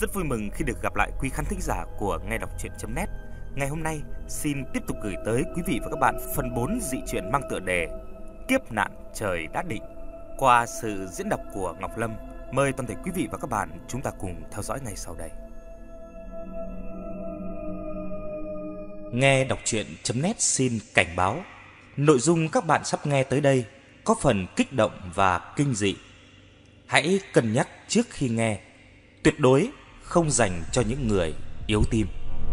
Rất vui mừng khi được gặp lại quý khán thính giả của Nghe Đọc Truyện.net. Ngày hôm nay xin tiếp tục gửi tới quý vị và các bạn phần 4 dị truyện mang tựa đề Kiếp nạn trời đã định. Qua sự diễn đọc của Ngọc Lâm, mời toàn thể quý vị và các bạn chúng ta cùng theo dõi ngay sau đây. Nghe Đọc Truyện.net xin cảnh báo, nội dung các bạn sắp nghe tới đây có phần kích động và kinh dị. Hãy cân nhắc trước khi nghe, tuyệt đối không dành cho những người yếu tim.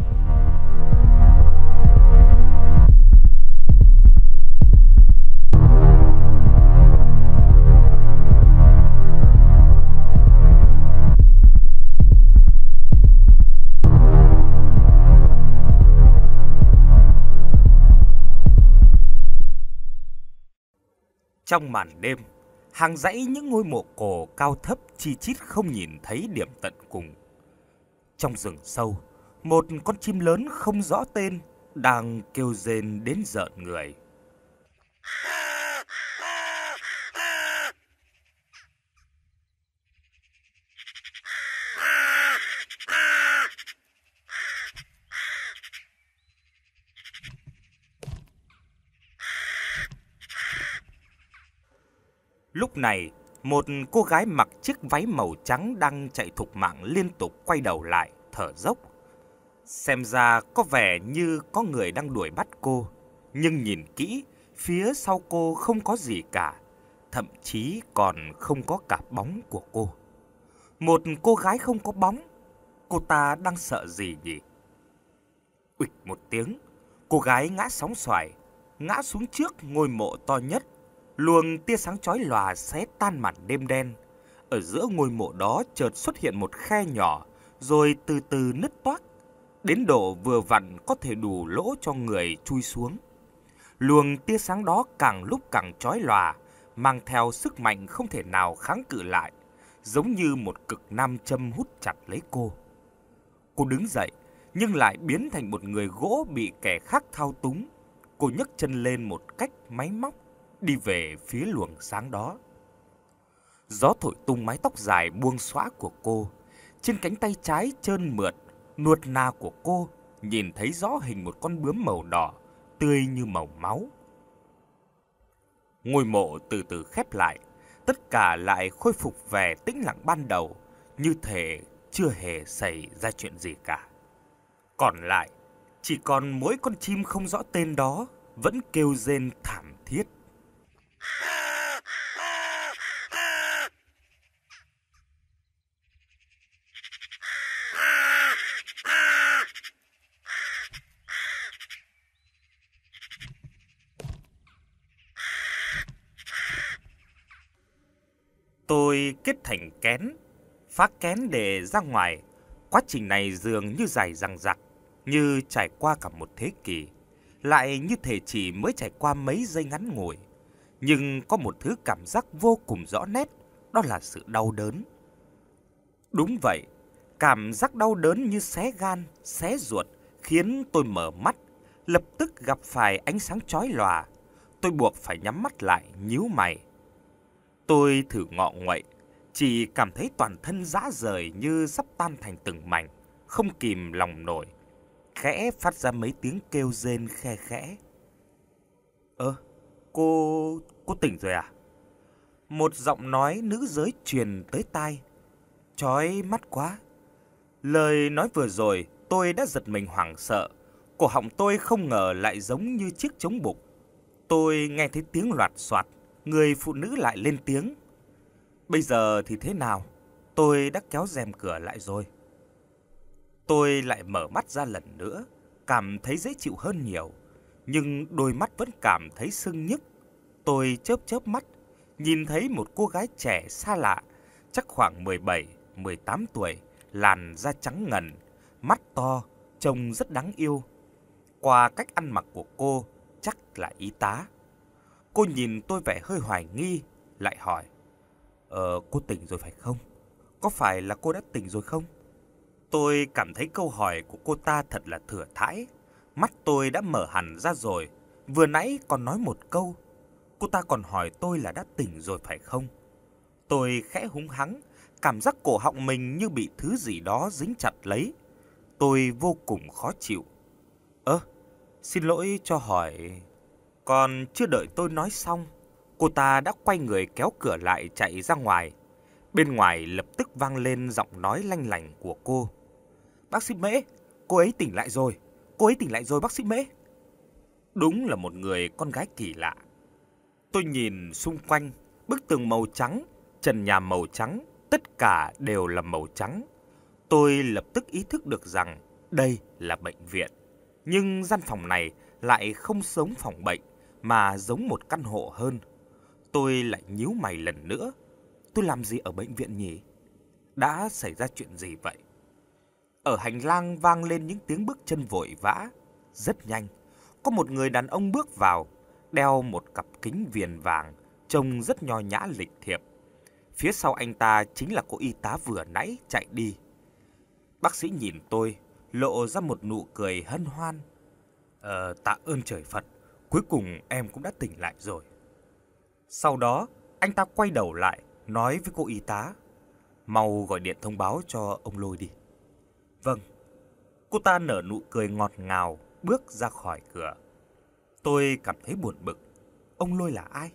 Trong màn đêm, hàng dãy những ngôi mộ cổ cao thấp chi chít không nhìn thấy điểm tận cùng. Trong rừng sâu, một con chim lớn không rõ tên đang kêu rên đến rợn người. Lúc này, một cô gái mặc chiếc váy màu trắng đang chạy thục mạng liên tục quay đầu lại, thở dốc. Xem ra có vẻ như có người đang đuổi bắt cô, nhưng nhìn kỹ, phía sau cô không có gì cả, thậm chí còn không có cả bóng của cô. Một cô gái không có bóng, cô ta đang sợ gì nhỉ? Uịch một tiếng, cô gái ngã sóng xoài, ngã xuống trước ngôi mộ to nhất. Luồng tia sáng chói lòa xé tan màn đêm đen. Ở giữa ngôi mộ đó chợt xuất hiện một khe nhỏ, rồi từ từ nứt toác, đến độ vừa vặn có thể đủ lỗ cho người chui xuống. Luồng tia sáng đó càng lúc càng chói lòa, mang theo sức mạnh không thể nào kháng cự lại, giống như một cực nam châm hút chặt lấy cô. Cô đứng dậy, nhưng lại biến thành một người gỗ bị kẻ khác thao túng. Cô nhấc chân lên một cách máy móc, đi về phía luồng sáng đó. Gió thổi tung mái tóc dài buông xõa của cô. Trên cánh tay trái trơn mượt, nuột nà của cô nhìn thấy rõ hình một con bướm màu đỏ, tươi như màu máu. Ngôi mộ từ từ khép lại, tất cả lại khôi phục vẻ tĩnh lặng ban đầu, như thể chưa hề xảy ra chuyện gì cả. Còn lại, chỉ còn mỗi con chim không rõ tên đó vẫn kêu rên thảm thiết. Tôi kết thành kén, phá kén để ra ngoài. Quá trình này dường như dài dằng dặc, như trải qua cả một thế kỷ, lại như thể chỉ mới trải qua mấy giây ngắn ngủi. Nhưng có một thứ cảm giác vô cùng rõ nét, đó là sự đau đớn. Đúng vậy, cảm giác đau đớn như xé gan, xé ruột, khiến tôi mở mắt, lập tức gặp phải ánh sáng chói lòa. Tôi buộc phải nhắm mắt lại, nhíu mày. Tôi thử ngọ nguậy, chỉ cảm thấy toàn thân rã rời như sắp tan thành từng mảnh, không kìm lòng nổi, khẽ phát ra mấy tiếng kêu rên khe khẽ. Cô tỉnh rồi à? Một giọng nói nữ giới truyền tới tai. Chói mắt quá. Lời nói vừa rồi tôi đã giật mình hoảng sợ. Cổ họng tôi không ngờ lại giống như chiếc trống bục. Tôi nghe thấy tiếng loạt soạt, người phụ nữ lại lên tiếng. Bây giờ thì thế nào? Tôi đã kéo rèm cửa lại rồi. Tôi lại mở mắt ra lần nữa, cảm thấy dễ chịu hơn nhiều, nhưng đôi mắt vẫn cảm thấy sưng nhức. Tôi chớp chớp mắt, nhìn thấy một cô gái trẻ xa lạ, chắc khoảng 17, 18 tuổi, làn da trắng ngần, mắt to, trông rất đáng yêu. Qua cách ăn mặc của cô, chắc là y tá. Cô nhìn tôi vẻ hơi hoài nghi, lại hỏi. Cô tỉnh rồi phải không? Có phải là cô đã tỉnh rồi không? Tôi cảm thấy câu hỏi của cô ta thật là thừa thãi. Mắt tôi đã mở hẳn ra rồi. Vừa nãy còn nói một câu. Cô ta còn hỏi tôi là đã tỉnh rồi phải không? Tôi khẽ húng hắng, Cảm giác cổ họng mình như bị thứ gì đó dính chặt lấy. Tôi vô cùng khó chịu. Xin lỗi cho hỏi. Còn chưa đợi tôi nói xong, cô ta đã quay người kéo cửa lại chạy ra ngoài. Bên ngoài lập tức vang lên giọng nói lanh lảnh của cô. Bác sĩ Mễ, cô ấy tỉnh lại rồi. Cô ấy tỉnh lại rồi bác sĩ Mễ. Đúng là một người con gái kỳ lạ. Tôi nhìn xung quanh, bức tường màu trắng, trần nhà màu trắng, tất cả đều là màu trắng. Tôi lập tức ý thức được rằng đây là bệnh viện. Nhưng gian phòng này lại không giống phòng bệnh, mà giống một căn hộ hơn. Tôi lại nhíu mày lần nữa. Tôi làm gì ở bệnh viện nhỉ? Đã xảy ra chuyện gì vậy? Ở hành lang vang lên những tiếng bước chân vội vã. Rất nhanh, có một người đàn ông bước vào, đeo một cặp kính viền vàng, trông rất nho nhã lịch thiệp. Phía sau anh ta chính là cô y tá vừa nãy chạy đi. Bác sĩ nhìn tôi, lộ ra một nụ cười hân hoan. Tạ ơn trời Phật, cuối cùng em cũng đã tỉnh lại rồi. Sau đó, anh ta quay đầu lại, nói với cô y tá. Mau gọi điện thông báo cho ông Lôi đi. Vâng. Cô ta nở nụ cười ngọt ngào, bước ra khỏi cửa. Tôi cảm thấy buồn bực. Ông Lôi là ai?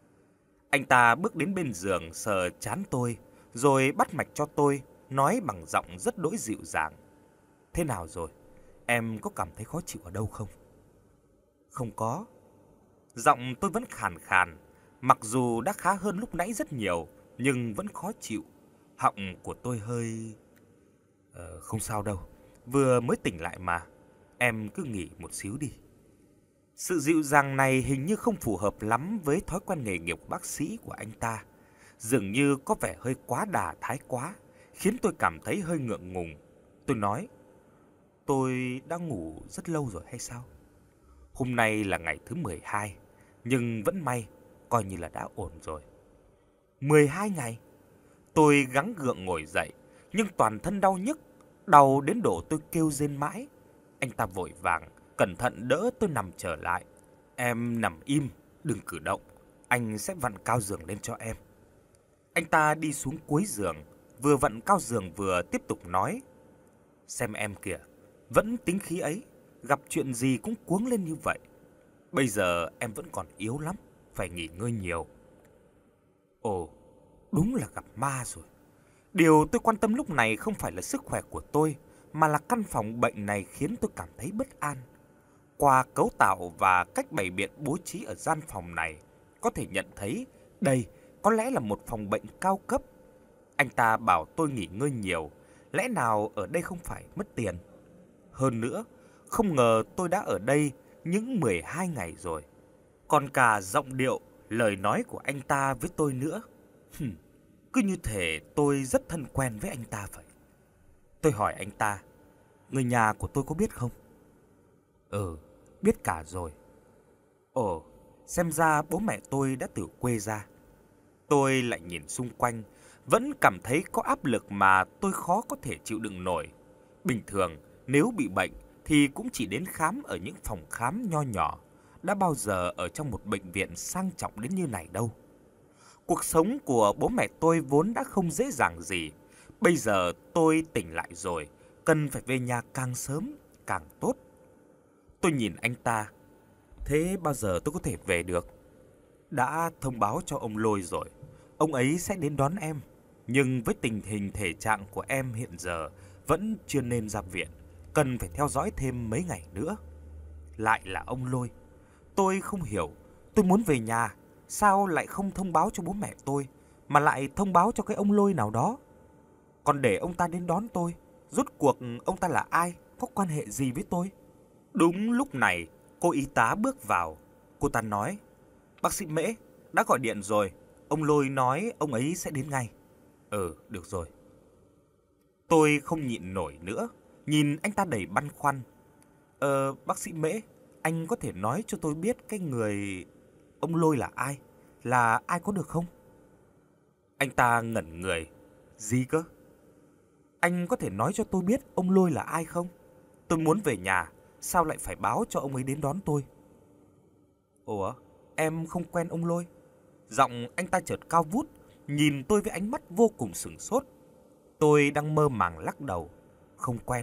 Anh ta bước đến bên giường sờ trán tôi, rồi bắt mạch cho tôi, nói bằng giọng rất đỗi dịu dàng. Thế nào rồi? Em có cảm thấy khó chịu ở đâu không? Không có. Giọng tôi vẫn khàn khàn, mặc dù đã khá hơn lúc nãy rất nhiều, nhưng vẫn khó chịu. Họng của tôi hơi... Không sao đâu, vừa mới tỉnh lại mà. Em cứ nghỉ một xíu đi. Sự dịu dàng này hình như không phù hợp lắm với thói quen nghề nghiệp bác sĩ của anh ta. Dường như có vẻ hơi quá đà thái quá, khiến tôi cảm thấy hơi ngượng ngùng. Tôi nói, tôi đã ngủ rất lâu rồi hay sao? Hôm nay là ngày thứ 12, nhưng vẫn may, coi như là đã ổn rồi. 12 ngày? Tôi gắng gượng ngồi dậy, nhưng toàn thân đau nhức, đau đến độ tôi kêu rên mãi. Anh ta vội vàng, cẩn thận đỡ tôi nằm trở lại. Em nằm im, đừng cử động, anh sẽ vặn cao giường lên cho em. Anh ta đi xuống cuối giường, vừa vặn cao giường vừa tiếp tục nói. Xem em kìa, vẫn tính khí ấy, gặp chuyện gì cũng cuống lên như vậy. Bây giờ em vẫn còn yếu lắm, phải nghỉ ngơi nhiều. Ồ, đúng là gặp ma rồi. Điều tôi quan tâm lúc này không phải là sức khỏe của tôi, mà là căn phòng bệnh này khiến tôi cảm thấy bất an. Qua cấu tạo và cách bày biện bố trí ở gian phòng này, có thể nhận thấy đây có lẽ là một phòng bệnh cao cấp. Anh ta bảo tôi nghỉ ngơi nhiều, lẽ nào ở đây không phải mất tiền? Hơn nữa, không ngờ tôi đã ở đây những 12 ngày rồi. Còn cả giọng điệu, lời nói của anh ta với tôi nữa. Cứ như thể tôi rất thân quen với anh ta vậy. Tôi hỏi anh ta, người nhà của tôi có biết không? Biết cả rồi. Ồ, xem ra bố mẹ tôi đã từ quê ra. Tôi lại nhìn xung quanh, vẫn cảm thấy có áp lực mà tôi khó có thể chịu đựng nổi. Bình thường, nếu bị bệnh thì cũng chỉ đến khám ở những phòng khám nho nhỏ, đã bao giờ ở trong một bệnh viện sang trọng đến như này đâu. Cuộc sống của bố mẹ tôi vốn đã không dễ dàng gì. Bây giờ tôi tỉnh lại rồi, cần phải về nhà càng sớm càng tốt. Tôi nhìn anh ta. Thế bao giờ tôi có thể về được? Đã thông báo cho ông Lôi rồi, ông ấy sẽ đến đón em. Nhưng với tình hình thể trạng của em hiện giờ vẫn chưa nên ra viện, cần phải theo dõi thêm mấy ngày nữa. Lại là ông Lôi. Tôi không hiểu, tôi muốn về nhà, sao lại không thông báo cho bố mẹ tôi, mà lại thông báo cho cái ông Lôi nào đó? Còn để ông ta đến đón tôi, rốt cuộc ông ta là ai, có quan hệ gì với tôi? Đúng lúc này, cô y tá bước vào. Cô ta nói, bác sĩ Mễ, đã gọi điện rồi, ông Lôi nói ông ấy sẽ đến ngay. Được rồi. Tôi không nhịn nổi nữa, nhìn anh ta đầy băn khoăn. Bác sĩ Mễ, anh có thể nói cho tôi biết cái người ông Lôi là ai? Là ai có được không? Anh ta ngẩn người. Gì cơ? Anh có thể nói cho tôi biết ông Lôi là ai không? Tôi muốn về nhà, sao lại phải báo cho ông ấy đến đón tôi? Ủa, em không quen ông Lôi? Giọng anh ta chợt cao vút, nhìn tôi với ánh mắt vô cùng sửng sốt. Tôi đang mơ màng lắc đầu, không quen.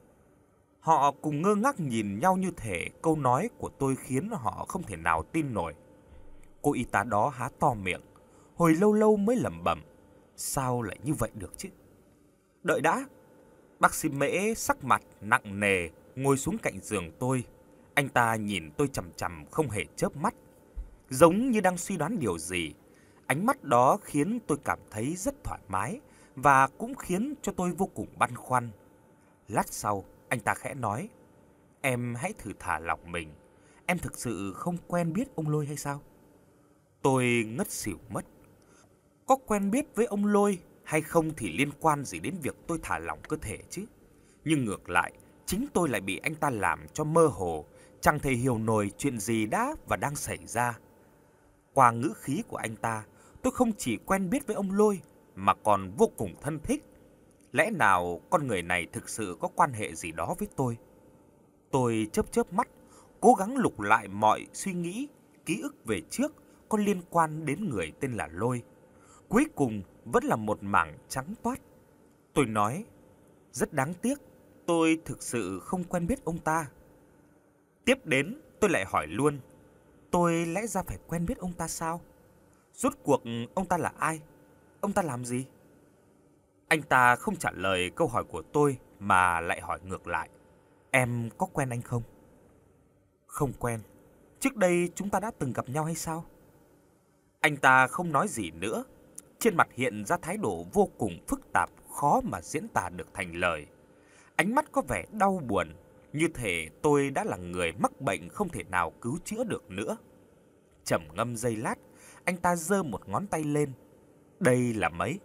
Họ cùng ngơ ngác nhìn nhau như thể câu nói của tôi khiến họ không thể nào tin nổi. Cô y tá đó há to miệng, hồi lâu lâu mới lẩm bẩm, sao lại như vậy được chứ? Đợi đã. Bác sĩ Mễ sắc mặt nặng nề ngồi xuống cạnh giường tôi. Anh ta nhìn tôi chằm chằm không hề chớp mắt, giống như đang suy đoán điều gì. Ánh mắt đó khiến tôi cảm thấy rất thoải mái và cũng khiến cho tôi vô cùng băn khoăn. Lát sau, anh ta khẽ nói, em hãy thử thả lỏng mình. Em thực sự không quen biết ông Lôi hay sao? Tôi ngất xỉu mất. Có quen biết với ông Lôi hay không thì liên quan gì đến việc tôi thả lỏng cơ thể chứ? Nhưng ngược lại, chính tôi lại bị anh ta làm cho mơ hồ, chẳng thể hiểu nổi chuyện gì đã và đang xảy ra. Qua ngữ khí của anh ta, tôi không chỉ quen biết với ông Lôi mà còn vô cùng thân thích. Lẽ nào con người này thực sự có quan hệ gì đó với tôi? Tôi chớp chớp mắt, cố gắng lục lại mọi suy nghĩ, ký ức về trước có liên quan đến người tên là Lôi. Cuối cùng vẫn là một mảng trắng toát. Tôi nói, rất đáng tiếc, tôi thực sự không quen biết ông ta. Tiếp đến, tôi lại hỏi luôn, tôi lẽ ra phải quen biết ông ta sao? Rốt cuộc ông ta là ai? Ông ta làm gì? Anh ta không trả lời câu hỏi của tôi mà lại hỏi ngược lại, em có quen anh không? Không quen. Trước đây chúng ta đã từng gặp nhau hay sao? Anh ta không nói gì nữa. Trên mặt hiện ra thái độ vô cùng phức tạp, khó mà diễn tả được thành lời. Ánh mắt có vẻ đau buồn, như thể tôi đã là người mắc bệnh không thể nào cứu chữa được nữa. Trầm ngâm giây lát, anh ta giơ một ngón tay lên. Đây là mấy?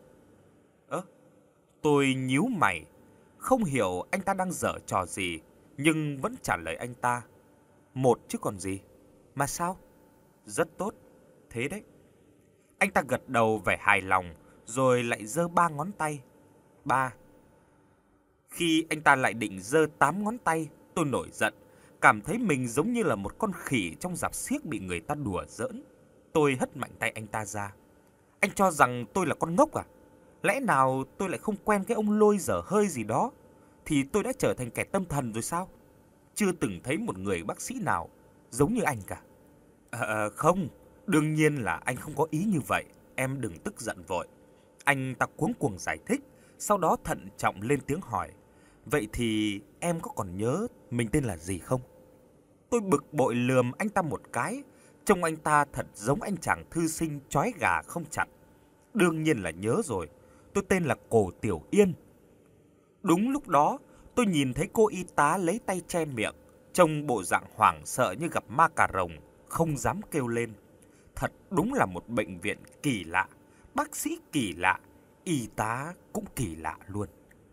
Tôi nhíu mày, không hiểu anh ta đang giở trò gì, nhưng vẫn trả lời anh ta. Một chứ còn gì. Mà sao? Rất tốt. Thế đấy. Anh ta gật đầu vẻ hài lòng, rồi lại giơ 3 ngón tay. 3. Khi anh ta lại định giơ 8 ngón tay, tôi nổi giận, cảm thấy mình giống như là một con khỉ trong rạp xiếc bị người ta đùa giỡn. Tôi hất mạnh tay anh ta ra. Anh cho rằng tôi là con ngốc à? Lẽ nào tôi lại không quen cái ông Lôi dở hơi gì đó thì tôi đã trở thành kẻ tâm thần rồi sao? Chưa từng thấy một người bác sĩ nào giống như anh cả. Không, đương nhiên là anh không có ý như vậy. Em đừng tức giận vội. Anh ta cuống cuồng giải thích, sau đó thận trọng lên tiếng hỏi. Vậy thì em có còn nhớ mình tên là gì không? Tôi bực bội lườm anh ta một cái. Trông anh ta thật giống anh chàng thư sinh trói gà không chặt. Đương nhiên là nhớ rồi. Tôi tên là Cổ Tiểu Yên. Đúng lúc đó, tôi nhìn thấy cô y tá lấy tay che miệng, trông bộ dạng hoảng sợ như gặp ma cà rồng, không dám kêu lên. Thật đúng là một bệnh viện kỳ lạ, bác sĩ kỳ lạ, y tá cũng kỳ lạ luôn.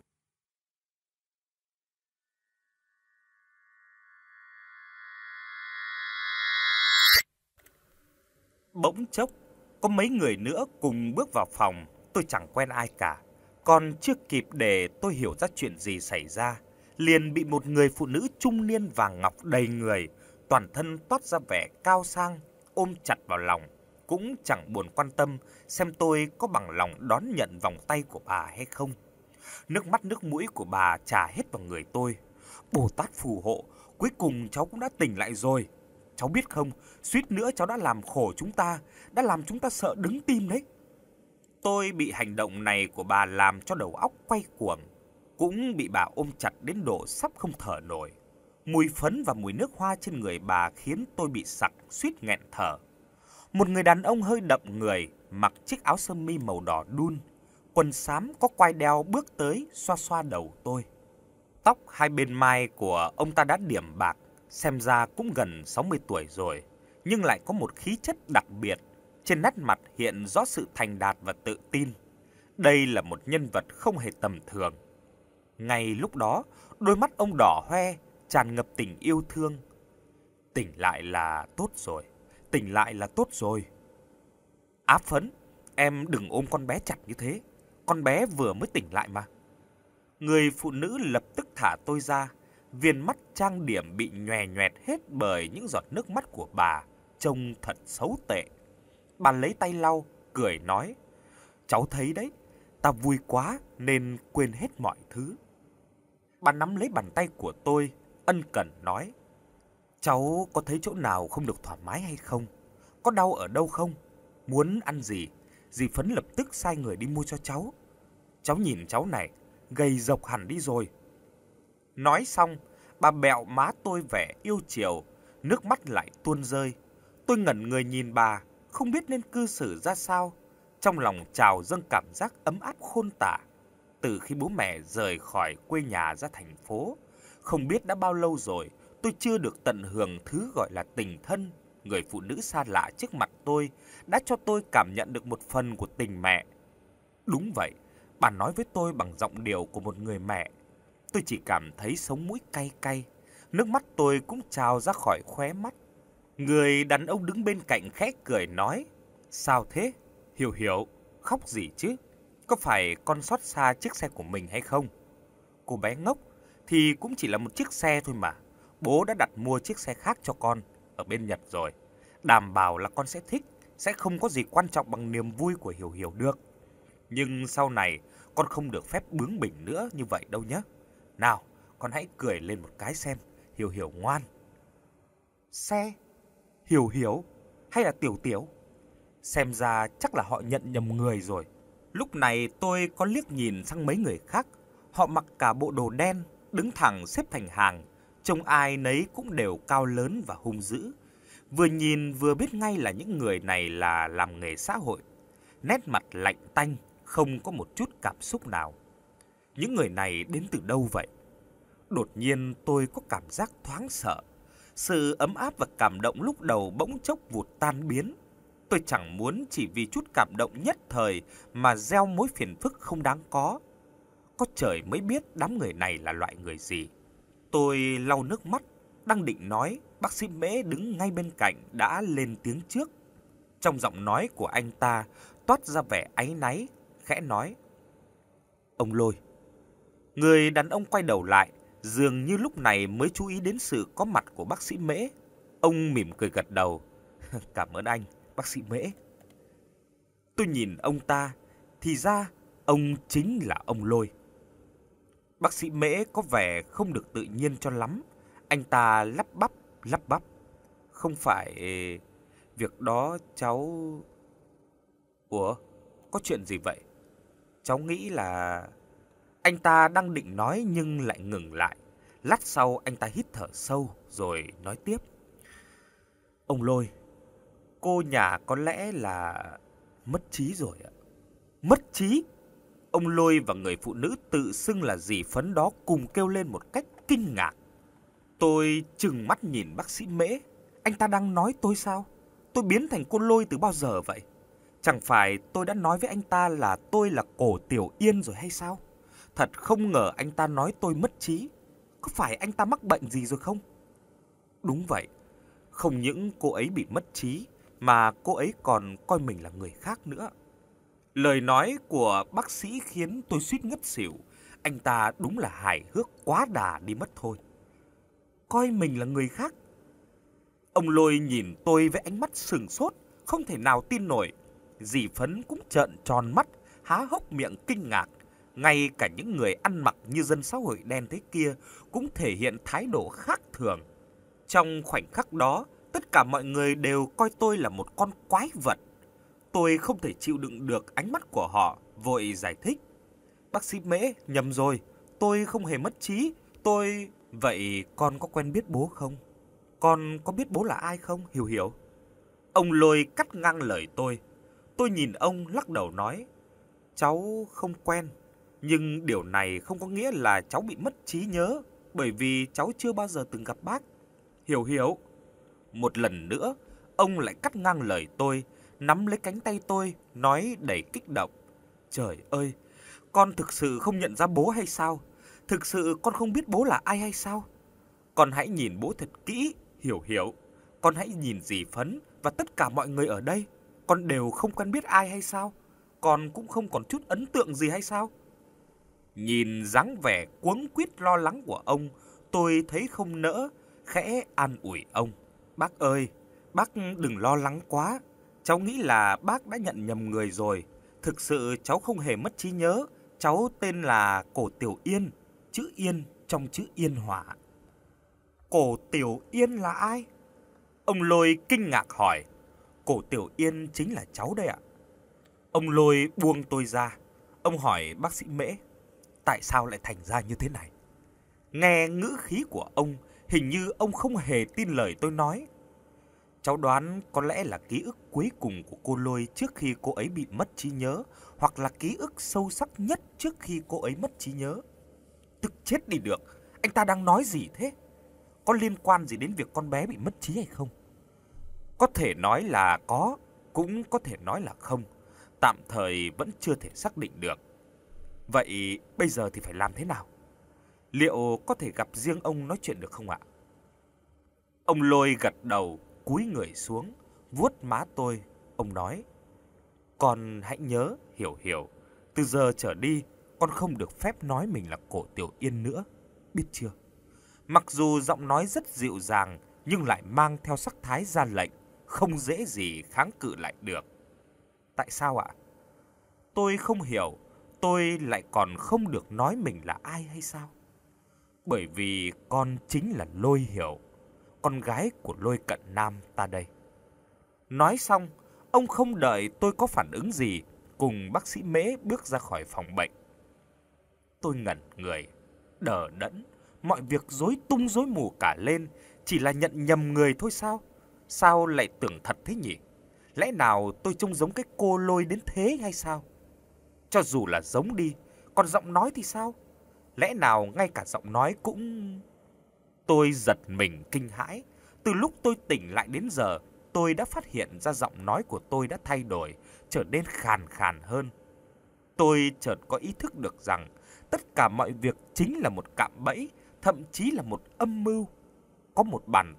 Bỗng chốc, có mấy người nữa cùng bước vào phòng, tôi chẳng quen ai cả. Còn chưa kịp để tôi hiểu ra chuyện gì xảy ra, liền bị một người phụ nữ trung niên vàng ngọc đầy người, toàn thân toát ra vẻ cao sang, ôm chặt vào lòng, cũng chẳng buồn quan tâm xem tôi có bằng lòng đón nhận vòng tay của bà hay không. Nước mắt nước mũi của bà trà hết vào người tôi. Bồ Tát phù hộ, cuối cùng cháu cũng đã tỉnh lại rồi. Cháu biết không, suýt nữa cháu đã làm khổ chúng ta, đã làm chúng ta sợ đứng tim đấy. Tôi bị hành động này của bà làm cho đầu óc quay cuồng, cũng bị bà ôm chặt đến độ sắp không thở nổi. Mùi phấn và mùi nước hoa trên người bà khiến tôi bị sặc suýt nghẹn thở. Một người đàn ông hơi đậm người, mặc chiếc áo sơ mi màu đỏ đun, quần xám có quai đeo bước tới xoa xoa đầu tôi. Tóc hai bên mai của ông ta đã điểm bạc, xem ra cũng gần 60 tuổi rồi, nhưng lại có một khí chất đặc biệt. Trên nét mặt hiện rõ sự thành đạt và tự tin. Đây là một nhân vật không hề tầm thường. Ngay lúc đó, đôi mắt ông đỏ hoe, tràn ngập tình yêu thương. Tỉnh lại là tốt rồi, tỉnh lại là tốt rồi. Á Phấn, em đừng ôm con bé chặt như thế. Con bé vừa mới tỉnh lại mà. Người phụ nữ lập tức thả tôi ra. Viền mắt trang điểm bị nhòe nhoẹt hết bởi những giọt nước mắt của bà, trông thật xấu tệ. Bà lấy tay lau, cười nói, Cháu thấy đấy, ta vui quá nên quên hết mọi thứ. Bà nắm lấy bàn tay của tôi, ân cần nói: cháu có thấy chỗ nào không được thoải mái hay không? Có đau ở đâu không? Muốn ăn gì? Dì Phấn lập tức sai người đi mua cho cháu. Cháu nhìn cháu này, gầy rộc hẳn đi rồi. Nói xong, bà bẹo má tôi vẻ yêu chiều, nước mắt lại tuôn rơi. Tôi ngẩn người nhìn bà, không biết nên cư xử ra sao. Trong lòng trào dâng cảm giác ấm áp khôn tả. Từ khi bố mẹ rời khỏi quê nhà ra thành phố, không biết đã bao lâu rồi, tôi chưa được tận hưởng thứ gọi là tình thân. Người phụ nữ xa lạ trước mặt tôi đã cho tôi cảm nhận được một phần của tình mẹ. Đúng vậy, bà nói với tôi bằng giọng điệu của một người mẹ. Tôi chỉ cảm thấy sống mũi cay cay, nước mắt tôi cũng trào ra khỏi khóe mắt. Người đàn ông đứng bên cạnh khẽ cười nói: sao thế? Hiểu hiểu, khóc gì chứ? Có phải con xót xa chiếc xe của mình hay không? Cô bé ngốc, thì cũng chỉ là một chiếc xe thôi mà. Bố đã đặt mua chiếc xe khác cho con ở bên Nhật rồi. Đảm bảo là con sẽ thích, sẽ không có gì quan trọng bằng niềm vui của Hiểu Hiểu được. Nhưng sau này con không được phép bướng bỉnh nữa như vậy đâu nhé. Nào, con hãy cười lên một cái xem, Hiểu Hiểu ngoan. Xe? Hiểu Hiểu? Hay là Tiểu Tiểu? Xem ra chắc là họ nhận nhầm người rồi. Lúc này tôi có liếc nhìn sang mấy người khác. Họ mặc cả bộ đồ đen, đứng thẳng xếp thành hàng. Trông ai nấy cũng đều cao lớn và hung dữ. Vừa nhìn vừa biết ngay là những người này là làm nghề xã hội. Nét mặt lạnh tanh, không có một chút cảm xúc nào. Những người này đến từ đâu vậy? Đột nhiên tôi có cảm giác thoáng sợ. Sự ấm áp và cảm động lúc đầu bỗng chốc vụt tan biến. Tôi chẳng muốn chỉ vì chút cảm động nhất thời mà gieo mối phiền phức không đáng có. Có trời mới biết đám người này là loại người gì. Tôi lau nước mắt, đang định nói, bác sĩ Mễ đứng ngay bên cạnh đã lên tiếng trước. Trong giọng nói của anh ta toát ra vẻ áy náy, khẽ nói: ông Lôi. Người đàn ông quay đầu lại, dường như lúc này mới chú ý đến sự có mặt của bác sĩ Mễ. Ông mỉm cười gật đầu: cảm ơn anh, bác sĩ Mễ. Tôi nhìn ông ta, thì ra ông chính là ông Lôi. Bác sĩ Mễ có vẻ không được tự nhiên cho lắm. Anh ta lắp bắp. Không phải... việc đó cháu... Ủa, có chuyện gì vậy? Cháu nghĩ là... Anh ta đang định nói nhưng lại ngừng lại. Lát sau anh ta hít thở sâu rồi nói tiếp: ông Lôi, cô nhà có lẽ là mất trí rồi ạ. Mất trí? Ông Lôi và người phụ nữ tự xưng là dì Phấn đó cùng kêu lên một cách kinh ngạc. Tôi trừng mắt nhìn bác sĩ Mễ. Anh ta đang nói tôi sao? Tôi biến thành cô Lôi từ bao giờ vậy? Chẳng phải tôi đã nói với anh ta là tôi là Cổ Tiểu Yên rồi hay sao? Thật không ngờ anh ta nói tôi mất trí. Có phải anh ta mắc bệnh gì rồi không? Đúng vậy. Không những cô ấy bị mất trí mà cô ấy còn coi mình là người khác nữa. Lời nói của bác sĩ khiến tôi suýt ngất xỉu. Anh ta đúng là hài hước quá đà đi mất thôi. Coi mình là người khác? Ông Lôi nhìn tôi với ánh mắt sừng sốt, không thể nào tin nổi. Dì Phấn cũng trợn tròn mắt, há hốc miệng kinh ngạc. Ngay cả những người ăn mặc như dân xã hội đen thế kia cũng thể hiện thái độ khác thường. Trong khoảnh khắc đó, tất cả mọi người đều coi tôi là một con quái vật. Tôi không thể chịu đựng được ánh mắt của họ, vội giải thích: bác sĩ Mễ, nhầm rồi, tôi không hề mất trí, tôi... Vậy con có quen biết bố không? Con có biết bố là ai không, Hiểu Hiểu? Ông Lôi cắt ngang lời tôi. Tôi nhìn ông lắc đầu nói: cháu không quen, nhưng điều này không có nghĩa là cháu bị mất trí nhớ, bởi vì cháu chưa bao giờ từng gặp bác. Hiểu Hiểu. Một lần nữa, ông lại cắt ngang lời tôi, nắm lấy cánh tay tôi, nói đầy kích động: trời ơi, con thực sự không nhận ra bố hay sao? Thực sự con không biết bố là ai hay sao? Con hãy nhìn bố thật kỹ, Hiểu Hiểu. Con hãy nhìn dì Phấn và tất cả mọi người ở đây. Con đều không quen biết ai hay sao? Con cũng không còn chút ấn tượng gì hay sao? Nhìn dáng vẻ cuống quýt lo lắng của ông, tôi thấy không nỡ, khẽ an ủi ông: bác ơi, bác đừng lo lắng quá. Cháu nghĩ là bác đã nhận nhầm người rồi. Thực sự cháu không hề mất trí nhớ. Cháu tên là Cổ Tiểu Yên, chữ Yên trong chữ Yên Hỏa. Cổ Tiểu Yên là ai? Ông Lôi kinh ngạc hỏi. Cổ Tiểu Yên chính là cháu đây ạ. Ông Lôi buông tôi ra. Ông hỏi bác sĩ Mễ, tại sao lại thành ra như thế này? Nghe ngữ khí của ông, hình như ông không hề tin lời tôi nói. Cháu đoán có lẽ là ký ức cuối cùng của cô Lôi trước khi cô ấy bị mất trí nhớ, hoặc là ký ức sâu sắc nhất trước khi cô ấy mất trí nhớ. Tức chết đi được, anh ta đang nói gì thế? Có liên quan gì đến việc con bé bị mất trí hay không? Có thể nói là có, cũng có thể nói là không. Tạm thời vẫn chưa thể xác định được. Vậy bây giờ thì phải làm thế nào? Liệu có thể gặp riêng ông nói chuyện được không ạ? Ông Lôi gật đầu, cúi người xuống, vuốt má tôi. Ông nói, con hãy nhớ, Hiểu Hiểu, từ giờ trở đi, con không được phép nói mình là Cổ Tiểu Yên nữa, biết chưa? Mặc dù giọng nói rất dịu dàng, nhưng lại mang theo sắc thái ra lệnh, không dễ gì kháng cự lại được. Tại sao ạ? Tôi không hiểu, tôi lại còn không được nói mình là ai hay sao? Bởi vì con chính là Lôi Hiểu, con gái của Lôi Cận Nam ta đây. Nói xong, ông không đợi tôi có phản ứng gì, cùng bác sĩ Mễ bước ra khỏi phòng bệnh. Tôi ngẩn người, đờ đẫn, mọi việc rối tung rối mù cả lên, chỉ là nhận nhầm người thôi sao? Sao lại tưởng thật thế nhỉ? Lẽ nào tôi trông giống cái cô Lôi đến thế hay sao? Cho dù là giống đi, còn giọng nói thì sao? Lẽ nào ngay cả giọng nói cũng... Tôi giật mình kinh hãi. Từ lúc tôi tỉnh lại đến giờ, tôi đã phát hiện ra giọng nói của tôi đã thay đổi, trở nên khàn khàn hơn. Tôi chợt có ý thức được rằng tất cả mọi việc chính là một cạm bẫy, thậm chí là một âm mưu. Có một bàn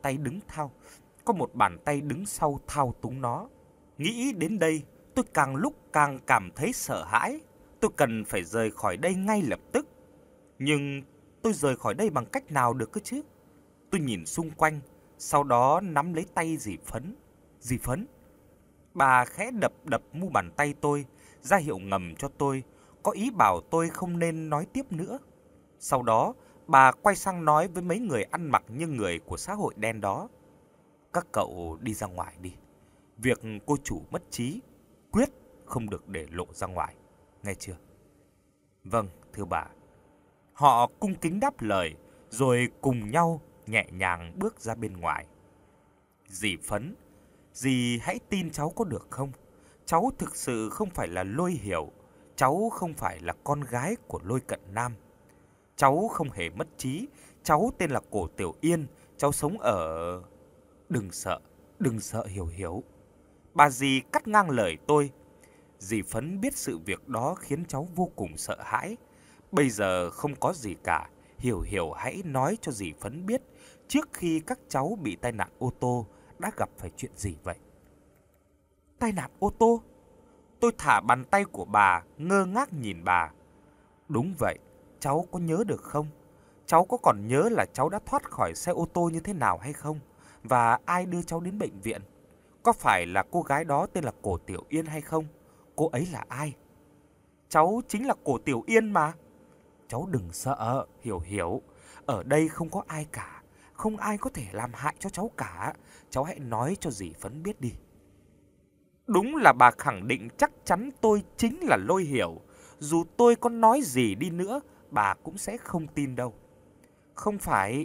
tay đứng sau thao túng nó. Nghĩ đến đây, tôi càng lúc càng cảm thấy sợ hãi. Tôi cần phải rời khỏi đây ngay lập tức. Nhưng tôi rời khỏi đây bằng cách nào được cơ chứ? Tôi nhìn xung quanh, sau đó nắm lấy tay dì Phấn. Dì Phấn? Bà khẽ đập đập mu bàn tay tôi, ra hiệu ngầm cho tôi, có ý bảo tôi không nên nói tiếp nữa. Sau đó, bà quay sang nói với mấy người ăn mặc như người của xã hội đen đó. Các cậu đi ra ngoài đi. Việc cô chủ mất trí, quyết không được để lộ ra ngoài, nghe chưa? Vâng, thưa bà. Họ cung kính đáp lời, rồi cùng nhau nhẹ nhàng bước ra bên ngoài. Dì Phấn, dì hãy tin cháu có được không? Cháu thực sự không phải là Lôi Hiểu, cháu không phải là con gái của Lôi Cận Nam. Cháu không hề mất trí, cháu tên là Cổ Tiểu Yên, cháu sống ở... Đừng sợ Hiểu Hiểu. Bà dì cắt ngang lời tôi. Dì Phấn biết sự việc đó khiến cháu vô cùng sợ hãi. Bây giờ không có gì cả, Hiểu Hiểu hãy nói cho dì Phấn biết trước khi các cháu bị tai nạn ô tô đã gặp phải chuyện gì vậy? Tai nạn ô tô? Tôi thả bàn tay của bà, ngơ ngác nhìn bà. Đúng vậy, cháu có nhớ được không? Cháu có còn nhớ là cháu đã thoát khỏi xe ô tô như thế nào hay không? Và ai đưa cháu đến bệnh viện? Có phải là cô gái đó tên là Cổ Tiểu Yên hay không? Cô ấy là ai? Cháu chính là Cổ Tiểu Yên mà. Cháu đừng sợ, Hiểu Hiểu. Ở đây không có ai cả. Không ai có thể làm hại cho cháu cả. Cháu hãy nói cho dì Phấn biết đi. Đúng là bà khẳng định chắc chắn tôi chính là Lôi Hiểu. Dù tôi có nói gì đi nữa, bà cũng sẽ không tin đâu. Không phải,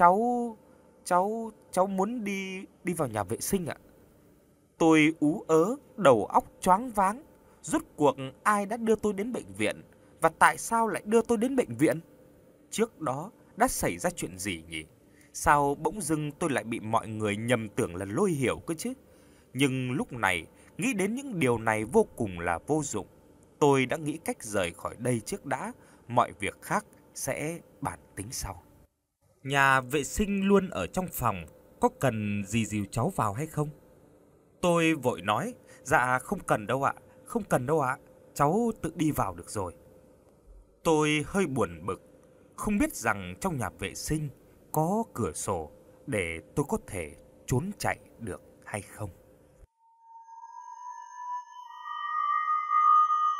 cháu muốn đi vào nhà vệ sinh ạ. Tôi ú ớ, đầu óc choáng váng. Rốt cuộc ai đã đưa tôi đến bệnh viện? Và tại sao lại đưa tôi đến bệnh viện? Trước đó đã xảy ra chuyện gì nhỉ? Sao bỗng dưng tôi lại bị mọi người nhầm tưởng là Lôi Hiểu cơ chứ? Nhưng lúc này, nghĩ đến những điều này vô cùng là vô dụng. Tôi đã nghĩ cách rời khỏi đây trước đã, mọi việc khác sẽ bàn tính sau. Nhà vệ sinh luôn ở trong phòng, có cần dì dìu cháu vào hay không? Tôi vội nói, dạ không cần đâu ạ, không cần đâu ạ, cháu tự đi vào được rồi. Tôi hơi buồn bực, không biết rằng trong nhà vệ sinh có cửa sổ để tôi có thể trốn chạy được hay không.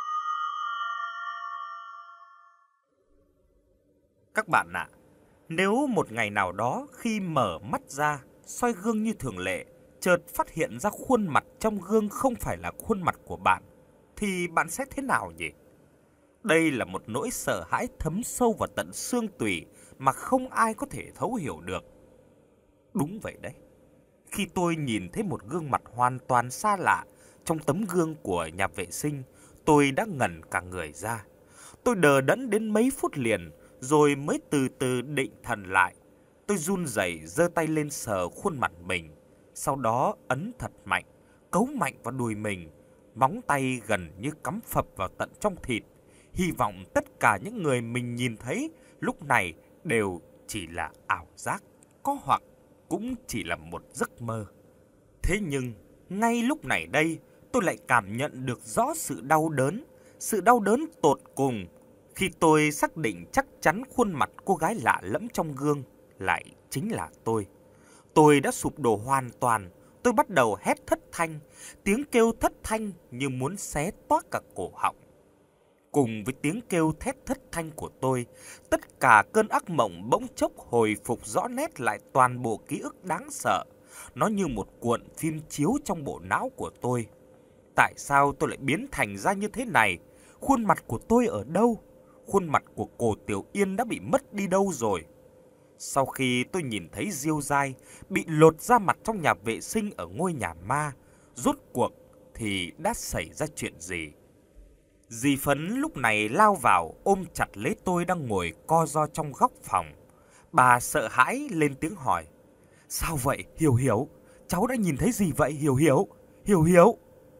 Các bạn ạ, nếu một ngày nào đó khi mở mắt ra, soi gương như thường lệ, chợt phát hiện ra khuôn mặt trong gương không phải là khuôn mặt của bạn, thì bạn sẽ thế nào nhỉ? Đây là một nỗi sợ hãi thấm sâu vào tận xương tủy mà không ai có thể thấu hiểu được. Đúng vậy đấy. Khi tôi nhìn thấy một gương mặt hoàn toàn xa lạ trong tấm gương của nhà vệ sinh, tôi đã ngẩn cả người ra. Tôi đờ đẫn đến mấy phút liền, rồi mới từ từ định thần lại. Tôi run rẩy giơ tay lên sờ khuôn mặt mình, sau đó ấn thật mạnh, cấu mạnh vào đùi mình. Móng tay gần như cắm phập vào tận trong thịt. Hy vọng tất cả những người mình nhìn thấy lúc này đều chỉ là ảo giác, có hoặc cũng chỉ là một giấc mơ. Thế nhưng, ngay lúc này đây, tôi lại cảm nhận được rõ sự đau đớn tột cùng khi tôi xác định chắc chắn khuôn mặt cô gái lạ lẫm trong gương lại chính là tôi. Tôi đã sụp đổ hoàn toàn, tôi bắt đầu hét thất thanh, tiếng kêu thất thanh như muốn xé toác cả cổ họng. Cùng với tiếng kêu thét thất thanh của tôi, tất cả cơn ác mộng bỗng chốc hồi phục rõ nét lại toàn bộ ký ức đáng sợ. Nó như một cuộn phim chiếu trong bộ não của tôi. Tại sao tôi lại biến thành ra như thế này? Khuôn mặt của tôi ở đâu? Khuôn mặt của cô Tiểu Yên đã bị mất đi đâu rồi? Sau khi tôi nhìn thấy Diêu Dai bị lột da mặt trong nhà vệ sinh ở ngôi nhà ma, rốt cuộc thì đã xảy ra chuyện gì? Dì Phấn lúc này lao vào ôm chặt lấy tôi đang ngồi co ro trong góc phòng. Bà sợ hãi lên tiếng hỏi. Sao vậy Hiểu Hiểu? Cháu đã nhìn thấy gì vậy Hiểu Hiểu? Hiểu Hiểu?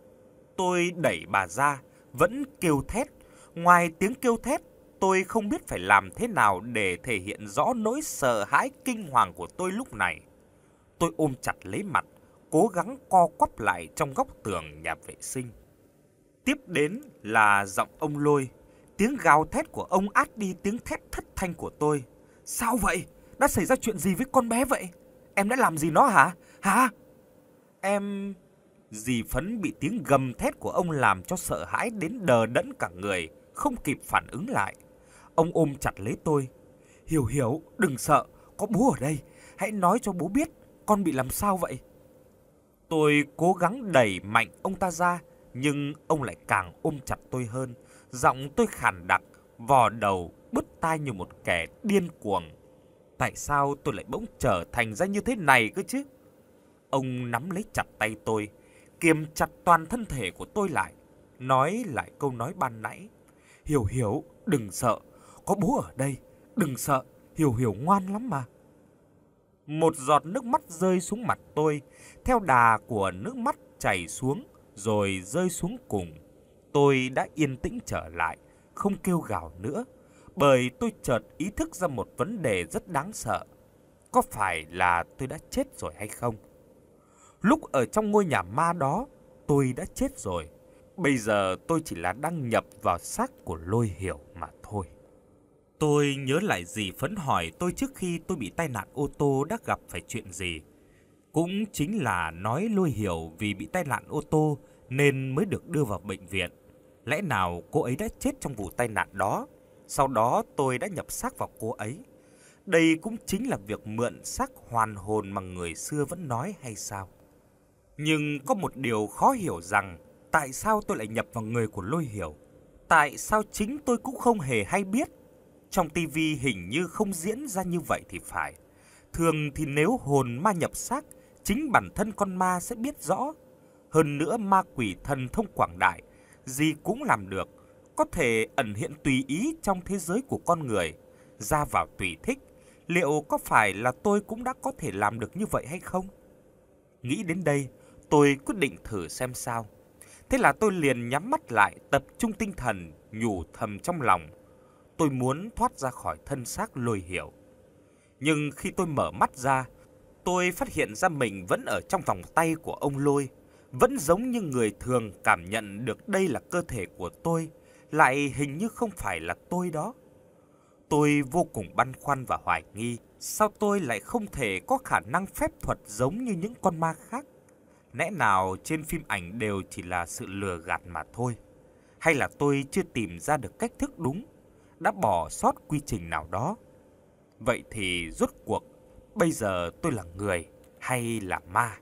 Tôi đẩy bà ra, vẫn kêu thét. Ngoài tiếng kêu thét, tôi không biết phải làm thế nào để thể hiện rõ nỗi sợ hãi kinh hoàng của tôi lúc này. Tôi ôm chặt lấy mặt, cố gắng co quắp lại trong góc tường nhà vệ sinh. Tiếp đến là giọng ông Lôi. Tiếng gào thét của ông át đi tiếng thét thất thanh của tôi. Sao vậy? Đã xảy ra chuyện gì với con bé vậy? Em đã làm gì nó hả? Hả? Em... Dì Phấn bị tiếng gầm thét của ông làm cho sợ hãi đến đờ đẫn cả người, không kịp phản ứng lại. Ông ôm chặt lấy tôi. Hiểu Hiểu, đừng sợ, có bố ở đây. Hãy nói cho bố biết, con bị làm sao vậy? Tôi cố gắng đẩy mạnh ông ta ra, nhưng ông lại càng ôm chặt tôi hơn. Giọng tôi khàn đặc, vò đầu, bứt tai như một kẻ điên cuồng. Tại sao tôi lại bỗng trở thành ra như thế này cơ chứ? Ông nắm lấy chặt tay tôi, kiềm chặt toàn thân thể của tôi lại, nói lại câu nói ban nãy. Hiểu Hiểu, đừng sợ, có bố ở đây, đừng sợ, Hiểu Hiểu ngoan lắm mà. Một giọt nước mắt rơi xuống mặt tôi, theo đà của nước mắt chảy xuống, rồi rơi xuống cùng. Tôi đã yên tĩnh trở lại, không kêu gào nữa, bởi tôi chợt ý thức ra một vấn đề rất đáng sợ. Có phải là tôi đã chết rồi hay không? Lúc ở trong ngôi nhà ma đó, tôi đã chết rồi. Bây giờ tôi chỉ là đang nhập vào xác của Lôi Hiểu mà thôi. Tôi nhớ lại dì Phấn hỏi tôi trước khi tôi bị tai nạn ô tô đã gặp phải chuyện gì. Cũng chính là nói Lôi Hiểu vì bị tai nạn ô tô nên mới được đưa vào bệnh viện. Lẽ nào cô ấy đã chết trong vụ tai nạn đó? Sau đó tôi đã nhập xác vào cô ấy. Đây cũng chính là việc mượn xác hoàn hồn mà người xưa vẫn nói hay sao? Nhưng có một điều khó hiểu rằng tại sao tôi lại nhập vào người của Lôi Hiểu? Tại sao chính tôi cũng không hề hay biết? Trong tivi hình như không diễn ra như vậy thì phải. Thường thì nếu hồn ma nhập xác, chính bản thân con ma sẽ biết rõ. Hơn nữa ma quỷ thần thông quảng đại, gì cũng làm được, có thể ẩn hiện tùy ý trong thế giới của con người, ra vào tùy thích. Liệu có phải là tôi cũng đã có thể làm được như vậy hay không? Nghĩ đến đây, tôi quyết định thử xem sao. Thế là tôi liền nhắm mắt lại, tập trung tinh thần, nhủ thầm trong lòng. Tôi muốn thoát ra khỏi thân xác Lôi Hiểu. Nhưng khi tôi mở mắt ra, tôi phát hiện ra mình vẫn ở trong vòng tay của ông Lôi. Vẫn giống như người thường cảm nhận được đây là cơ thể của tôi, lại hình như không phải là tôi đó. Tôi vô cùng băn khoăn và hoài nghi, sao tôi lại không thể có khả năng phép thuật giống như những con ma khác? Lẽ nào trên phim ảnh đều chỉ là sự lừa gạt mà thôi? Hay là tôi chưa tìm ra được cách thức đúng, đã bỏ sót quy trình nào đó? Vậy thì rốt cuộc, bây giờ tôi là người hay là ma?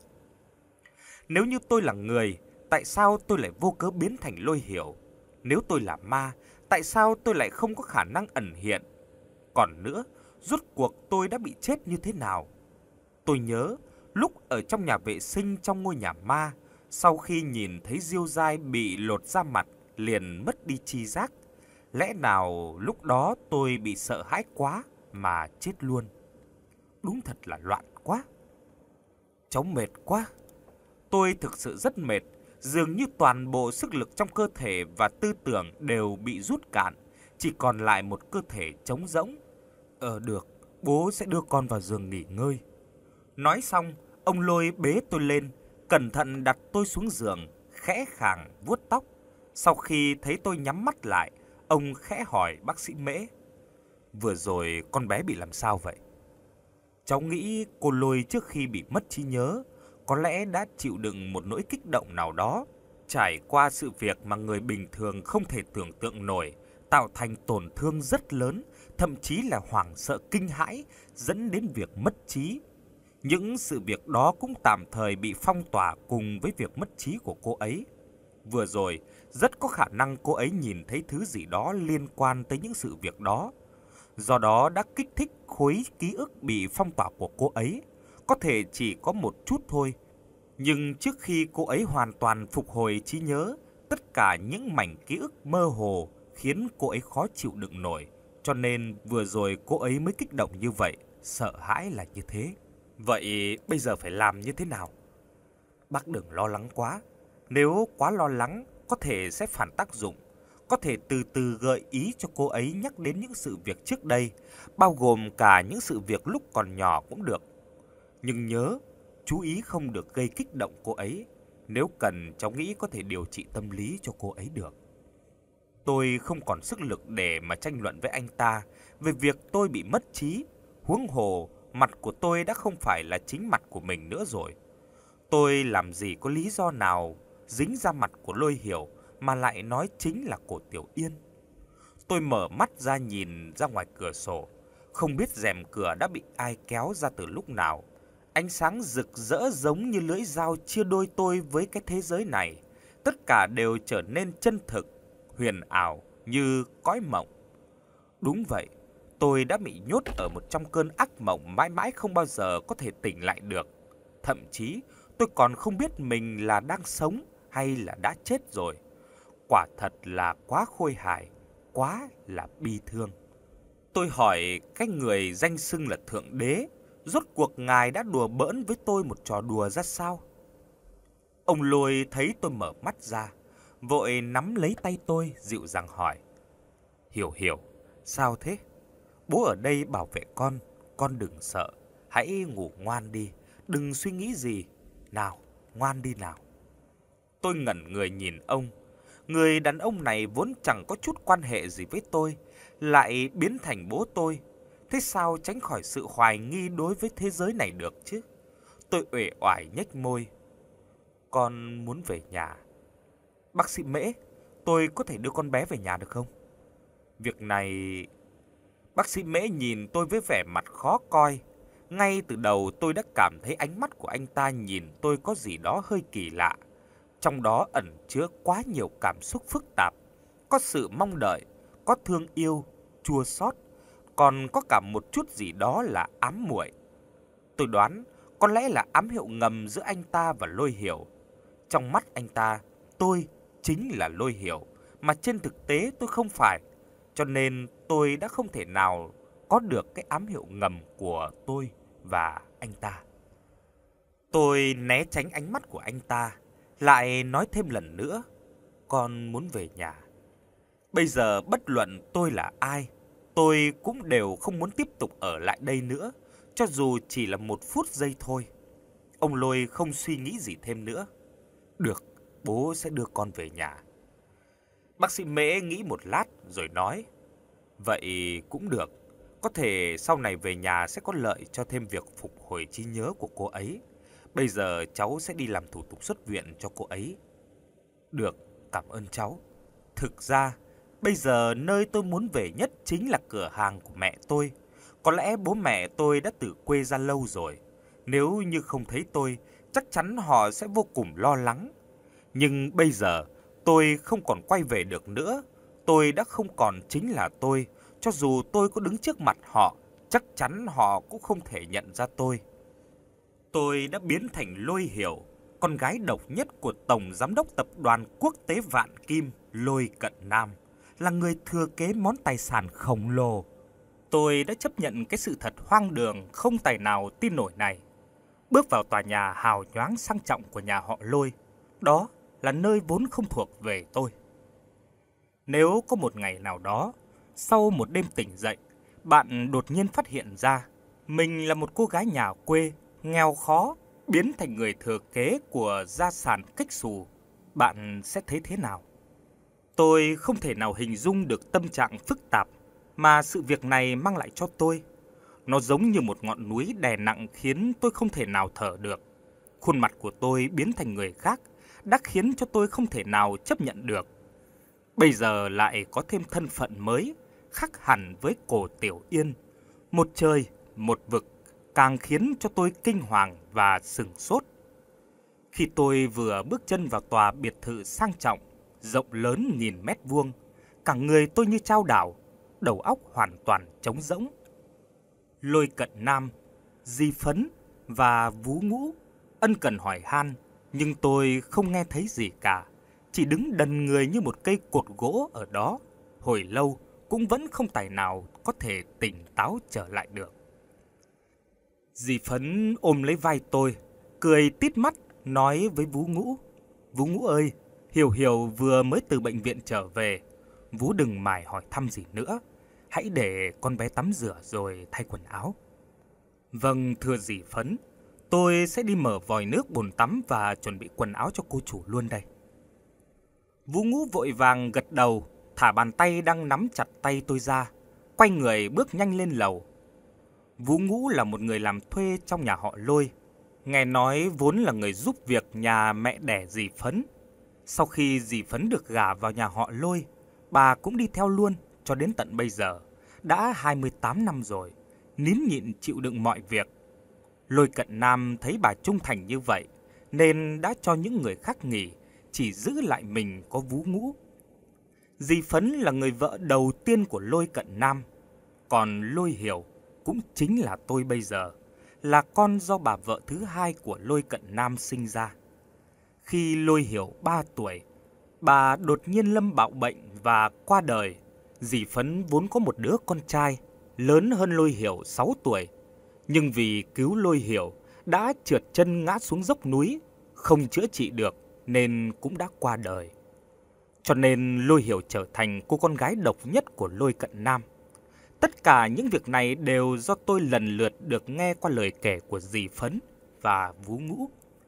Nếu như tôi là người, tại sao tôi lại vô cớ biến thành Lôi Hiểu? Nếu tôi là ma, tại sao tôi lại không có khả năng ẩn hiện? Còn nữa, rốt cuộc tôi đã bị chết như thế nào? Tôi nhớ, lúc ở trong nhà vệ sinh trong ngôi nhà ma, sau khi nhìn thấy Diêu Dai bị lột da mặt, liền mất đi tri giác. Lẽ nào lúc đó tôi bị sợ hãi quá mà chết luôn? Đúng thật là loạn quá. Cháu mệt quá. Tôi thực sự rất mệt, dường như toàn bộ sức lực trong cơ thể và tư tưởng đều bị rút cạn, chỉ còn lại một cơ thể trống rỗng. Được, bố sẽ đưa con vào giường nghỉ ngơi. Nói xong, ông Lôi bế tôi lên, cẩn thận đặt tôi xuống giường, khẽ khàng vuốt tóc. Sau khi thấy tôi nhắm mắt lại, ông khẽ hỏi bác sĩ Mễ: "Vừa rồi con bé bị làm sao vậy?" Cháu nghĩ cô Lôi trước khi bị mất trí nhớ, có lẽ đã chịu đựng một nỗi kích động nào đó, trải qua sự việc mà người bình thường không thể tưởng tượng nổi, tạo thành tổn thương rất lớn, thậm chí là hoảng sợ kinh hãi, dẫn đến việc mất trí. Những sự việc đó cũng tạm thời bị phong tỏa cùng với việc mất trí của cô ấy. Vừa rồi, rất có khả năng cô ấy nhìn thấy thứ gì đó liên quan tới những sự việc đó. Do đó đã kích thích khối ký ức bị phong tỏa của cô ấy. Có thể chỉ có một chút thôi. Nhưng trước khi cô ấy hoàn toàn phục hồi trí nhớ, tất cả những mảnh ký ức mơ hồ khiến cô ấy khó chịu đựng nổi. Cho nên vừa rồi cô ấy mới kích động như vậy, sợ hãi là như thế. Vậy bây giờ phải làm như thế nào? Bác đừng lo lắng quá. Nếu quá lo lắng, có thể sẽ phản tác dụng. Có thể từ từ gợi ý cho cô ấy nhắc đến những sự việc trước đây, bao gồm cả những sự việc lúc còn nhỏ cũng được. Nhưng nhớ, chú ý không được gây kích động cô ấy. Nếu cần, cháu nghĩ có thể điều trị tâm lý cho cô ấy được. Tôi không còn sức lực để mà tranh luận với anh ta về việc tôi bị mất trí. Huống hồ, mặt của tôi đã không phải là chính mặt của mình nữa rồi. Tôi làm gì có lý do nào dính ra mặt của Lôi Hiểu mà lại nói chính là của Tiểu Yên. Tôi mở mắt ra nhìn ra ngoài cửa sổ, không biết rèm cửa đã bị ai kéo ra từ lúc nào. Ánh sáng rực rỡ giống như lưỡi dao chia đôi tôi với cái thế giới này. Tất cả đều trở nên chân thực, huyền ảo như cõi mộng. Đúng vậy, tôi đã bị nhốt ở một trong cơn ác mộng mãi mãi không bao giờ có thể tỉnh lại được. Thậm chí, tôi còn không biết mình là đang sống hay là đã chết rồi. Quả thật là quá khôi hài, quá là bi thương. Tôi hỏi cái người danh xưng là Thượng Đế, rốt cuộc ngài đã đùa bỡn với tôi một trò đùa ra sao? Ông Lôi thấy tôi mở mắt ra, vội nắm lấy tay tôi dịu dàng hỏi: Hiểu Hiểu, sao thế? Bố ở đây bảo vệ con đừng sợ, hãy ngủ ngoan đi, đừng suy nghĩ gì. Nào, ngoan đi nào. Tôi ngẩn người nhìn ông. Người đàn ông này vốn chẳng có chút quan hệ gì với tôi, lại biến thành bố tôi. Thế sao tránh khỏi sự hoài nghi đối với thế giới này được chứ? Tôi uể oải nhếch môi. Con muốn về nhà. Bác sĩ Mễ, tôi có thể đưa con bé về nhà được không? Việc này... Bác sĩ Mễ nhìn tôi với vẻ mặt khó coi. Ngay từ đầu tôi đã cảm thấy ánh mắt của anh ta nhìn tôi có gì đó hơi kỳ lạ. Trong đó ẩn chứa quá nhiều cảm xúc phức tạp. Có sự mong đợi, có thương yêu, chua xót, còn có cả một chút gì đó là ám muội. Tôi đoán có lẽ là ám hiệu ngầm giữa anh ta và Lôi Hiểu. Trong mắt anh ta, tôi chính là Lôi Hiểu, mà trên thực tế tôi không phải. Cho nên tôi đã không thể nào có được cái ám hiệu ngầm của tôi và anh ta. Tôi né tránh ánh mắt của anh ta, lại nói thêm lần nữa, con muốn về nhà. Bây giờ bất luận tôi là ai, tôi cũng đều không muốn tiếp tục ở lại đây nữa, cho dù chỉ là 1 phút giây thôi. Ông Lôi không suy nghĩ gì thêm nữa. Được, bố sẽ đưa con về nhà. Bác sĩ Mễ nghĩ một lát rồi nói, vậy cũng được, có thể sau này về nhà sẽ có lợi cho thêm việc phục hồi trí nhớ của cô ấy. Bây giờ cháu sẽ đi làm thủ tục xuất viện cho cô ấy. Được, cảm ơn cháu. Thực ra, bây giờ nơi tôi muốn về nhất chính là cửa hàng của mẹ tôi. Có lẽ bố mẹ tôi đã từ quê ra lâu rồi. Nếu như không thấy tôi, chắc chắn họ sẽ vô cùng lo lắng. Nhưng bây giờ, tôi không còn quay về được nữa. Tôi đã không còn chính là tôi. Cho dù tôi có đứng trước mặt họ, chắc chắn họ cũng không thể nhận ra tôi. Tôi đã biến thành Lôi Hiểu, con gái độc nhất của Tổng Giám đốc Tập đoàn Quốc tế Vạn Kim, Lôi Cận Nam, là người thừa kế món tài sản khổng lồ. Tôi đã chấp nhận cái sự thật hoang đường không tài nào tin nổi này. Bước vào tòa nhà hào nhoáng sang trọng của nhà họ Lôi, đó là nơi vốn không thuộc về tôi. Nếu có một ngày nào đó, sau một đêm tỉnh dậy, bạn đột nhiên phát hiện ra mình là một cô gái nhà quê, nghèo khó, biến thành người thừa kế của gia sản kếch xù, bạn sẽ thấy thế nào? Tôi không thể nào hình dung được tâm trạng phức tạp mà sự việc này mang lại cho tôi. Nó giống như một ngọn núi đè nặng khiến tôi không thể nào thở được. Khuôn mặt của tôi biến thành người khác đã khiến cho tôi không thể nào chấp nhận được. Bây giờ lại có thêm thân phận mới, khác hẳn với Cổ Tiểu Yên. Một trời, một vực, càng khiến cho tôi kinh hoàng và sửng sốt. Khi tôi vừa bước chân vào tòa biệt thự sang trọng, rộng lớn nghìn mét vuông, cả người tôi như chao đảo, đầu óc hoàn toàn trống rỗng. Lôi Cận Nam, Di Phấn và Vú Ngũ ân cần hỏi han, nhưng tôi không nghe thấy gì cả, chỉ đứng đần người như một cây cột gỗ ở đó, hồi lâu cũng vẫn không tài nào có thể tỉnh táo trở lại được. Di Phấn ôm lấy vai tôi, cười tít mắt, nói với Vú Ngũ: "Vú Ngũ ơi, Hiểu Hiểu vừa mới từ bệnh viện trở về. Vú đừng mải hỏi thăm gì nữa. Hãy để con bé tắm rửa rồi thay quần áo." "Vâng, thưa dì Phấn, tôi sẽ đi mở vòi nước bồn tắm và chuẩn bị quần áo cho cô chủ luôn đây." Vú Ngũ vội vàng gật đầu, thả bàn tay đang nắm chặt tay tôi ra, quay người bước nhanh lên lầu. Vú Ngũ là một người làm thuê trong nhà họ Lôi, nghe nói vốn là người giúp việc nhà mẹ đẻ dì Phấn. Sau khi dì Phấn được gả vào nhà họ Lôi, bà cũng đi theo luôn cho đến tận bây giờ, đã 28 năm rồi, nín nhịn chịu đựng mọi việc. Lôi Cận Nam thấy bà trung thành như vậy, nên đã cho những người khác nghỉ, chỉ giữ lại mình có Vú Ngũ. Dì Phấn là người vợ đầu tiên của Lôi Cận Nam, còn Lôi Hiểu cũng chính là tôi bây giờ, là con do bà vợ thứ hai của Lôi Cận Nam sinh ra. Khi Lôi Hiểu 3 tuổi, bà đột nhiên lâm bạo bệnh và qua đời. Dì Phấn vốn có một đứa con trai, lớn hơn Lôi Hiểu 6 tuổi. Nhưng vì cứu Lôi Hiểu, đã trượt chân ngã xuống dốc núi, không chữa trị được nên cũng đã qua đời. Cho nên Lôi Hiểu trở thành cô con gái độc nhất của Lôi Cận Nam. Tất cả những việc này đều do tôi lần lượt được nghe qua lời kể của dì Phấn và Vú Ngũ.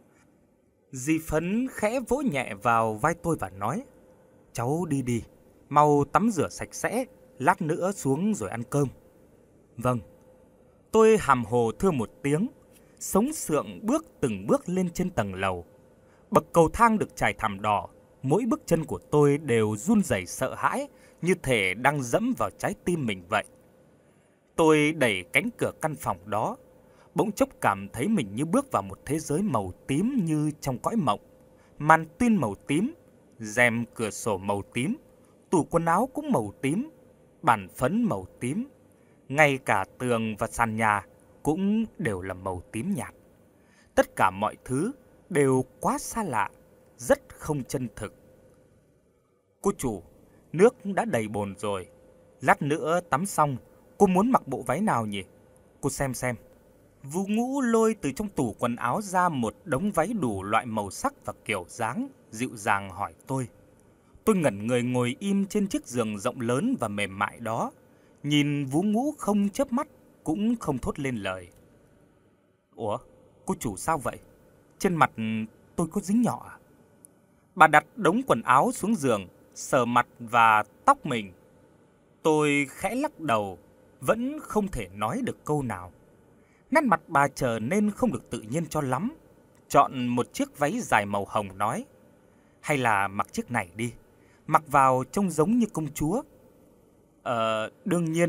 Dì Phấn khẽ vỗ nhẹ vào vai tôi và nói: "Cháu đi đi, mau tắm rửa sạch sẽ, lát nữa xuống rồi ăn cơm." "Vâng." Tôi hàm hồ thưa một tiếng, sống sượng bước từng bước lên trên tầng lầu. Bậc cầu thang được trải thảm đỏ, mỗi bước chân của tôi đều run rẩy sợ hãi, như thể đang dẫm vào trái tim mình vậy. Tôi đẩy cánh cửa căn phòng đó, bỗng chốc cảm thấy mình như bước vào một thế giới màu tím như trong cõi mộng. Màn tuyên màu tím, rèm cửa sổ màu tím, tủ quần áo cũng màu tím, bàn phấn màu tím, ngay cả tường và sàn nhà cũng đều là màu tím nhạt. Tất cả mọi thứ đều quá xa lạ, rất không chân thực. "Cô chủ, nước đã đầy bồn rồi. Lát nữa tắm xong, cô muốn mặc bộ váy nào nhỉ? Cô xem." Vú Ngũ lôi từ trong tủ quần áo ra một đống váy đủ loại màu sắc và kiểu dáng, dịu dàng hỏi tôi. Tôi ngẩn người ngồi im trên chiếc giường rộng lớn và mềm mại đó, nhìn Vú Ngũ không chớp mắt, cũng không thốt lên lời. "Ủa, cô chủ sao vậy? Trên mặt tôi có dính nhỏ à?" Bà đặt đống quần áo xuống giường, sờ mặt và tóc mình. Tôi khẽ lắc đầu, vẫn không thể nói được câu nào. Nét mặt bà trở nên không được tự nhiên cho lắm. Chọn một chiếc váy dài màu hồng nói: "Hay là mặc chiếc này đi, mặc vào trông giống như công chúa." Đương nhiên,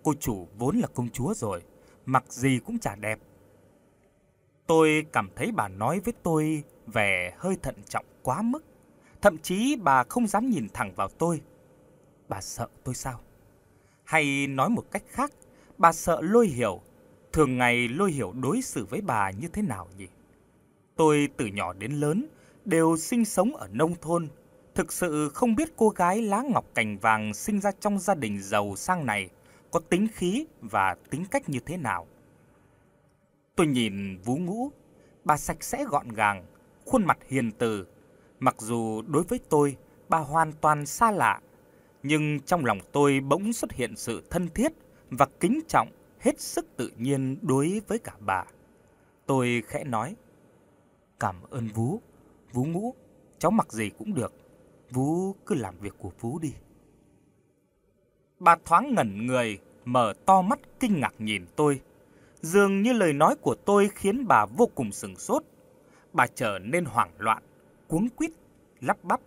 Cô chủ vốn là công chúa rồi, mặc gì cũng chả đẹp. Tôi cảm thấy bà nói với tôi vẻ hơi thận trọng quá mức. Thậm chí bà không dám nhìn thẳng vào tôi. Bà sợ tôi sao? Hay nói một cách khác, bà sợ Lôi Hiểu. Thường ngày Lôi Hiểu đối xử với bà như thế nào nhỉ? Tôi từ nhỏ đến lớn đều sinh sống ở nông thôn. Thực sự không biết cô gái lá ngọc cành vàng sinh ra trong gia đình giàu sang này có tính khí và tính cách như thế nào. Tôi nhìn Vú Ngũ, bà sạch sẽ gọn gàng, khuôn mặt hiền từ. Mặc dù đối với tôi, bà hoàn toàn xa lạ, nhưng trong lòng tôi bỗng xuất hiện sự thân thiết và kính trọng hết sức tự nhiên đối với cả bà. Tôi khẽ nói, cảm ơn Vú, Vú Ngũ, cháu mặc gì cũng được, Vú cứ làm việc của Vú đi. Bà thoáng ngẩn người, mở to mắt kinh ngạc nhìn tôi. Dường như lời nói của tôi khiến bà vô cùng sửng sốt. Bà trở nên hoảng loạn, cuống quýt, lắp bắp.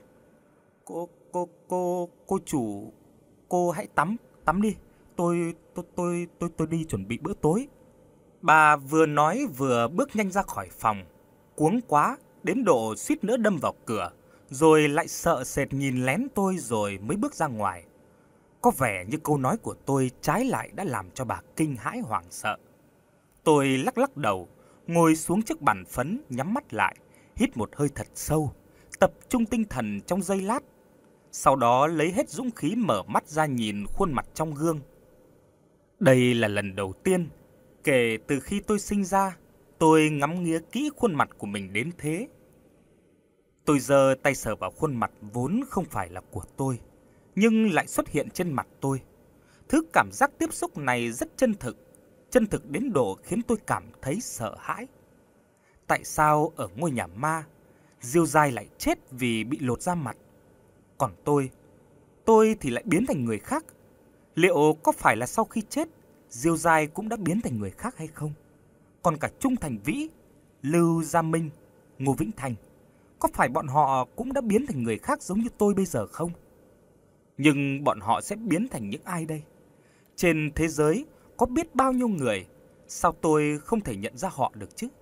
Cô chủ, cô hãy tắm đi. Tôi đi chuẩn bị bữa tối. Bà vừa nói vừa bước nhanh ra khỏi phòng, cuống quá đến độ suýt nữa đâm vào cửa, rồi lại sợ sệt nhìn lén tôi rồi mới bước ra ngoài. Có vẻ như câu nói của tôi trái lại đã làm cho bà kinh hãi hoảng sợ. Tôi lắc lắc đầu, ngồi xuống chiếc bàn phấn, nhắm mắt lại, hít một hơi thật sâu, tập trung tinh thần trong giây lát. Sau đó lấy hết dũng khí mở mắt ra nhìn khuôn mặt trong gương. Đây là lần đầu tiên kể từ khi tôi sinh ra, tôi ngắm nghía kỹ khuôn mặt của mình đến thế. Tôi giơ tay sờ vào khuôn mặt vốn không phải là của tôi, nhưng lại xuất hiện trên mặt tôi. Thứ cảm giác tiếp xúc này rất chân thực đến độ khiến tôi cảm thấy sợ hãi. Tại sao ở ngôi nhà ma, Diêu Giai lại chết vì bị lột da mặt? Còn tôi thì lại biến thành người khác. Liệu có phải là sau khi chết, Diêu Giai cũng đã biến thành người khác hay không? Còn cả Trung Thành Vĩ, Lưu Gia Minh, Ngô Vĩnh Thành, có phải bọn họ cũng đã biến thành người khác giống như tôi bây giờ không? Nhưng bọn họ sẽ biến thành những ai đây? Trên thế giới có biết bao nhiêu người, sao tôi không thể nhận ra họ được chứ?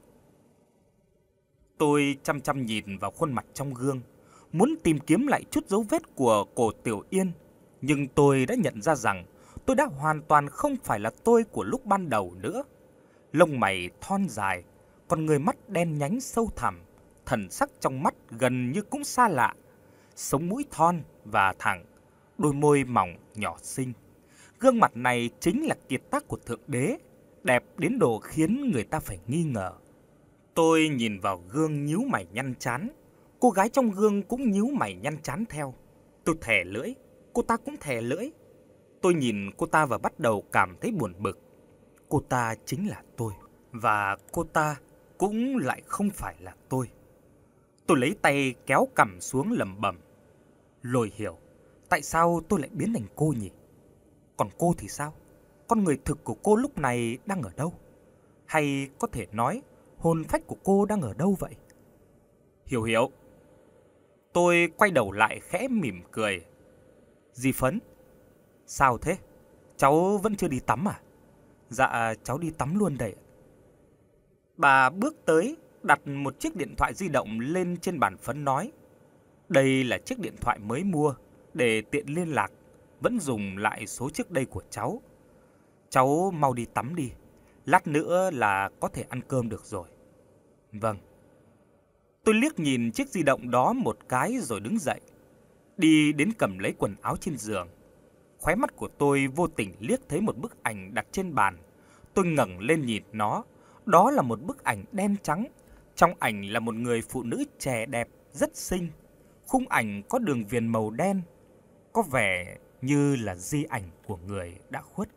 Tôi chăm chăm nhìn vào khuôn mặt trong gương, muốn tìm kiếm lại chút dấu vết của cổ Tiểu Yên, nhưng tôi đã nhận ra rằng tôi đã hoàn toàn không phải là tôi của lúc ban đầu nữa. Lông mày thon dài, con người mắt đen nhánh sâu thẳm, thần sắc trong mắt gần như cũng xa lạ, sống mũi thon và thẳng, đôi môi mỏng nhỏ xinh. Gương mặt này chính là kiệt tác của Thượng Đế, đẹp đến độ khiến người ta phải nghi ngờ. Tôi nhìn vào gương nhíu mày nhăn trán, cô gái trong gương cũng nhíu mày nhăn trán theo. Tôi thè lưỡi, cô ta cũng thè lưỡi. Tôi nhìn cô ta và bắt đầu cảm thấy buồn bực. Cô ta chính là tôi, và cô ta cũng lại không phải là tôi. Tôi lấy tay kéo cằm xuống lẩm bẩm. Lôi Hiểu, tại sao tôi lại biến thành cô nhỉ? Còn cô thì sao? Con người thực của cô lúc này đang ở đâu? Hay có thể nói hồn phách của cô đang ở đâu vậy? Hiểu Hiểu. Tôi quay đầu lại khẽ mỉm cười. Dì Phấn, sao thế? Cháu vẫn chưa đi tắm à? Dạ, cháu đi tắm luôn đây. Bà bước tới, đặt một chiếc điện thoại di động lên trên bàn phấn nói. Đây là chiếc điện thoại mới mua, để tiện liên lạc, vẫn dùng lại số trước đây của cháu. Cháu mau đi tắm đi, lát nữa là có thể ăn cơm được rồi. Vâng. Tôi liếc nhìn chiếc di động đó một cái rồi đứng dậy, đi đến cầm lấy quần áo trên giường. Khóe mắt của tôi vô tình liếc thấy một bức ảnh đặt trên bàn. Tôi ngẩng lên nhìn nó. Đó là một bức ảnh đen trắng. Trong ảnh là một người phụ nữ trẻ đẹp, rất xinh. Khung ảnh có đường viền màu đen, có vẻ như là di ảnh của người đã khuất.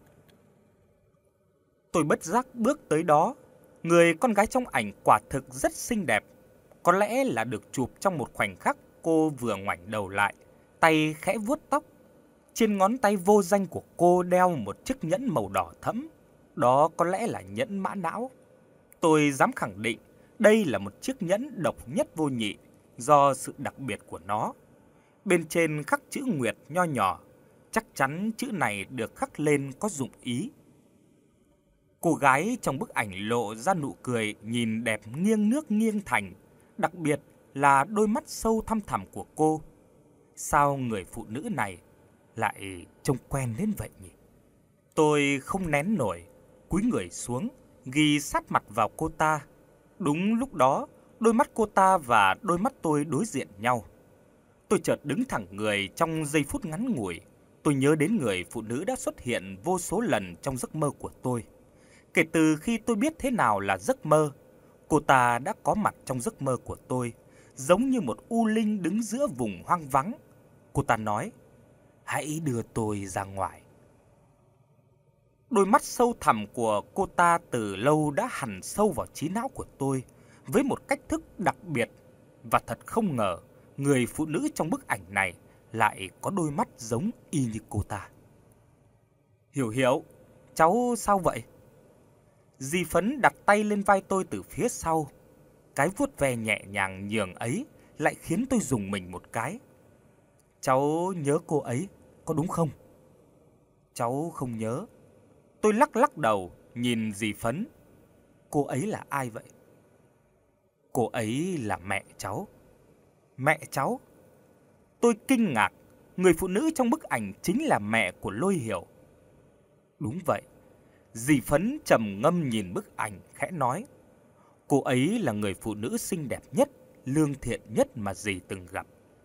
Tôi bất giác bước tới đó. Người con gái trong ảnh quả thực rất xinh đẹp. Có lẽ là được chụp trong một khoảnh khắc cô vừa ngoảnh đầu lại, tay khẽ vuốt tóc. Trên ngón tay vô danh của cô đeo một chiếc nhẫn màu đỏ thẫm. Đó có lẽ là nhẫn mã não. Tôi dám khẳng định đây là một chiếc nhẫn độc nhất vô nhị do sự đặc biệt của nó. Bên trên khắc chữ nguyệt nho nhỏ, Chắc chắn chữ này được khắc lên có dụng ý. Cô gái trong bức ảnh lộ ra nụ cười nhìn đẹp nghiêng nước nghiêng thành, đặc biệt là đôi mắt sâu thăm thẳm của cô. Sao người phụ nữ này lại trông quen đến vậy nhỉ? Tôi không nén nổi, cúi người xuống, ghi sát mặt vào cô ta. Đúng lúc đó, đôi mắt cô ta và đôi mắt tôi đối diện nhau. Tôi chợt đứng thẳng người trong giây phút ngắn ngủi. Tôi nhớ đến người phụ nữ đã xuất hiện vô số lần trong giấc mơ của tôi. Kể từ khi tôi biết thế nào là giấc mơ, cô ta đã có mặt trong giấc mơ của tôi, giống như một u linh đứng giữa vùng hoang vắng. Cô ta nói, hãy đưa tôi ra ngoài. Đôi mắt sâu thẳm của cô ta từ lâu đã hằn sâu vào trí não của tôi với một cách thức đặc biệt. Và thật không ngờ, người phụ nữ trong bức ảnh này lại có đôi mắt giống y như cô ta. Hiểu, cháu sao vậy? Dì Phấn đặt tay lên vai tôi từ phía sau. Cái vuốt ve nhẹ nhàng nhường ấy lại khiến tôi rùng mình một cái. Cháu nhớ cô ấy, có đúng không? Cháu không nhớ. Tôi lắc đầu, nhìn dì Phấn. Cô ấy là ai vậy? Cô ấy là mẹ cháu. Mẹ cháu? Tôi kinh ngạc, người phụ nữ trong bức ảnh chính là mẹ của Lôi Hiểu. Đúng vậy. Dì Phấn trầm ngâm nhìn bức ảnh khẽ nói, cô ấy là người phụ nữ xinh đẹp nhất, lương thiện nhất mà dì từng gặp.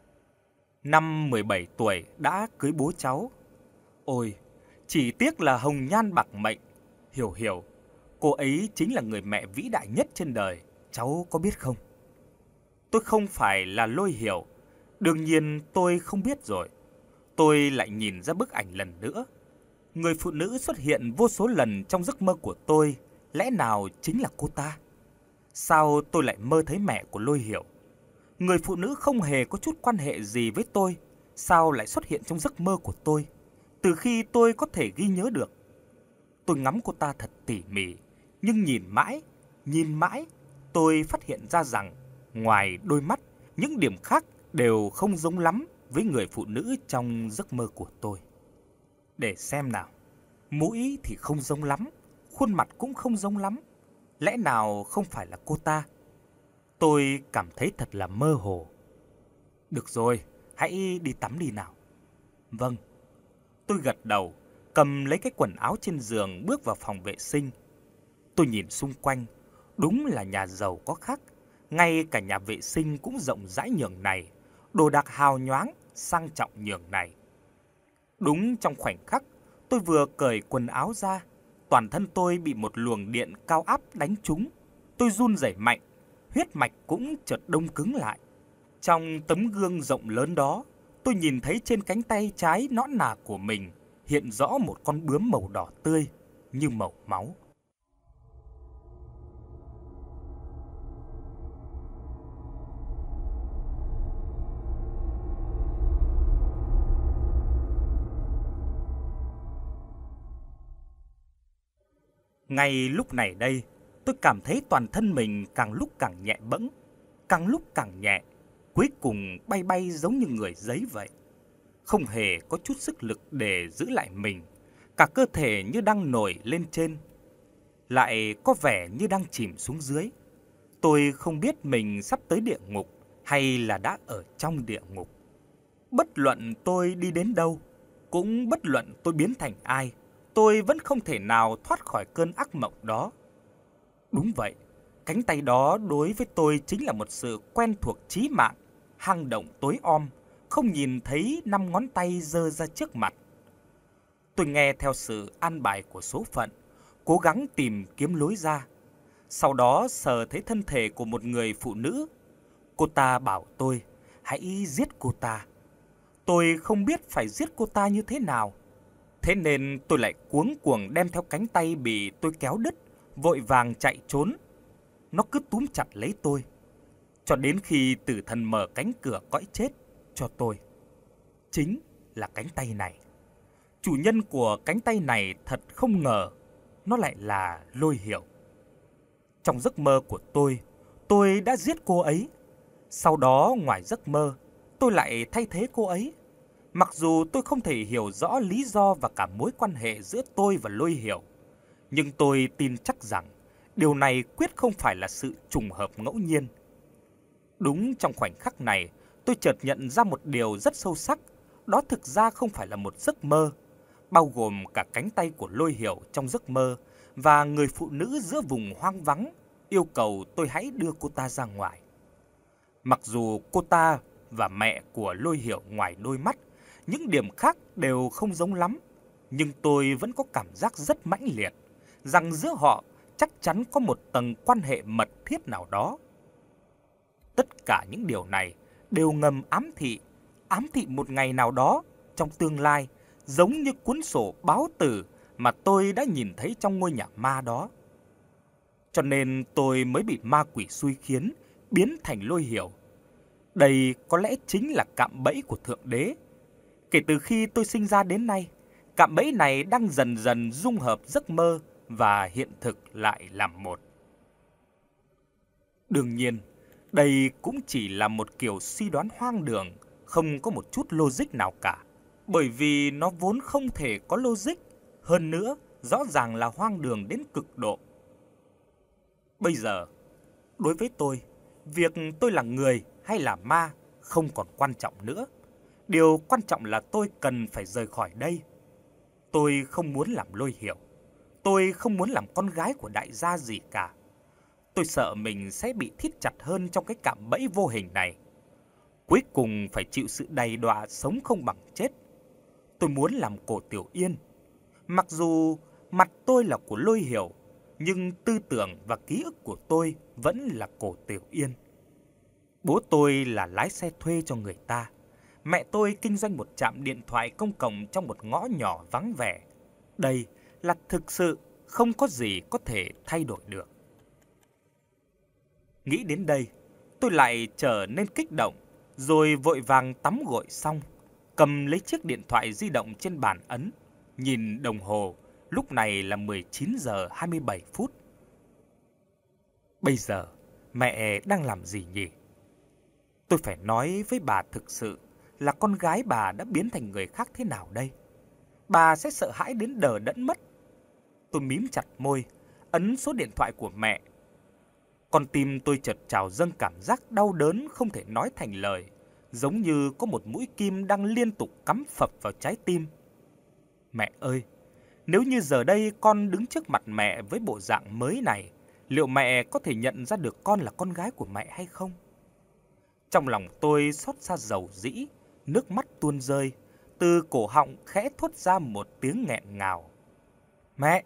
Năm 17 tuổi đã cưới bố cháu. Ôi, chỉ tiếc là hồng nhan bạc mệnh. Hiểu, cô ấy chính là người mẹ vĩ đại nhất trên đời, cháu có biết không? Tôi không phải là Lôi Hiểu, đương nhiên tôi không biết rồi. Tôi lại nhìn ra bức ảnh lần nữa. Người phụ nữ xuất hiện vô số lần trong giấc mơ của tôi, lẽ nào chính là cô ta? Sao tôi lại mơ thấy mẹ của Lôi Hiểu? Người phụ nữ không hề có chút quan hệ gì với tôi, sao lại xuất hiện trong giấc mơ của tôi, từ khi tôi có thể ghi nhớ được? Tôi ngắm cô ta thật tỉ mỉ, nhưng nhìn mãi, tôi phát hiện ra rằng ngoài đôi mắt, những điểm khác đều không giống lắm với người phụ nữ trong giấc mơ của tôi. Để xem nào, mũi thì không giống lắm, khuôn mặt cũng không giống lắm. Lẽ nào không phải là cô ta? Tôi cảm thấy thật là mơ hồ. Được rồi, hãy đi tắm đi nào. Vâng. Tôi gật đầu, cầm lấy cái quần áo trên giường bước vào phòng vệ sinh. Tôi nhìn xung quanh, đúng là nhà giàu có khác. Ngay cả nhà vệ sinh cũng rộng rãi nhường này, đồ đạc hào nhoáng, sang trọng nhường này. Đúng trong khoảnh khắc, tôi vừa cởi quần áo ra, toàn thân tôi bị một luồng điện cao áp đánh trúng. Tôi run rẩy mạnh, huyết mạch cũng chợt đông cứng lại. Trong tấm gương rộng lớn đó, tôi nhìn thấy trên cánh tay trái nõn nà của mình hiện rõ một con bướm màu đỏ tươi như màu máu. Ngay lúc này đây, tôi cảm thấy toàn thân mình càng lúc càng nhẹ bẫng, càng lúc càng nhẹ, cuối cùng bay bay giống như người giấy vậy. Không hề có chút sức lực để giữ lại mình, cả cơ thể như đang nổi lên trên, lại có vẻ như đang chìm xuống dưới. Tôi không biết mình sắp tới địa ngục hay là đã ở trong địa ngục. Bất luận tôi đi đến đâu, cũng bất luận tôi biến thành ai, tôi vẫn không thể nào thoát khỏi cơn ác mộng đó. Đúng vậy, cánh tay đó đối với tôi chính là một sự quen thuộc chí mạng, hang động tối om, không nhìn thấy 5 ngón tay giơ ra trước mặt. Tôi nghe theo sự an bài của số phận, cố gắng tìm kiếm lối ra. Sau đó sờ thấy thân thể của một người phụ nữ. Cô ta bảo tôi, hãy giết cô ta. Tôi không biết phải giết cô ta như thế nào. Thế nên tôi lại cuống cuồng đem theo cánh tay bị tôi kéo đứt, vội vàng chạy trốn. Nó cứ túm chặt lấy tôi, cho đến khi tử thần mở cánh cửa cõi chết cho tôi. Chính là cánh tay này. Chủ nhân của cánh tay này thật không ngờ, nó lại là Lôi Hiểu. Trong giấc mơ của tôi đã giết cô ấy. Sau đó ngoài giấc mơ, tôi lại thay thế cô ấy. Mặc dù tôi không thể hiểu rõ lý do và cả mối quan hệ giữa tôi và Lôi Hiểu, nhưng tôi tin chắc rằng điều này quyết không phải là sự trùng hợp ngẫu nhiên. Đúng trong khoảnh khắc này, tôi chợt nhận ra một điều rất sâu sắc, đó thực ra không phải là một giấc mơ, bao gồm cả cánh tay của Lôi Hiểu trong giấc mơ và người phụ nữ giữa vùng hoang vắng yêu cầu tôi hãy đưa cô ta ra ngoài. Mặc dù cô ta và mẹ của Lôi Hiểu ngoài đôi mắt, những điểm khác đều không giống lắm, nhưng tôi vẫn có cảm giác rất mãnh liệt rằng giữa họ chắc chắn có một tầng quan hệ mật thiết nào đó. Tất cả những điều này đều ngầm ám thị một ngày nào đó trong tương lai, giống như cuốn sổ báo tử mà tôi đã nhìn thấy trong ngôi nhà ma đó. Cho nên tôi mới bị ma quỷ xui khiến, biến thành Lôi Hiểu. Đây có lẽ chính là cạm bẫy của Thượng Đế. Kể từ khi tôi sinh ra đến nay, cạm bẫy này đang dần dần dung hợp giấc mơ và hiện thực lại làm một. Đương nhiên, đây cũng chỉ là một kiểu suy đoán hoang đường, không có một chút logic nào cả. Bởi vì nó vốn không thể có logic, hơn nữa, rõ ràng là hoang đường đến cực độ. Bây giờ, đối với tôi, việc tôi là người hay là ma không còn quan trọng nữa. Điều quan trọng là tôi cần phải rời khỏi đây. Tôi không muốn làm Lôi Hiểu. Tôi không muốn làm con gái của đại gia gì cả. Tôi sợ mình sẽ bị thít chặt hơn trong cái cạm bẫy vô hình này. Cuối cùng phải chịu sự đầy đọa sống không bằng chết. Tôi muốn làm Cổ Tiểu Yên. Mặc dù mặt tôi là của Lôi Hiểu, nhưng tư tưởng và ký ức của tôi vẫn là Cổ Tiểu Yên. Bố tôi là lái xe thuê cho người ta. Mẹ tôi kinh doanh một trạm điện thoại công cộng trong một ngõ nhỏ vắng vẻ. Đây là thực sự không có gì có thể thay đổi được. Nghĩ đến đây, tôi lại trở nên kích động, rồi vội vàng tắm gội xong, cầm lấy chiếc điện thoại di động trên bàn ấn, nhìn đồng hồ, lúc này là 19 giờ 27 phút. Bây giờ, mẹ đang làm gì nhỉ? Tôi phải nói với bà thực sự là con gái bà đã biến thành người khác thế nào đây? Bà sẽ sợ hãi đến đờ đẫn mất. Tôi mím chặt môi, ấn số điện thoại của mẹ. Con tim tôi chợt trào dâng cảm giác đau đớn không thể nói thành lời, giống như có một mũi kim đang liên tục cắm phập vào trái tim. Mẹ ơi, nếu như giờ đây con đứng trước mặt mẹ với bộ dạng mới này, liệu mẹ có thể nhận ra được con là con gái của mẹ hay không? Trong lòng tôi xót xa dầu dĩ, nước mắt tuôn rơi, từ cổ họng khẽ thốt ra một tiếng nghẹn ngào. Mẹ!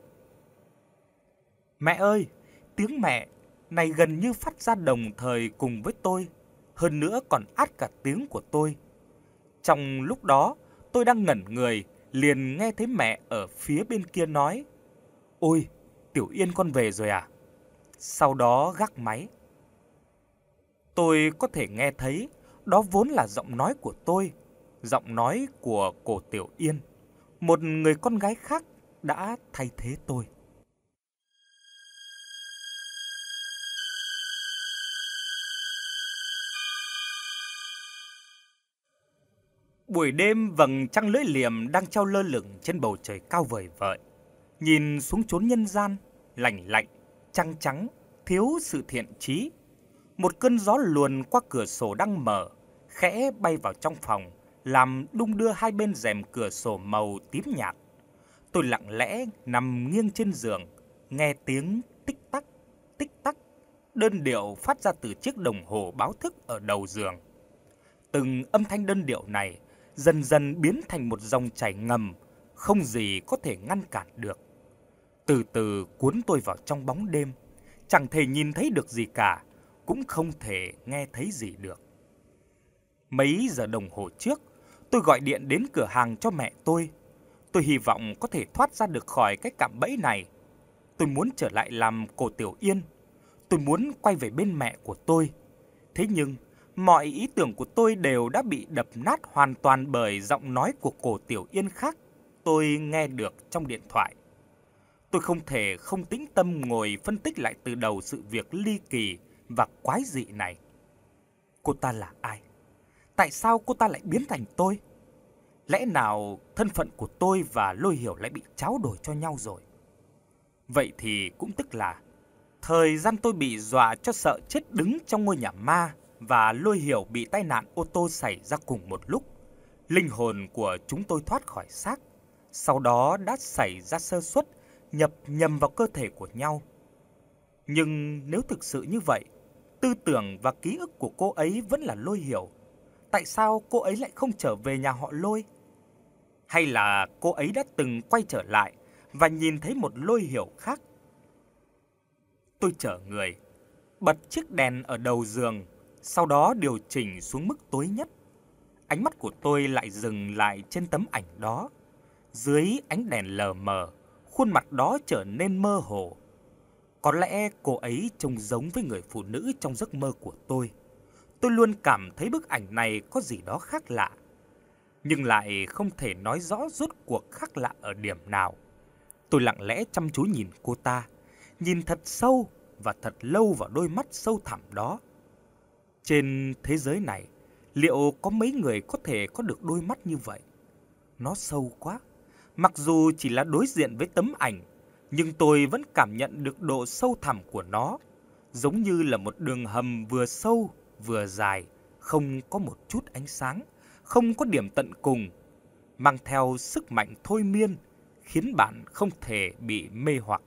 Mẹ ơi! Tiếng mẹ này gần như phát ra đồng thời cùng với tôi, hơn nữa còn át cả tiếng của tôi. Trong lúc đó, tôi đang ngẩn người, liền nghe thấy mẹ ở phía bên kia nói: Ôi, Tiểu Yên con về rồi à? Sau đó gác máy. Tôi có thể nghe thấy đó vốn là giọng nói của tôi, giọng nói của Cổ Tiểu Yên, một người con gái khác đã thay thế tôi. Buổi đêm vầng trăng lưỡi liềm đang treo lơ lửng trên bầu trời cao vời vợi. Nhìn xuống chốn nhân gian, lạnh lạnh, trăng trắng, thiếu sự thiện chí. Một cơn gió luồn qua cửa sổ đang mở, khẽ bay vào trong phòng, làm đung đưa hai bên rèm cửa sổ màu tím nhạt. Tôi lặng lẽ nằm nghiêng trên giường, nghe tiếng tích tắc, đơn điệu phát ra từ chiếc đồng hồ báo thức ở đầu giường. Từng âm thanh đơn điệu này dần dần biến thành một dòng chảy ngầm, không gì có thể ngăn cản được. Từ từ cuốn tôi vào trong bóng đêm, chẳng thể nhìn thấy được gì cả, cũng không thể nghe thấy gì được. Mấy giờ đồng hồ trước, tôi gọi điện đến cửa hàng cho mẹ tôi. Tôi hy vọng có thể thoát ra được khỏi cái cạm bẫy này. Tôi muốn trở lại làm Cổ Tiểu Yên. Tôi muốn quay về bên mẹ của tôi. Thế nhưng, mọi ý tưởng của tôi đều đã bị đập nát hoàn toàn bởi giọng nói của Cổ Tiểu Yên khác tôi nghe được trong điện thoại. Tôi không thể không tĩnh tâm ngồi phân tích lại từ đầu sự việc ly kỳ và quái dị này. Cô ta là ai? Tại sao cô ta lại biến thành tôi? Lẽ nào thân phận của tôi và Lôi Hiểu lại bị tráo đổi cho nhau rồi? Vậy thì cũng tức là thời gian tôi bị dọa cho sợ chết đứng trong ngôi nhà ma và Lôi Hiểu bị tai nạn ô tô xảy ra cùng một lúc. Linh hồn của chúng tôi thoát khỏi xác, sau đó đã xảy ra sơ suất, nhập nhầm vào cơ thể của nhau. Nhưng nếu thực sự như vậy, tư tưởng và ký ức của cô ấy vẫn là Lôi Hiểu. Tại sao cô ấy lại không trở về nhà họ Lôi? Hay là cô ấy đã từng quay trở lại và nhìn thấy một Lôi Hiểu khác? Tôi trở người, bật chiếc đèn ở đầu giường, sau đó điều chỉnh xuống mức tối nhất. Ánh mắt của tôi lại dừng lại trên tấm ảnh đó. Dưới ánh đèn lờ mờ, khuôn mặt đó trở nên mơ hồ. Có lẽ cô ấy trông giống với người phụ nữ trong giấc mơ của tôi. Tôi luôn cảm thấy bức ảnh này có gì đó khác lạ, nhưng lại không thể nói rõ rốt cuộc khác lạ ở điểm nào. Tôi lặng lẽ chăm chú nhìn cô ta, nhìn thật sâu và thật lâu vào đôi mắt sâu thẳm đó. Trên thế giới này, liệu có mấy người có thể có được đôi mắt như vậy? Nó sâu quá. Mặc dù chỉ là đối diện với tấm ảnh, nhưng tôi vẫn cảm nhận được độ sâu thẳm của nó, giống như là một đường hầm vừa sâu vừa dài, không có một chút ánh sáng, không có điểm tận cùng, mang theo sức mạnh thôi miên, khiến bạn không thể bị mê hoặc.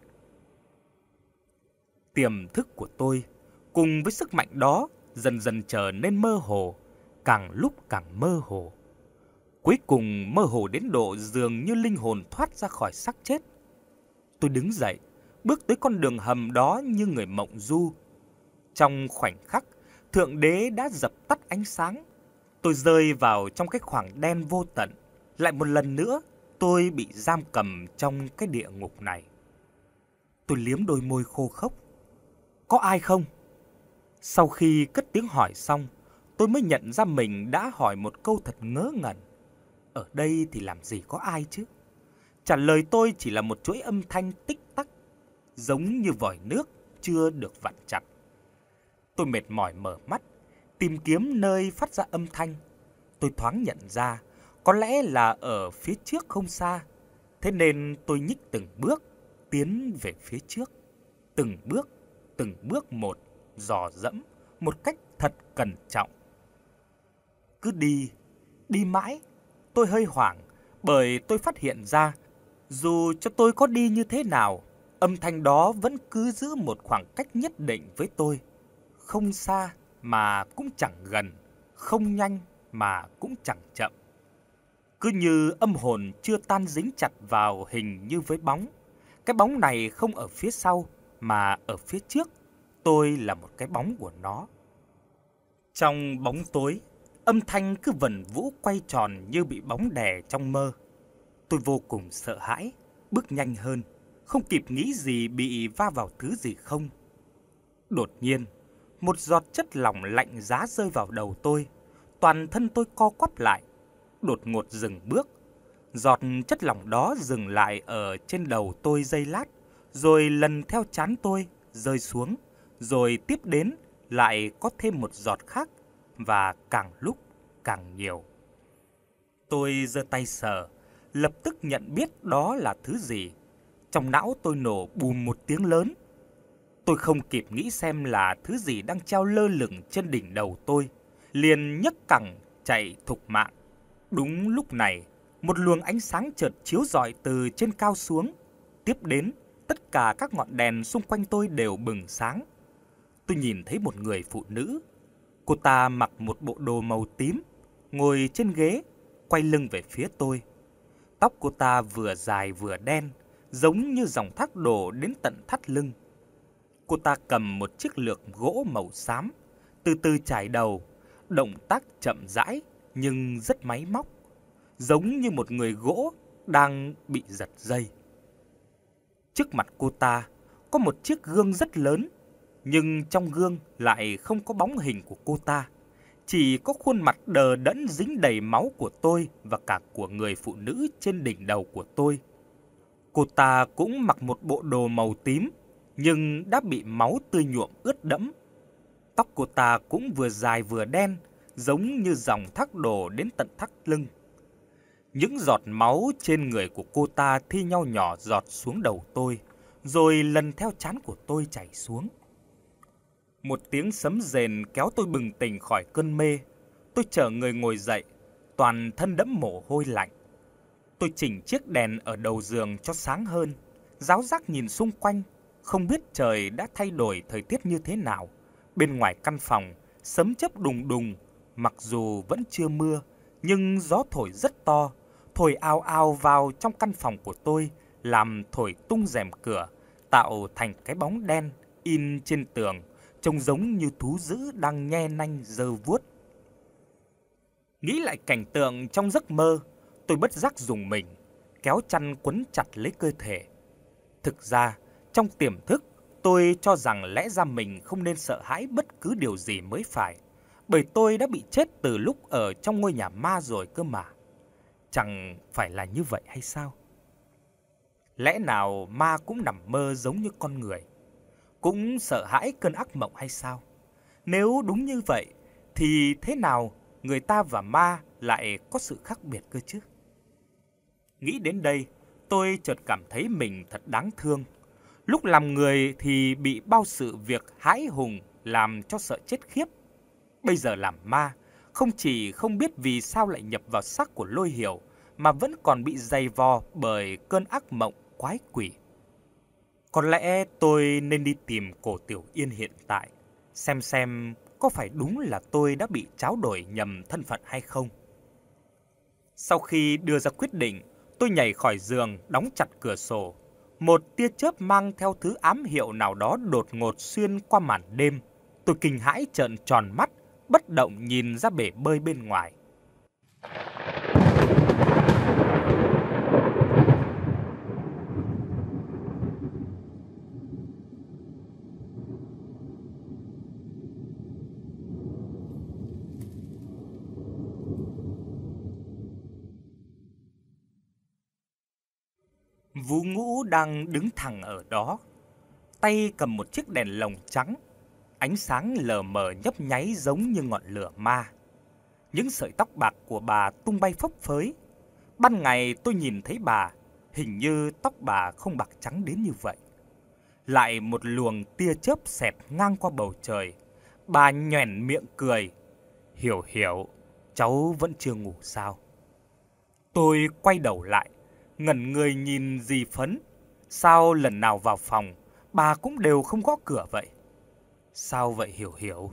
Tiềm thức của tôi cùng với sức mạnh đó dần dần trở nên mơ hồ, càng lúc càng mơ hồ. Cuối cùng mơ hồ đến độ dường như linh hồn thoát ra khỏi xác chết. Tôi đứng dậy, bước tới con đường hầm đó như người mộng du. Trong khoảnh khắc, Thượng Đế đã dập tắt ánh sáng. Tôi rơi vào trong cái khoảng đen vô tận. Lại một lần nữa, tôi bị giam cầm trong cái địa ngục này. Tôi liếm đôi môi khô khốc. Có ai không? Sau khi cất tiếng hỏi xong, tôi mới nhận ra mình đã hỏi một câu thật ngớ ngẩn. Ở đây thì làm gì có ai chứ? Trả lời tôi chỉ là một chuỗi âm thanh tích tắc, giống như vòi nước chưa được vặn chặt. Tôi mệt mỏi mở mắt, tìm kiếm nơi phát ra âm thanh. Tôi thoáng nhận ra, có lẽ là ở phía trước không xa. Thế nên tôi nhích từng bước, tiến về phía trước. Từng bước một, dò dẫm, một cách thật cẩn trọng. Cứ đi mãi, tôi hơi hoảng, bởi tôi phát hiện ra, dù cho tôi có đi như thế nào, âm thanh đó vẫn cứ giữ một khoảng cách nhất định với tôi. Không xa mà cũng chẳng gần, không nhanh mà cũng chẳng chậm. Cứ như âm hồn chưa tan dính chặt vào hình như với bóng. Cái bóng này không ở phía sau mà ở phía trước. Tôi là một cái bóng của nó. Trong bóng tối, âm thanh cứ vần vũ quay tròn như bị bóng đè trong mơ. Tôi vô cùng sợ hãi, bước nhanh hơn, không kịp nghĩ gì bị va vào thứ gì không. Đột nhiên, một giọt chất lỏng lạnh giá rơi vào đầu tôi. Toàn thân tôi co quắp lại, đột ngột dừng bước. Giọt chất lỏng đó dừng lại ở trên đầu tôi giây lát, rồi lần theo trán tôi rơi xuống, rồi tiếp đến lại có thêm một giọt khác, và càng lúc càng nhiều. Tôi giơ tay sờ, lập tức nhận biết đó là thứ gì. Trong não tôi nổ bùm một tiếng lớn. Tôi không kịp nghĩ xem là thứ gì đang treo lơ lửng trên đỉnh đầu tôi, liền nhấc cẳng chạy thục mạng. Đúng lúc này, một luồng ánh sáng chợt chiếu rọi từ trên cao xuống. Tiếp đến, tất cả các ngọn đèn xung quanh tôi đều bừng sáng. Tôi nhìn thấy một người phụ nữ. Cô ta mặc một bộ đồ màu tím, ngồi trên ghế, quay lưng về phía tôi. Tóc cô ta vừa dài vừa đen, giống như dòng thác đổ đến tận thắt lưng. Cô ta cầm một chiếc lược gỗ màu xám, từ từ chải đầu, động tác chậm rãi nhưng rất máy móc, giống như một người gỗ đang bị giật dây. Trước mặt cô ta có một chiếc gương rất lớn, nhưng trong gương lại không có bóng hình của cô ta, chỉ có khuôn mặt đờ đẫn dính đầy máu của tôi và cả của người phụ nữ trên đỉnh đầu của tôi. Cô ta cũng mặc một bộ đồ màu tím, nhưng đã bị máu tươi nhuộm ướt đẫm. Tóc cô ta cũng vừa dài vừa đen, giống như dòng thác đổ đến tận thắt lưng. Những giọt máu trên người của cô ta thi nhau nhỏ giọt xuống đầu tôi, rồi lần theo trán của tôi chảy xuống. Một tiếng sấm rền kéo tôi bừng tỉnh khỏi cơn mê. Tôi chở người ngồi dậy, toàn thân đẫm mồ hôi lạnh. Tôi chỉnh chiếc đèn ở đầu giường cho sáng hơn, ráo rác nhìn xung quanh, không biết trời đã thay đổi thời tiết như thế nào. Bên ngoài căn phòng, sấm chớp đùng đùng, mặc dù vẫn chưa mưa, nhưng gió thổi rất to, thổi ào ào vào trong căn phòng của tôi, làm thổi tung rèm cửa, tạo thành cái bóng đen in trên tường, trông giống như thú dữ đang nhe nanh giơ vuốt. Nghĩ lại cảnh tượng trong giấc mơ, tôi bất giác rùng mình, kéo chăn quấn chặt lấy cơ thể. Thực ra, trong tiềm thức, tôi cho rằng lẽ ra mình không nên sợ hãi bất cứ điều gì mới phải, bởi tôi đã bị chết từ lúc ở trong ngôi nhà ma rồi cơ mà. Chẳng phải là như vậy hay sao? Lẽ nào ma cũng nằm mơ giống như con người, cũng sợ hãi cơn ác mộng hay sao? Nếu đúng như vậy, thì thế nào người ta và ma lại có sự khác biệt cơ chứ? Nghĩ đến đây, tôi chợt cảm thấy mình thật đáng thương. Lúc làm người thì bị bao sự việc hãi hùng làm cho sợ chết khiếp. Bây giờ làm ma, không chỉ không biết vì sao lại nhập vào xác của Lôi Hiểu, mà vẫn còn bị dày vò bởi cơn ác mộng quái quỷ. Có lẽ tôi nên đi tìm Cổ Tiểu Yên hiện tại, xem có phải đúng là tôi đã bị tráo đổi nhầm thân phận hay không. Sau khi đưa ra quyết định, tôi nhảy khỏi giường, đóng chặt cửa sổ. Một tia chớp mang theo thứ ám hiệu nào đó đột ngột xuyên qua màn đêm. Tôi kinh hãi trợn tròn mắt, bất động nhìn ra bể bơi bên ngoài. Vũ Ngũ đang đứng thẳng ở đó, tay cầm một chiếc đèn lồng trắng, ánh sáng lờ mờ nhấp nháy giống như ngọn lửa ma. Những sợi tóc bạc của bà tung bay phấp phới. Ban ngày tôi nhìn thấy bà, hình như tóc bà không bạc trắng đến như vậy. Lại một luồng tia chớp xẹt ngang qua bầu trời. Bà nhoẻn miệng cười. Hiểu, cháu vẫn chưa ngủ sao? Tôi quay đầu lại, ngẩn người nhìn dì Phấn. Sao lần nào vào phòng, bà cũng đều không gõ cửa vậy? Sao vậy Hiểu?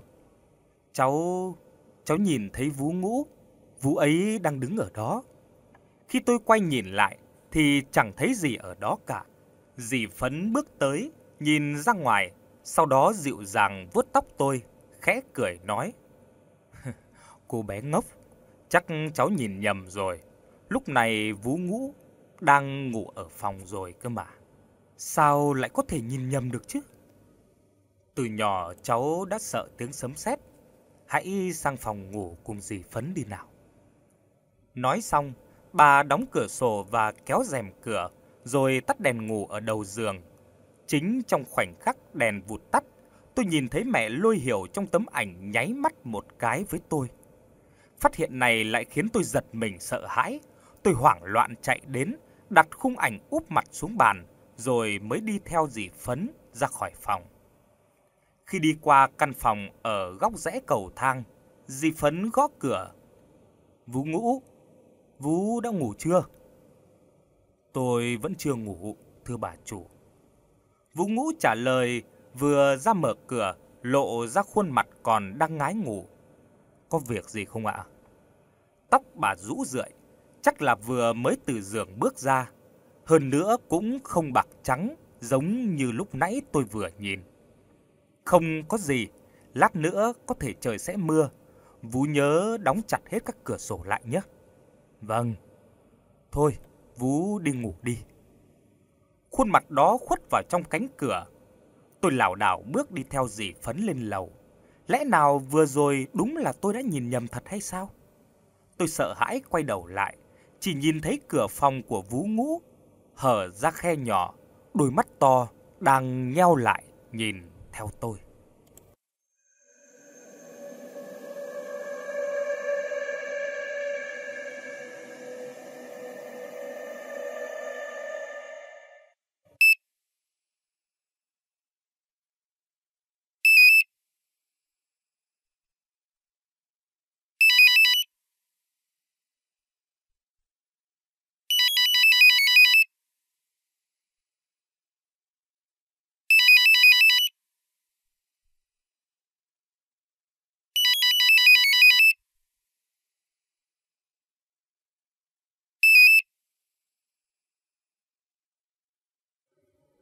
Cháu nhìn thấy Vũ Ngũ, Vũ ấy đang đứng ở đó. Khi tôi quay nhìn lại thì chẳng thấy gì ở đó cả. Dì Phấn bước tới, nhìn ra ngoài, sau đó dịu dàng vuốt tóc tôi, khẽ cười nói: Cô bé ngốc, chắc cháu nhìn nhầm rồi. Lúc này Vũ Ngũ đang ngủ ở phòng rồi cơ mà. Sao lại có thể nhìn nhầm được chứ? Từ nhỏ cháu đã sợ tiếng sấm sét. Hãy sang phòng ngủ cùng dì Phấn đi nào. Nói xong, bà đóng cửa sổ và kéo rèm cửa, rồi tắt đèn ngủ ở đầu giường. Chính trong khoảnh khắc đèn vụt tắt, tôi nhìn thấy mẹ Lôi Hiểu trong tấm ảnh nháy mắt một cái với tôi. Phát hiện này lại khiến tôi giật mình sợ hãi. Tôi hoảng loạn chạy đến, đặt khung ảnh úp mặt xuống bàn, rồi mới đi theo dì Phấn ra khỏi phòng. Khi đi qua căn phòng ở góc rẽ cầu thang, dì Phấn gõ cửa. Vũ Ngũ, Vũ đã ngủ chưa? Tôi vẫn chưa ngủ, thưa bà chủ. Vũ Ngũ trả lời, vừa ra mở cửa, lộ ra khuôn mặt còn đang ngái ngủ. Có việc gì không ạ? Tóc bà rũ rượi, chắc là vừa mới từ giường bước ra. Hơn nữa cũng không bạc trắng, giống như lúc nãy tôi vừa nhìn. Không có gì, lát nữa có thể trời sẽ mưa. Vũ nhớ đóng chặt hết các cửa sổ lại nhé. Vâng. Thôi, Vũ đi ngủ đi. Khuôn mặt đó khuất vào trong cánh cửa. Tôi lảo đảo bước đi theo dì Phấn lên lầu. Lẽ nào vừa rồi đúng là tôi đã nhìn nhầm thật hay sao? Tôi sợ hãi quay đầu lại, chỉ nhìn thấy cửa phòng của Vũ Ngũ hở ra khe nhỏ, đôi mắt to đang nheo lại nhìn theo tôi.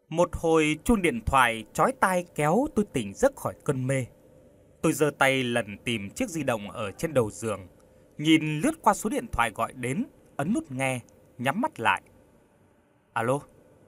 Một hồi chuông điện thoại chói tai kéo tôi tỉnh giấc khỏi cơn mê. Tôi giơ tay lần tìm chiếc di động ở trên đầu giường, nhìn lướt qua số điện thoại gọi đến, ấn nút nghe, nhắm mắt lại. Alo?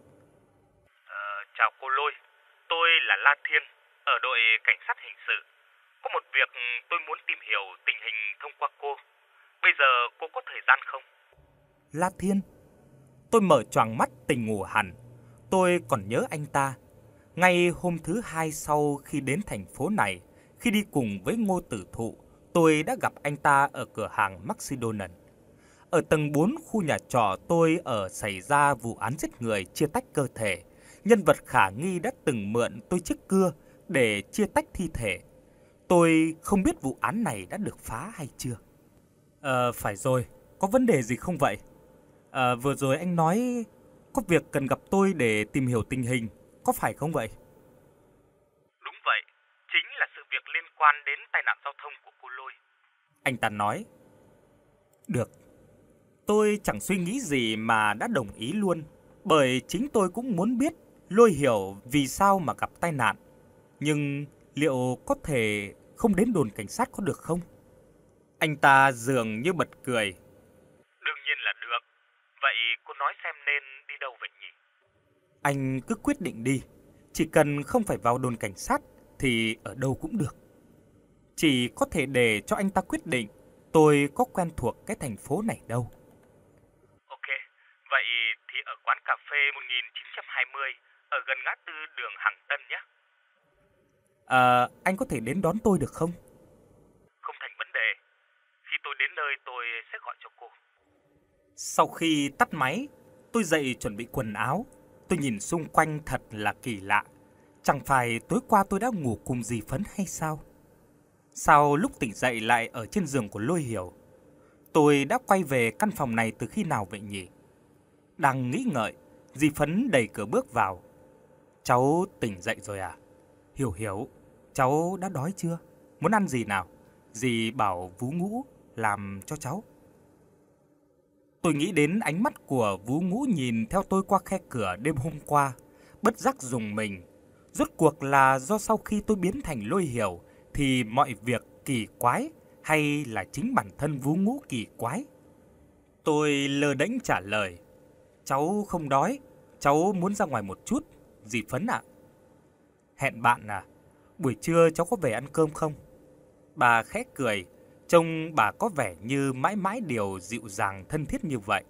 Chào cô Lôi, tôi là La Thiên, ở đội cảnh sát hình sự. Có một việc tôi muốn tìm hiểu tình hình thông qua cô. Bây giờ cô có thời gian không? La Thiên? Tôi mở choàng mắt tỉnh ngủ hẳn. Tôi còn nhớ anh ta. Ngay hôm thứ Hai sau khi đến thành phố này, khi đi cùng với Ngô Tử Thụ, tôi đã gặp anh ta ở cửa hàng McDonald's. Ở tầng 4 khu nhà trọ tôi ở xảy ra vụ án giết người chia tách cơ thể. Nhân vật khả nghi đã từng mượn tôi chiếc cưa để chia tách thi thể. Tôi không biết vụ án này đã được phá hay chưa. Phải rồi, có vấn đề gì không vậy? Vừa rồi anh nói có việc cần gặp tôi để tìm hiểu tình hình, có phải không vậy? Đúng vậy, chính là sự việc liên quan đến tai nạn giao thông của cô Lôi. Anh ta nói. Được, tôi chẳng suy nghĩ gì mà đã đồng ý luôn, bởi chính tôi cũng muốn biết Lôi hiểu vì sao mà gặp tai nạn. Nhưng liệu có thể không đến đồn cảnh sát có được không? Anh ta dường như bật cười. Đương nhiên là được. Vậy cô nói xem nên đi đâu vậy nhỉ? Anh cứ quyết định đi. Chỉ cần không phải vào đồn cảnh sát thì ở đâu cũng được. Chỉ có thể để cho anh ta quyết định. Tôi có quen thuộc cái thành phố này đâu. Ok, vậy thì ở quán cà phê 1920 ở gần ngã tư đường Hằng Tân nhé. Anh có thể đến đón tôi được không? Không thành vấn đề. Khi tôi đến nơi tôi sẽ gọi cho cô. Sau khi tắt máy, tôi dậy chuẩn bị quần áo. Tôi nhìn xung quanh thật là kỳ lạ. Chẳng phải tối qua tôi đã ngủ cùng dì Phấn hay sao? Sao lúc tỉnh dậy lại ở trên giường của Lôi Hiểu? Tôi đã quay về căn phòng này từ khi nào vậy nhỉ? Đang nghĩ ngợi, dì Phấn đẩy cửa bước vào. Cháu tỉnh dậy rồi à? Hiểu Hiểu, cháu đã đói chưa? Muốn ăn gì nào? Dì bảo Vú Ngũ làm cho cháu. Tôi nghĩ đến ánh mắt của Vú Ngũ nhìn theo tôi qua khe cửa đêm hôm qua, bất giác rùng mình. Rốt cuộc là do sau khi tôi biến thành Lôi Hiểu thì mọi việc kỳ quái, hay là chính bản thân Vú Ngũ kỳ quái? Tôi lơ đễnh trả lời. Cháu không đói, cháu muốn ra ngoài một chút, dì Phấn ạ. Hẹn bạn à? Buổi trưa cháu có về ăn cơm không? Bà khẽ cười, trông bà có vẻ như mãi mãi điều dịu dàng thân thiết như vậy.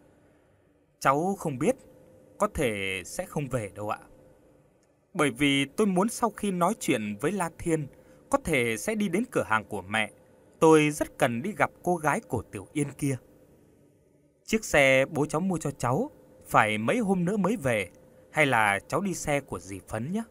Cháu không biết, có thể sẽ không về đâu ạ. Bởi vì tôi muốn sau khi nói chuyện với La Thiên, có thể sẽ đi đến cửa hàng của mẹ. Tôi rất cần đi gặp cô gái của Tiểu Yên kia. Chiếc xe bố cháu mua cho cháu phải mấy hôm nữa mới về, hay là cháu đi xe của dì Phấn nhé?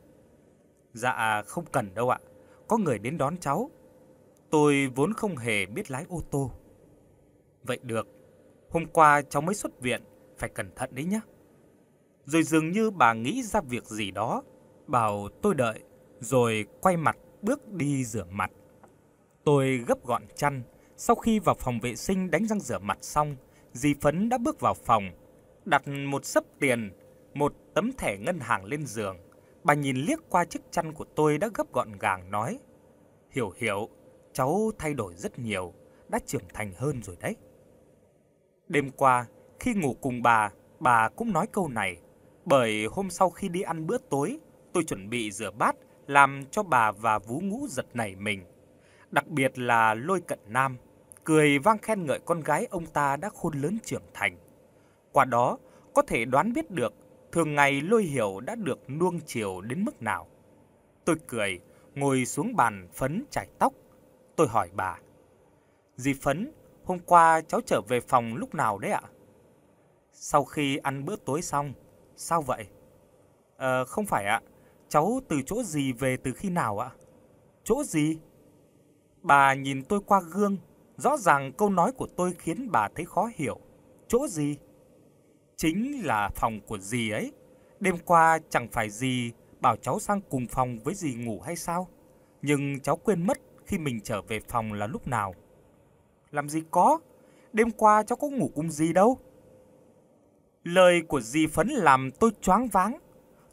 Dạ không cần đâu ạ, có người đến đón cháu. Tôi vốn không hề biết lái ô tô. Vậy được, hôm qua cháu mới xuất viện, phải cẩn thận đấy nhé. Rồi dường như bà nghĩ ra việc gì đó, bảo tôi đợi, rồi quay mặt bước đi rửa mặt. Tôi gấp gọn chăn, sau khi vào phòng vệ sinh đánh răng rửa mặt xong, dì Phấn đã bước vào phòng, đặt một xấp tiền, một tấm thẻ ngân hàng lên giường. Bà nhìn liếc qua chiếc chăn của tôi đã gấp gọn gàng nói: Hiểu Hiểu, cháu thay đổi rất nhiều, đã trưởng thành hơn rồi đấy. Đêm qua, khi ngủ cùng bà cũng nói câu này. Bởi hôm sau khi đi ăn bữa tối, tôi chuẩn bị rửa bát, làm cho bà và Vú Ngũ giật nảy mình. Đặc biệt là Lôi Cận Nam, cười vang khen ngợi con gái ông ta đã khôn lớn trưởng thành. Qua đó, có thể đoán biết được thường ngày Lôi Hiểu đã được nuông chiều đến mức nào. Tôi cười, ngồi xuống bàn Phấn chải tóc. Tôi hỏi bà: Dì Phấn, hôm qua cháu trở về phòng lúc nào đấy ạ? Sau khi ăn bữa tối xong. Sao vậy? Không phải ạ, cháu từ chỗ dì về từ khi nào ạ? Chỗ gì? Bà nhìn tôi qua gương, rõ ràng câu nói của tôi khiến bà thấy khó hiểu. Chỗ gì? Chính là phòng của dì ấy. Đêm qua chẳng phải dì bảo cháu sang cùng phòng với dì ngủ hay sao? Nhưng cháu quên mất khi mình trở về phòng là lúc nào. Làm gì có, đêm qua cháu có ngủ cùng dì đâu. Lời của dì Phấn làm tôi choáng váng.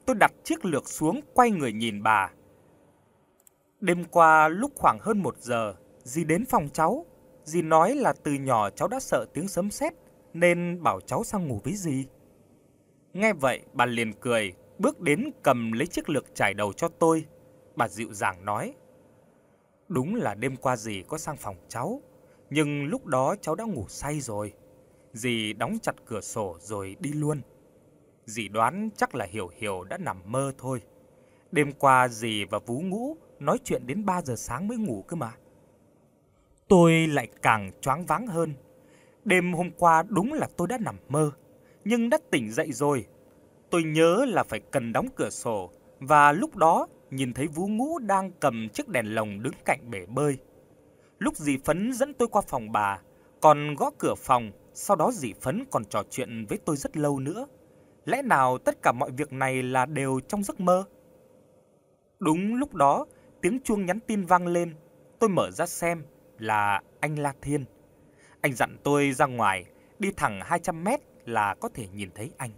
Tôi đặt chiếc lược xuống, quay người nhìn bà. Đêm qua lúc khoảng hơn 1 giờ, dì đến phòng cháu. Dì nói là từ nhỏ cháu đã sợ tiếng sấm sét nên bảo cháu sang ngủ với dì. Nghe vậy, bà liền cười, bước đến cầm lấy chiếc lược trải đầu cho tôi. Bà dịu dàng nói: Đúng là đêm qua dì có sang phòng cháu, nhưng lúc đó cháu đã ngủ say rồi. Dì đóng chặt cửa sổ rồi đi luôn. Dì đoán chắc là Hiểu Hiểu đã nằm mơ thôi. Đêm qua dì và Vú Ngũ nói chuyện đến 3 giờ sáng mới ngủ cơ mà. Tôi lại càng choáng váng hơn. Đêm hôm qua đúng là tôi đã nằm mơ, nhưng đã tỉnh dậy rồi. Tôi nhớ là phải cần đóng cửa sổ, và lúc đó nhìn thấy Vú Ngũ đang cầm chiếc đèn lồng đứng cạnh bể bơi. Lúc dì Phấn dẫn tôi qua phòng bà, còn gõ cửa phòng, sau đó dì Phấn còn trò chuyện với tôi rất lâu nữa. Lẽ nào tất cả mọi việc này là đều trong giấc mơ? Đúng lúc đó, tiếng chuông nhắn tin vang lên. Tôi mở ra xem là anh La Thiên. Anh dặn tôi ra ngoài, đi thẳng 200 mét là có thể nhìn thấy anh.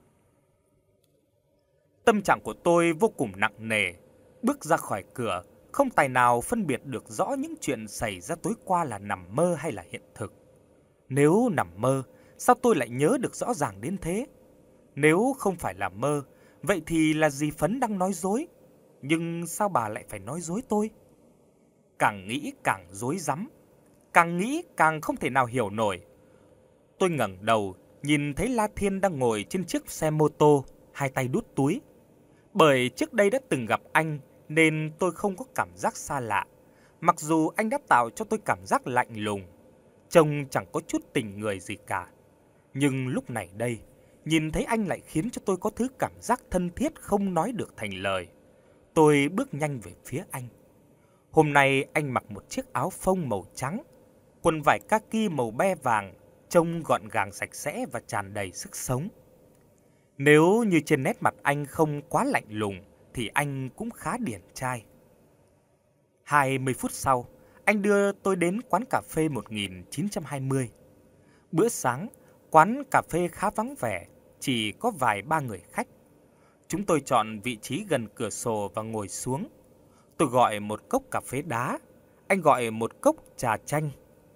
Tâm trạng của tôi vô cùng nặng nề. Bước ra khỏi cửa, không tài nào phân biệt được rõ những chuyện xảy ra tối qua là nằm mơ hay là hiện thực. Nếu nằm mơ, sao tôi lại nhớ được rõ ràng đến thế? Nếu không phải là mơ, vậy thì là dì Phấn đang nói dối. Nhưng sao bà lại phải nói dối tôi? Càng nghĩ càng rối rắm, càng nghĩ càng không thể nào hiểu nổi. Tôi ngẩng đầu, nhìn thấy La Thiên đang ngồi trên chiếc xe mô tô, hai tay đút túi. Bởi trước đây đã từng gặp anh nên tôi không có cảm giác xa lạ. Mặc dù anh đã tạo cho tôi cảm giác lạnh lùng, trông chẳng có chút tình người gì cả. Nhưng lúc này đây, nhìn thấy anh lại khiến cho tôi có thứ cảm giác thân thiết không nói được thành lời. Tôi bước nhanh về phía anh. Hôm nay anh mặc một chiếc áo phông màu trắng, quần vải kaki màu be vàng, trông gọn gàng sạch sẽ và tràn đầy sức sống. Nếu như trên nét mặt anh không quá lạnh lùng thì anh cũng khá điển trai. 20 phút sau, anh đưa tôi đến quán cà phê 1920. Bữa sáng, quán cà phê khá vắng vẻ, chỉ có vài ba người khách. Chúng tôi chọn vị trí gần cửa sổ và ngồi xuống. Tôi gọi một cốc cà phê đá, anh gọi một cốc trà chanh.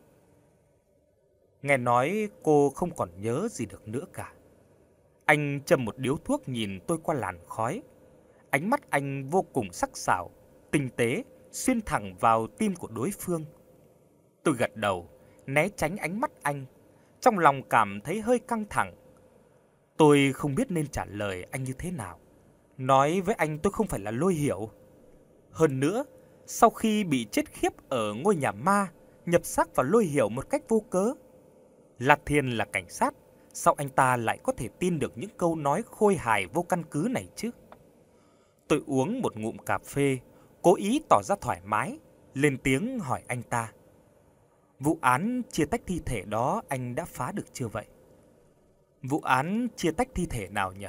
Nghe nói cô không còn nhớ gì được nữa cả. Anh châm một điếu thuốc nhìn tôi qua làn khói. Ánh mắt anh vô cùng sắc sảo, tinh tế, xuyên thẳng vào tim của đối phương. Tôi gật đầu, né tránh ánh mắt anh, trong lòng cảm thấy hơi căng thẳng. Tôi không biết nên trả lời anh như thế nào. Nói với anh tôi không phải là Lôi Hiểu. Hơn nữa, sau khi bị chết khiếp ở ngôi nhà ma, nhập xác vào Lôi Hiểu một cách vô cớ. La Thiên là cảnh sát, sao anh ta lại có thể tin được những câu nói khôi hài vô căn cứ này chứ? Tôi uống một ngụm cà phê, cố ý tỏ ra thoải mái, lên tiếng hỏi anh ta. Vụ án chia tách thi thể đó anh đã phá được chưa vậy? Vụ án chia tách thi thể nào nhỉ?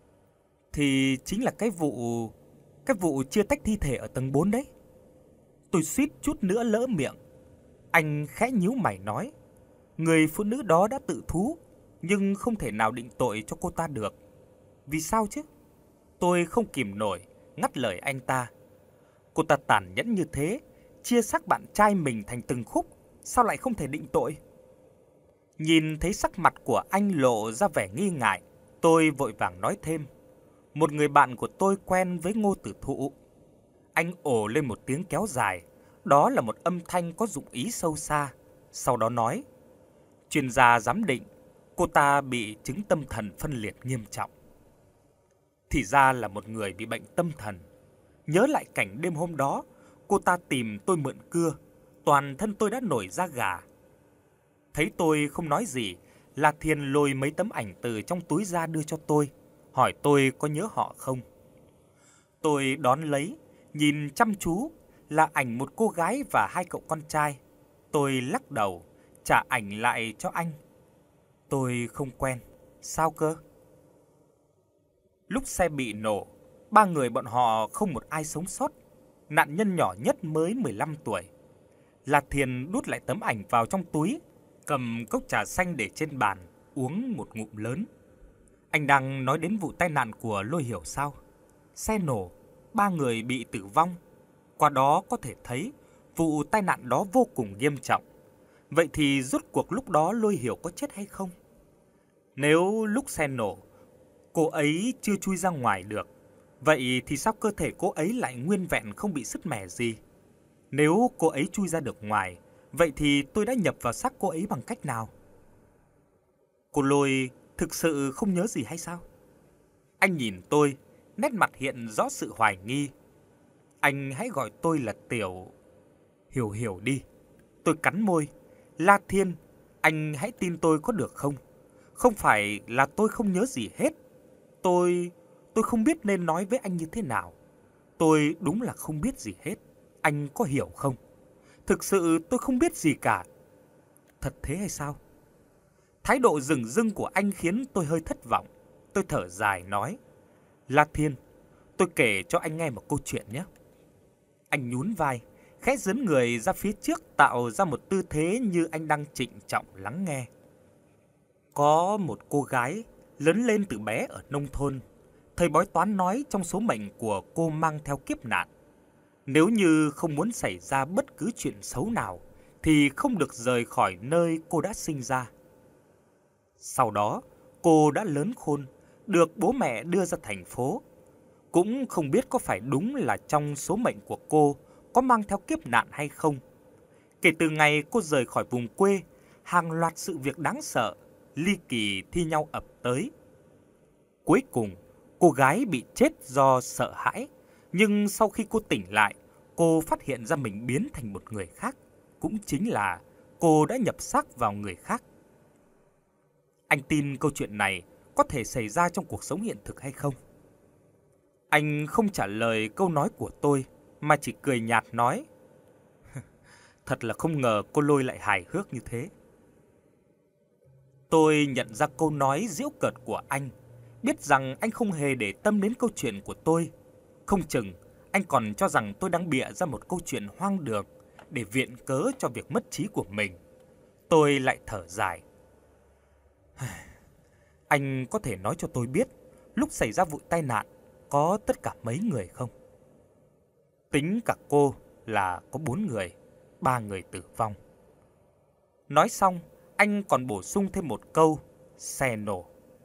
Thì chính là cái vụ chia tách thi thể ở tầng 4 đấy. Tôi suýt chút nữa lỡ miệng. Anh khẽ nhíu mày nói, người phụ nữ đó đã tự thú, nhưng không thể nào định tội cho cô ta được. Vì sao chứ? Tôi không kìm nổi, ngắt lời anh ta. Cô ta tàn nhẫn như thế, chia xác bạn trai mình thành từng khúc, sao lại không thể định tội? Nhìn thấy sắc mặt của anh lộ ra vẻ nghi ngại, tôi vội vàng nói thêm. Một người bạn của tôi quen với Ngô Tử Thụ. Anh ồ lên một tiếng kéo dài, đó là một âm thanh có dụng ý sâu xa. Sau đó nói, chuyên gia giám định, cô ta bị chứng tâm thần phân liệt nghiêm trọng. Thì ra là một người bị bệnh tâm thần. Nhớ lại cảnh đêm hôm đó, cô ta tìm tôi mượn cưa, toàn thân tôi đã nổi da gà. Thấy tôi không nói gì, La Thiên lôi mấy tấm ảnh từ trong túi ra đưa cho tôi, hỏi tôi có nhớ họ không. Tôi đón lấy, nhìn chăm chú, là ảnh một cô gái và hai cậu con trai. Tôi lắc đầu, trả ảnh lại cho anh. Tôi không quen. Sao cơ? Lúc xe bị nổ, ba người bọn họ không một ai sống sót. Nạn nhân nhỏ nhất mới 15 tuổi. La Thiên đút lại tấm ảnh vào trong túi, cầm cốc trà xanh để trên bàn, uống một ngụm lớn. Anh đang nói đến vụ tai nạn của Lôi Hiểu sao? xe nổ, 3 người bị tử vong. Qua đó có thể thấy vụ tai nạn đó vô cùng nghiêm trọng. Vậy thì rốt cuộc lúc đó Lôi Hiểu có chết hay không? Nếu lúc xe nổ, cô ấy chưa chui ra ngoài được, vậy thì sao cơ thể cô ấy lại nguyên vẹn không bị sứt mẻ gì? Nếu cô ấy chui ra được ngoài, vậy thì tôi đã nhập vào xác cô ấy bằng cách nào? Cô Lôi thực sự không nhớ gì hay sao? Anh nhìn tôi, nét mặt hiện rõ sự hoài nghi. Anh hãy gọi tôi là Tiểu Hiểu Hiểu đi. Tôi cắn môi. La Thiên, anh hãy tin tôi có được không? Không phải là tôi không nhớ gì hết. Tôi không biết nên nói với anh như thế nào. Tôi đúng là không biết gì hết. Anh có hiểu không? Thực sự tôi không biết gì cả. Thật thế hay sao? Thái độ dửng dưng của anh khiến tôi hơi thất vọng. Tôi thở dài nói: La Thiên, tôi kể cho anh nghe một câu chuyện nhé. Anh nhún vai, khẽ dướn người ra phía trước, tạo ra một tư thế như anh đang trịnh trọng lắng nghe. Có một cô gái lớn lên từ bé ở nông thôn. Thầy bói toán nói trong số mệnh của cô mang theo kiếp nạn. Nếu như không muốn xảy ra bất cứ chuyện xấu nào thì không được rời khỏi nơi cô đã sinh ra. Sau đó, cô đã lớn khôn, được bố mẹ đưa ra thành phố. Cũng không biết có phải đúng là trong số mệnh của cô có mang theo kiếp nạn hay không. Kể từ ngày cô rời khỏi vùng quê, hàng loạt sự việc đáng sợ, ly kỳ thi nhau ập tới. Cuối cùng, cô gái bị chết do sợ hãi, nhưng sau khi cô tỉnh lại, cô phát hiện ra mình biến thành một người khác, cũng chính là cô đã nhập xác vào người khác. Anh tin câu chuyện này có thể xảy ra trong cuộc sống hiện thực hay không? Anh không trả lời câu nói của tôi, mà chỉ cười nhạt nói: Thật là không ngờ cô Lôi lại hài hước như thế. Tôi nhận ra câu nói giễu cợt của anh, biết rằng anh không hề để tâm đến câu chuyện của tôi. Không chừng anh còn cho rằng tôi đang bịa ra một câu chuyện hoang đường để viện cớ cho việc mất trí của mình. Tôi lại thở dài. Anh có thể nói cho tôi biết lúc xảy ra vụ tai nạn có tất cả mấy người không? Tính cả cô là có 4 người, 3 người tử vong. Nói xong, anh còn bổ sung thêm một câu: xe nổ.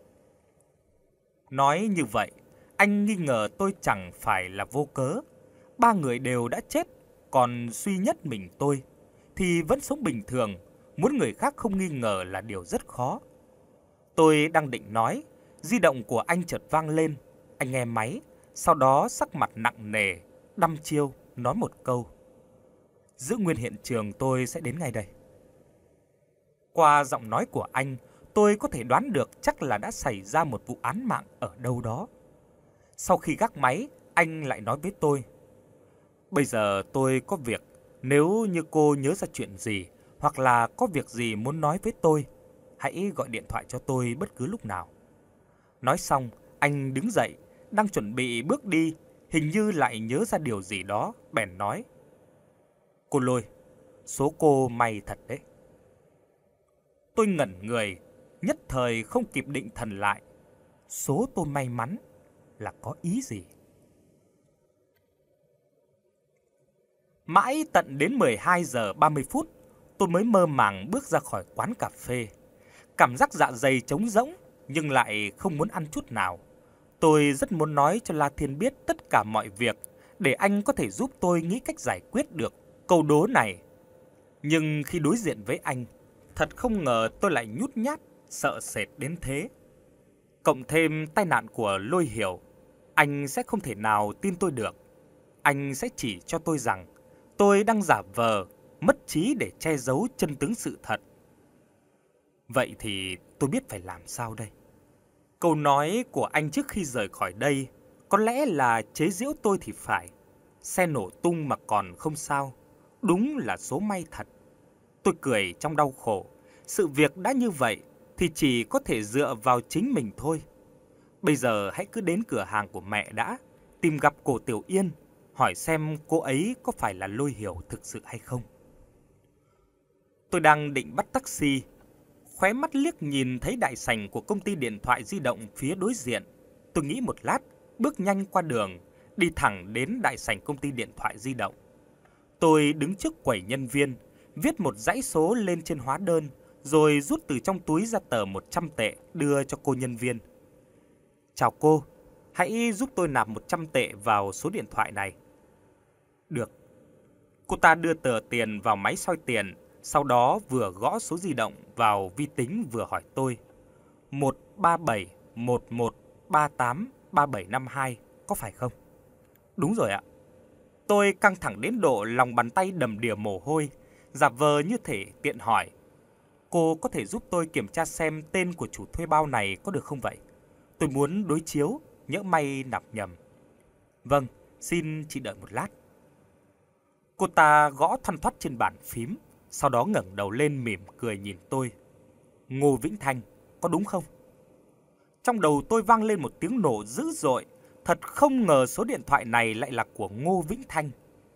Nói như vậy, anh nghi ngờ tôi chẳng phải là vô cớ. 3 người đều đã chết, còn duy nhất mình tôi thì vẫn sống bình thường, muốn người khác không nghi ngờ là điều rất khó. Tôi đang định nói, di động của anh chợt vang lên. Anh nghe máy, sau đó sắc mặt nặng nề, đăm chiêu nói một câu: giữ nguyên hiện trường, tôi sẽ đến ngay đây. Qua giọng nói của anh, tôi có thể đoán được chắc là đã xảy ra một vụ án mạng ở đâu đó. Sau khi gác máy, anh lại nói với tôi: bây giờ tôi có việc, nếu như cô nhớ ra chuyện gì hoặc là có việc gì muốn nói với tôi, hãy gọi điện thoại cho tôi bất cứ lúc nào. Nói xong, anh đứng dậy, đang chuẩn bị bước đi, hình như lại nhớ ra điều gì đó, bèn nói: cô Lôi, số cô may thật đấy. Tôi ngẩn người, nhất thời không kịp định thần lại. Số tôi may mắn là có ý gì? Mãi tận đến 12 giờ 30 phút, tôi mới mơ màng bước ra khỏi quán cà phê. Cảm giác dạ dày trống rỗng, nhưng lại không muốn ăn chút nào. Tôi rất muốn nói cho La Thiên biết tất cả mọi việc, để anh có thể giúp tôi nghĩ cách giải quyết được câu đố này. Nhưng khi đối diện với anh, thật không ngờ tôi lại nhút nhát, sợ sệt đến thế. Cộng thêm tai nạn của Lôi Hiểu, anh sẽ không thể nào tin tôi được. Anh sẽ chỉ cho tôi rằng tôi đang giả vờ, mất trí để che giấu chân tướng sự thật. Vậy thì tôi biết phải làm sao đây? Câu nói của anh trước khi rời khỏi đây có lẽ là chế giễu tôi thì phải. Xe nổ tung mà còn không sao, đúng là số may thật. Tôi cười trong đau khổ. Sự việc đã như vậy thì chỉ có thể dựa vào chính mình thôi. Bây giờ hãy cứ đến cửa hàng của mẹ đã, tìm gặp cô Tiểu Yên, hỏi xem cô ấy có phải là Lôi Hiểu thực sự hay không. Tôi đang định bắt taxi, khóe mắt liếc nhìn thấy đại sảnh của công ty điện thoại di động phía đối diện. Tôi nghĩ một lát, bước nhanh qua đường, đi thẳng đến đại sảnh công ty điện thoại di động. Tôi đứng trước quầy nhân viên, viết một dãy số lên trên hóa đơn, rồi rút từ trong túi ra tờ 100 tệ đưa cho cô nhân viên. Chào cô, hãy giúp tôi nạp 100 tệ vào số điện thoại này. Được. Cô ta đưa tờ tiền vào máy soi tiền, sau đó vừa gõ số di động vào vi tính vừa hỏi tôi. 13711383752, có phải không? Đúng rồi ạ. Tôi căng thẳng đến độ lòng bàn tay đầm đìa mồ hôi, giả vờ như thể tiện hỏi. Cô có thể giúp tôi kiểm tra xem tên của chủ thuê bao này có được không vậy? Tôi muốn đối chiếu, nhỡ may nạp nhầm. Vâng, xin chị đợi một lát. Cô ta gõ thoăn thoắt trên bàn phím, sau đó ngẩng đầu lên mỉm cười nhìn tôi. Ngô Vĩnh Thanh, có đúng không? Trong đầu tôi vang lên một tiếng nổ dữ dội. Thật không ngờ số điện thoại này lại là của Ngô Vĩnh Thanh.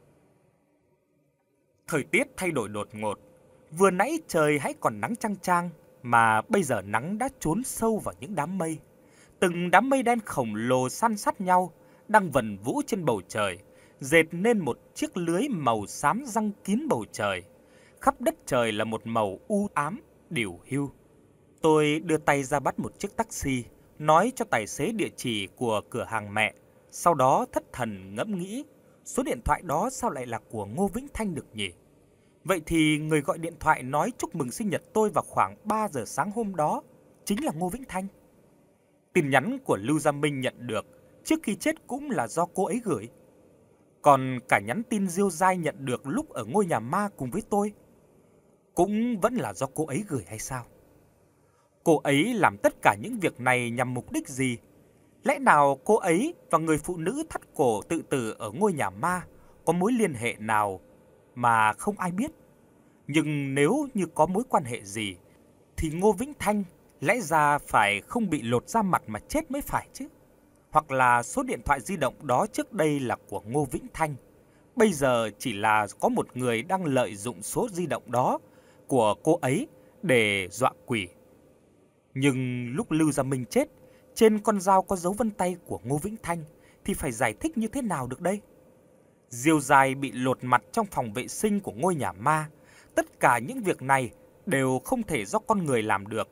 Thời tiết thay đổi đột ngột. Vừa nãy trời hãy còn nắng chang chang, mà bây giờ nắng đã trốn sâu vào những đám mây. Từng đám mây đen khổng lồ san sát nhau, đang vần vũ trên bầu trời, dệt nên một chiếc lưới màu xám giăng kín bầu trời. Khắp đất trời là một màu u ám, điều hưu. Tôi đưa tay ra bắt một chiếc taxi, nói cho tài xế địa chỉ của cửa hàng mẹ. Sau đó thất thần ngẫm nghĩ, số điện thoại đó sao lại là của Ngô Vĩnh Thanh được nhỉ? Vậy thì người gọi điện thoại nói chúc mừng sinh nhật tôi vào khoảng 3 giờ sáng hôm đó chính là Ngô Vĩnh Thanh. Tin nhắn của Lưu Gia Minh nhận được trước khi chết cũng là do cô ấy gửi. Còn cả nhắn tin Diêu Giai nhận được lúc ở ngôi nhà ma cùng với tôi cũng vẫn là do cô ấy gửi hay sao? Cô ấy làm tất cả những việc này nhằm mục đích gì? Lẽ nào cô ấy và người phụ nữ thắt cổ tự tử ở ngôi nhà ma có mối liên hệ nào mà không ai biết? Nhưng nếu như có mối quan hệ gì thì Ngô Vĩnh Thanh lẽ ra phải không bị lột da mặt mà chết mới phải chứ. Hoặc là số điện thoại di động đó trước đây là của Ngô Vĩnh Thanh, bây giờ chỉ là có một người đang lợi dụng số di động đó của cô ấy để dọa quỷ. Nhưng lúc Lưu Gia Minh chết, trên con dao có dấu vân tay của Ngô Vĩnh Thanh thì phải giải thích như thế nào được đây? Diêu Giai bị lột mặt trong phòng vệ sinh của ngôi nhà ma. Tất cả những việc này đều không thể do con người làm được.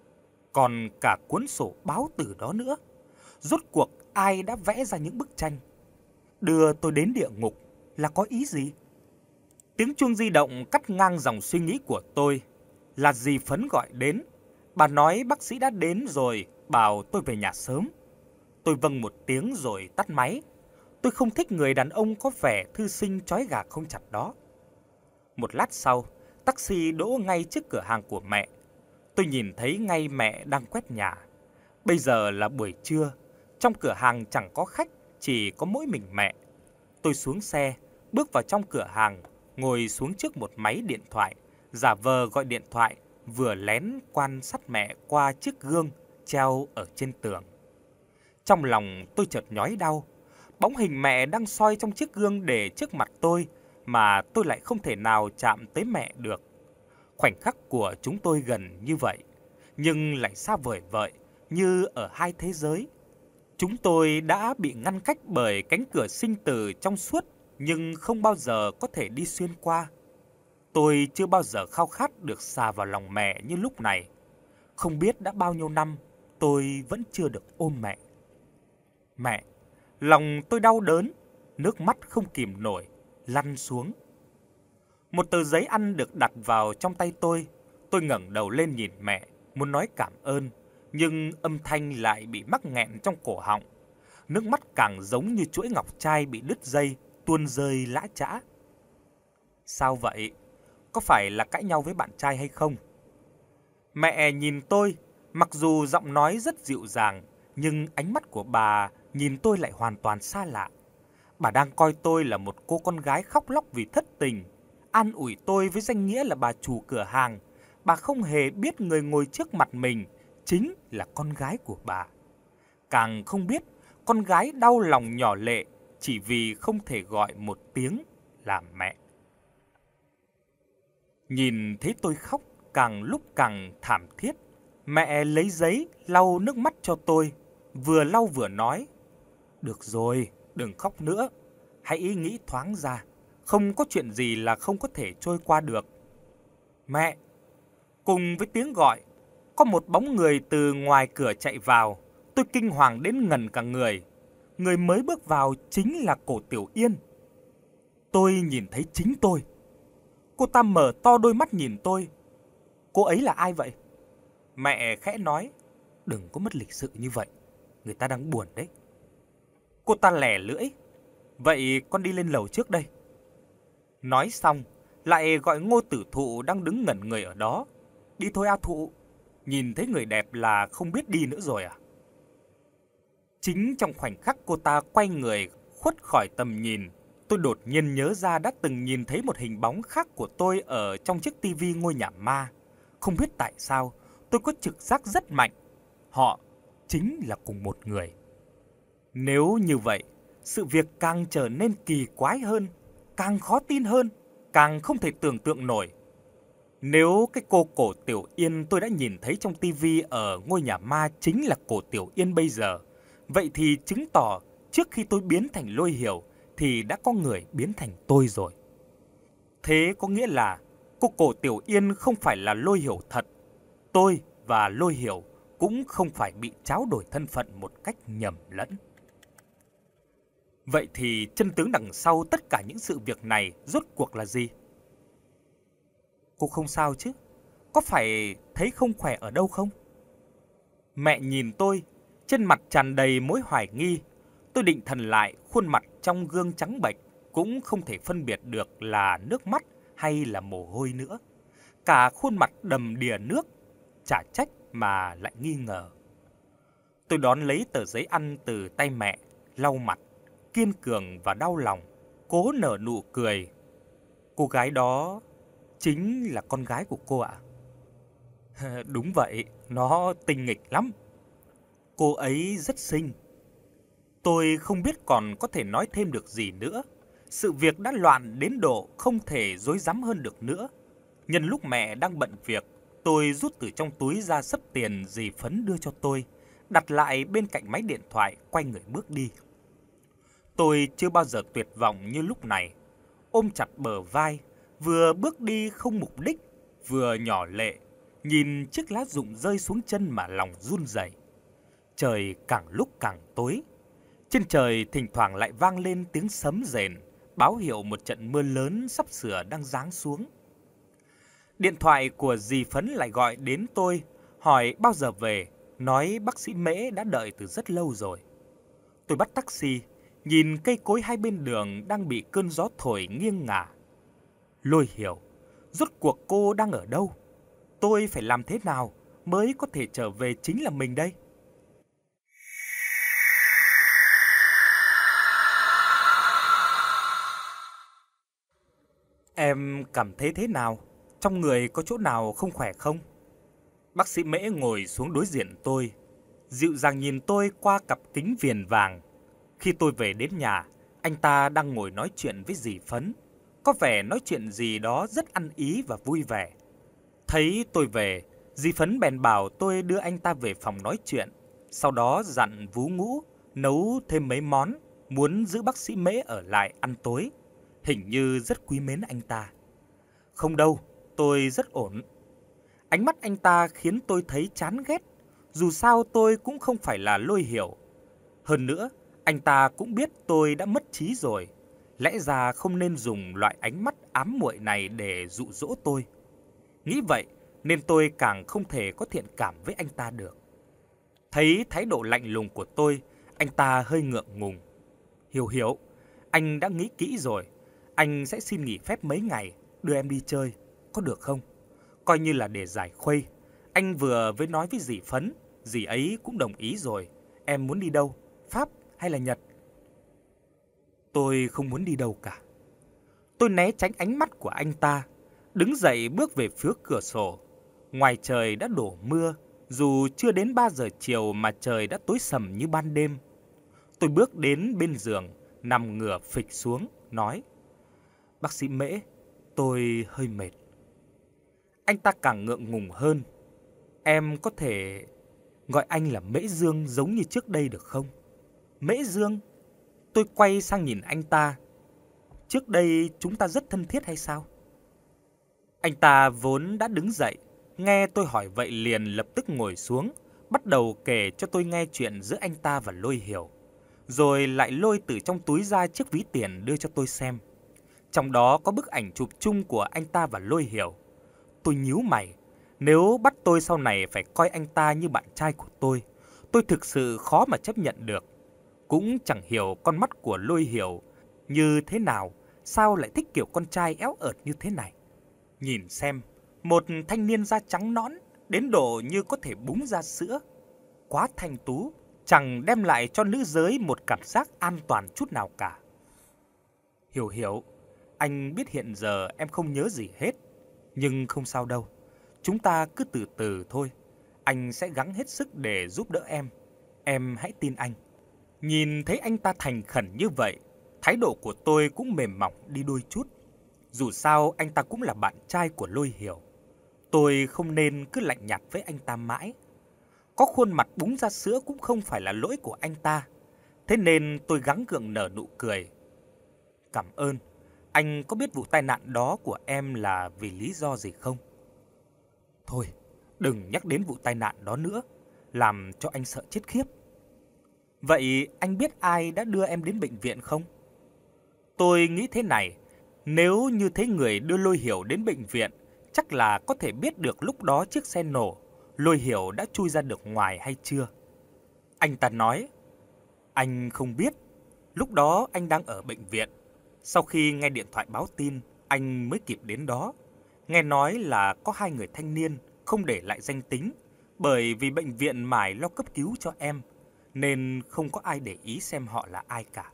Còn cả cuốn sổ báo tử đó nữa. Rốt cuộc ai đã vẽ ra những bức tranh? Đưa tôi đến địa ngục là có ý gì? Tiếng chuông di động cắt ngang dòng suy nghĩ của tôi. Là dì Phấn gọi đến. Bà nói bác sĩ đã đến rồi, bảo tôi về nhà sớm. Tôi vâng một tiếng rồi tắt máy. Tôi không thích người đàn ông có vẻ thư sinh trói gà không chặt đó. Một lát sau, taxi đỗ ngay trước cửa hàng của mẹ. Tôi nhìn thấy ngay mẹ đang quét nhà. Bây giờ là buổi trưa, trong cửa hàng chẳng có khách, chỉ có mỗi mình mẹ. Tôi xuống xe, bước vào trong cửa hàng, ngồi xuống trước một máy điện thoại, giả vờ gọi điện thoại, vừa lén quan sát mẹ qua chiếc gương treo ở trên tường. Trong lòng tôi chợt nhói đau. Bóng hình mẹ đang soi trong chiếc gương để trước mặt tôi mà tôi lại không thể nào chạm tới mẹ được. Khoảnh khắc của chúng tôi gần như vậy, nhưng lại xa vời vợi như ở hai thế giới. Chúng tôi đã bị ngăn cách bởi cánh cửa sinh tử trong suốt nhưng không bao giờ có thể đi xuyên qua. Tôi chưa bao giờ khao khát được xà vào lòng mẹ như lúc này. Không biết đã bao nhiêu năm tôi vẫn chưa được ôm mẹ. Mẹ, lòng tôi đau đớn, nước mắt không kìm nổi, lăn xuống. Một tờ giấy ăn được đặt vào trong tay tôi ngẩng đầu lên nhìn mẹ, muốn nói cảm ơn, nhưng âm thanh lại bị mắc nghẹn trong cổ họng. Nước mắt càng giống như chuỗi ngọc trai bị đứt dây, tuôn rơi lã chã. Sao vậy? Có phải là cãi nhau với bạn trai hay không? Mẹ nhìn tôi, mặc dù giọng nói rất dịu dàng, nhưng ánh mắt của bà nhìn tôi lại hoàn toàn xa lạ. Bà đang coi tôi là một cô con gái khóc lóc vì thất tình, an ủi tôi với danh nghĩa là bà chủ cửa hàng. Bà không hề biết người ngồi trước mặt mình chính là con gái của bà. Càng không biết con gái đau lòng nhỏ lệ chỉ vì không thể gọi một tiếng là mẹ. Nhìn thấy tôi khóc càng lúc càng thảm thiết, mẹ lấy giấy lau nước mắt cho tôi, vừa lau vừa nói: Được rồi, đừng khóc nữa. Hãy nghĩ thoáng ra. Không có chuyện gì là không có thể trôi qua được. Mẹ! Cùng với tiếng gọi, có một bóng người từ ngoài cửa chạy vào. Tôi kinh hoàng đến ngần cả người. Người mới bước vào chính là Cổ Tiểu Yên. Tôi nhìn thấy chính tôi. Cô ta mở to đôi mắt nhìn tôi. Cô ấy là ai vậy? Mẹ khẽ nói, đừng có mất lịch sự như vậy. Người ta đang buồn đấy. Cô ta lẻ lưỡi. Vậy con đi lên lầu trước đây. Nói xong, lại gọi Ngô Tử Thụ đang đứng ngẩn người ở đó. Đi thôi A Thụ. Nhìn thấy người đẹp là không biết đi nữa rồi à? Chính trong khoảnh khắc cô ta quay người khuất khỏi tầm nhìn, tôi đột nhiên nhớ ra đã từng nhìn thấy một hình bóng khác của tôi ở trong chiếc tivi ngôi nhà ma. Không biết tại sao, tôi có trực giác rất mạnh. Họ chính là cùng một người. Nếu như vậy, sự việc càng trở nên kỳ quái hơn, càng khó tin hơn, càng không thể tưởng tượng nổi. Nếu cái cô Cổ Tiểu Yên tôi đã nhìn thấy trong tivi ở ngôi nhà ma chính là Cổ Tiểu Yên bây giờ, vậy thì chứng tỏ trước khi tôi biến thành Lôi Hiểu thì đã có người biến thành tôi rồi. Thế có nghĩa là cô Cổ Tiểu Yên không phải là Lôi Hiểu thật. Tôi và Lôi Hiểu cũng không phải bị tráo đổi thân phận một cách nhầm lẫn. Vậy thì chân tướng đằng sau tất cả những sự việc này rốt cuộc là gì? Cô không sao chứ? Có phải thấy không khỏe ở đâu không? Mẹ nhìn tôi, trên mặt tràn đầy mối hoài nghi. Tôi định thần lại, khuôn mặt trong gương trắng bệch cũng không thể phân biệt được là nước mắt hay là mồ hôi nữa. Cả khuôn mặt đầm đìa nước, chả trách mà lại nghi ngờ. Tôi đón lấy tờ giấy ăn từ tay mẹ, lau mặt, kiên cường và đau lòng, cố nở nụ cười. Cô gái đó chính là con gái của cô ạ? Đúng vậy, nó tinh nghịch lắm. Cô ấy rất xinh. Tôi không biết còn có thể nói thêm được gì nữa. Sự việc đã loạn đến độ không thể rối rắm hơn được nữa. Nhân lúc mẹ đang bận việc, tôi rút từ trong túi ra xấp tiền dì Phấn đưa cho tôi, đặt lại bên cạnh máy điện thoại, quay người bước đi. Tôi chưa bao giờ tuyệt vọng như lúc này, ôm chặt bờ vai, vừa bước đi không mục đích, vừa nhỏ lệ, nhìn chiếc lá rụng rơi xuống chân mà lòng run rẩy. Trời càng lúc càng tối, trên trời thỉnh thoảng lại vang lên tiếng sấm rền, báo hiệu một trận mưa lớn sắp sửa đang giáng xuống. Điện thoại của dì Phấn lại gọi đến tôi, hỏi bao giờ về, nói bác sĩ Mễ đã đợi từ rất lâu rồi. Tôi bắt taxi, nhìn cây cối hai bên đường đang bị cơn gió thổi nghiêng ngả. Lôi Hiểu, rốt cuộc cô đang ở đâu? Tôi phải làm thế nào mới có thể trở về chính là mình đây? Em cảm thấy thế nào? Trong người có chỗ nào không khỏe không? Bác sĩ Mễ ngồi xuống đối diện tôi, dịu dàng nhìn tôi qua cặp kính viền vàng. Khi tôi về đến nhà, anh ta đang ngồi nói chuyện với dì Phấn. Có vẻ nói chuyện gì đó rất ăn ý và vui vẻ. Thấy tôi về, dì Phấn bèn bảo tôi đưa anh ta về phòng nói chuyện. Sau đó dặn Vú Ngũ nấu thêm mấy món, muốn giữ bác sĩ Mễ ở lại ăn tối. Hình như rất quý mến anh ta. Không đâu, tôi rất ổn. Ánh mắt anh ta khiến tôi thấy chán ghét. Dù sao tôi cũng không phải là Lôi Hiểu. Hơn nữa, anh ta cũng biết tôi đã mất trí rồi. Lẽ ra không nên dùng loại ánh mắt ám muội này để dụ dỗ tôi. Nghĩ vậy nên tôi càng không thể có thiện cảm với anh ta được. Thấy thái độ lạnh lùng của tôi, anh ta hơi ngượng ngùng. Hiểu, anh đã nghĩ kỹ rồi. Anh sẽ xin nghỉ phép mấy ngày, đưa em đi chơi, có được không? Coi như là để giải khuây. Anh vừa mới nói với dì Phấn, dì ấy cũng đồng ý rồi. Em muốn đi đâu? Pháp hay là Nhật? Tôi không muốn đi đâu cả. Tôi né tránh ánh mắt của anh ta, đứng dậy bước về phía cửa sổ. Ngoài trời đã đổ mưa, dù chưa đến 3 giờ chiều mà trời đã tối sầm như ban đêm. Tôi bước đến bên giường, nằm ngửa phịch xuống, nói: Bác sĩ Mễ, tôi hơi mệt. Anh ta càng ngượng ngùng hơn. Em có thể gọi anh là Mễ Dương giống như trước đây được không? Mễ Dương, Tôi quay sang nhìn anh ta. Trước đây chúng ta rất thân thiết hay sao? Anh ta vốn đã đứng dậy, nghe tôi hỏi vậy liền lập tức ngồi xuống, bắt đầu kể cho tôi nghe chuyện giữa anh ta và Lôi Hiểu. Rồi lại lôi từ trong túi ra chiếc ví tiền đưa cho tôi xem. Trong đó có bức ảnh chụp chung của anh ta và Lôi Hiểu. Tôi nhíu mày, nếu bắt tôi sau này phải coi anh ta như bạn trai của tôi thực sự khó mà chấp nhận được. Cũng chẳng hiểu con mắt của Lôi Hiểu như thế nào, sao lại thích kiểu con trai éo ợt như thế này. Nhìn xem, một thanh niên da trắng nõn, đến độ như có thể búng ra sữa. Quá thanh tú, chẳng đem lại cho nữ giới một cảm giác an toàn chút nào cả. Hiểu, anh biết hiện giờ em không nhớ gì hết, nhưng không sao đâu. Chúng ta cứ từ từ thôi, anh sẽ gắng hết sức để giúp đỡ em hãy tin anh. Nhìn thấy anh ta thành khẩn như vậy, thái độ của tôi cũng mềm mỏng đi đôi chút. Dù sao anh ta cũng là bạn trai của Lôi Hiểu. Tôi không nên cứ lạnh nhạt với anh ta mãi. Có khuôn mặt búng ra sữa cũng không phải là lỗi của anh ta. Thế nên tôi gắng gượng nở nụ cười. Cảm ơn. Anh có biết vụ tai nạn đó của em là vì lý do gì không? Thôi, đừng nhắc đến vụ tai nạn đó nữa, làm cho anh sợ chết khiếp. Vậy anh biết ai đã đưa em đến bệnh viện không? Tôi nghĩ thế này, nếu như thấy người đưa Lôi Hiểu đến bệnh viện, chắc là có thể biết được lúc đó chiếc xe nổ, Lôi Hiểu đã chui ra được ngoài hay chưa. Anh ta nói, anh không biết, lúc đó anh đang ở bệnh viện. Sau khi nghe điện thoại báo tin, anh mới kịp đến đó. Nghe nói là có 2 người thanh niên không để lại danh tính, bởi vì bệnh viện mải lo cấp cứu cho em, nên không có ai để ý xem họ là ai cả.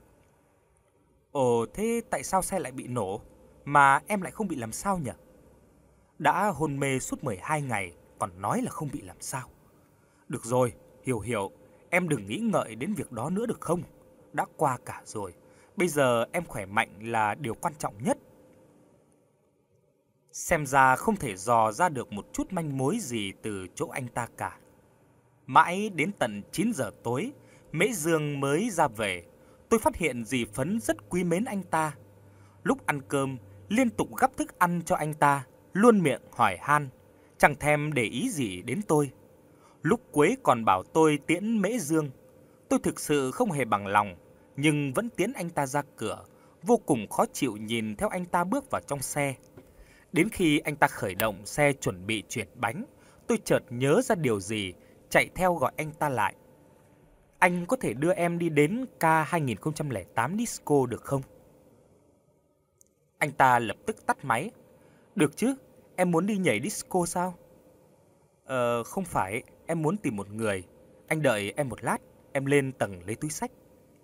Ồ, thế tại sao xe lại bị nổ, mà em lại không bị làm sao nhỉ? Đã hôn mê suốt 12 ngày, còn nói là không bị làm sao. Được rồi, Hiểu, em đừng nghĩ ngợi đến việc đó nữa được không? Đã qua cả rồi, bây giờ em khỏe mạnh là điều quan trọng nhất. Xem ra không thể dò ra được một chút manh mối gì từ chỗ anh ta cả. Mãi đến tận 9 giờ tối, Mễ Dương mới ra về. Tôi phát hiện dì Phấn rất quý mến anh ta. Lúc ăn cơm, liên tục gắp thức ăn cho anh ta, luôn miệng hỏi han, chẳng thèm để ý gì đến tôi. Lúc cuối còn bảo tôi tiễn Mễ Dương. Tôi thực sự không hề bằng lòng, nhưng vẫn tiễn anh ta ra cửa, vô cùng khó chịu nhìn theo anh ta bước vào trong xe. Đến khi anh ta khởi động xe chuẩn bị chuyển bánh, tôi chợt nhớ ra điều gì, chạy theo gọi anh ta lại. Anh có thể đưa em đi đến K2008 Disco được không? Anh ta lập tức tắt máy. Được chứ, em muốn đi nhảy disco sao? Không phải, em muốn tìm một người. Anh đợi em một lát, em lên tầng lấy túi xách.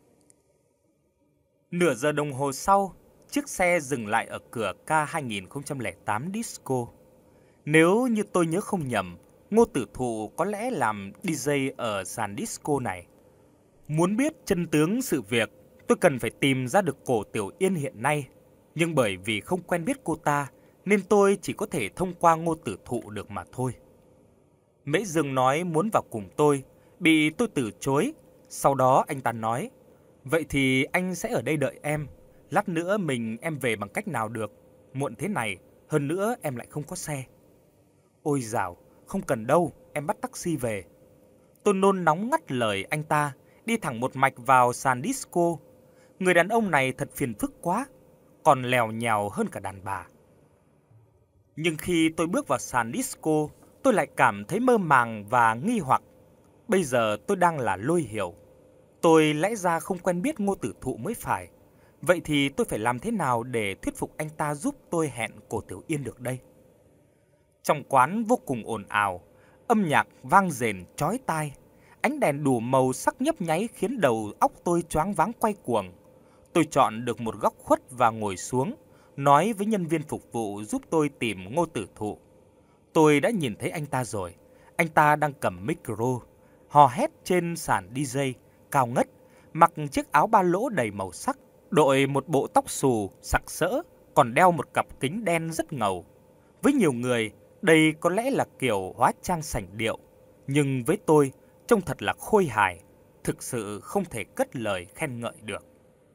Nửa giờ đồng hồ sau, chiếc xe dừng lại ở cửa K2008 Disco. Nếu như tôi nhớ không nhầm, Ngô Tử Thụ có lẽ làm DJ ở sàn disco này. Muốn biết chân tướng sự việc, tôi cần phải tìm ra được Cổ Tiểu Yên hiện nay. Nhưng bởi vì không quen biết cô ta, nên tôi chỉ có thể thông qua Ngô Tử Thụ được mà thôi. Mễ Dương nói muốn vào cùng tôi, bị tôi từ chối. Sau đó anh ta nói, vậy thì anh sẽ ở đây đợi em. Lát nữa em về bằng cách nào được. Muộn thế này, hơn nữa em lại không có xe. Ôi dào, không cần đâu, em bắt taxi về. Tôi nôn nóng ngắt lời anh ta, đi thẳng một mạch vào sàn disco. Người đàn ông này thật phiền phức quá, còn lèo nhèo hơn cả đàn bà. Nhưng khi tôi bước vào sàn disco, tôi lại cảm thấy mơ màng và nghi hoặc. Bây giờ tôi đang là Lôi Hiểu. Tôi lẽ ra không quen biết Ngô Tử Thụ mới phải. Vậy thì tôi phải làm thế nào để thuyết phục anh ta giúp tôi hẹn Cổ Tiểu Yên được đây? Trong quán vô cùng ồn ào, âm nhạc vang rền chói tai, ánh đèn đủ màu sắc nhấp nháy khiến đầu óc tôi choáng váng quay cuồng. Tôi chọn được một góc khuất và ngồi xuống, nói với nhân viên phục vụ giúp tôi tìm Ngô Tử Thụ. Tôi đã nhìn thấy anh ta rồi. Anh ta đang cầm micro, hò hét trên sàn DJ, cao ngất, mặc chiếc áo ba lỗ đầy màu sắc, đội một bộ tóc xù, sặc sỡ, còn đeo một cặp kính đen rất ngầu. Với nhiều người, đây có lẽ là kiểu hóa trang sành điệu, nhưng với tôi, trông thật là khôi hài, thực sự không thể cất lời khen ngợi được.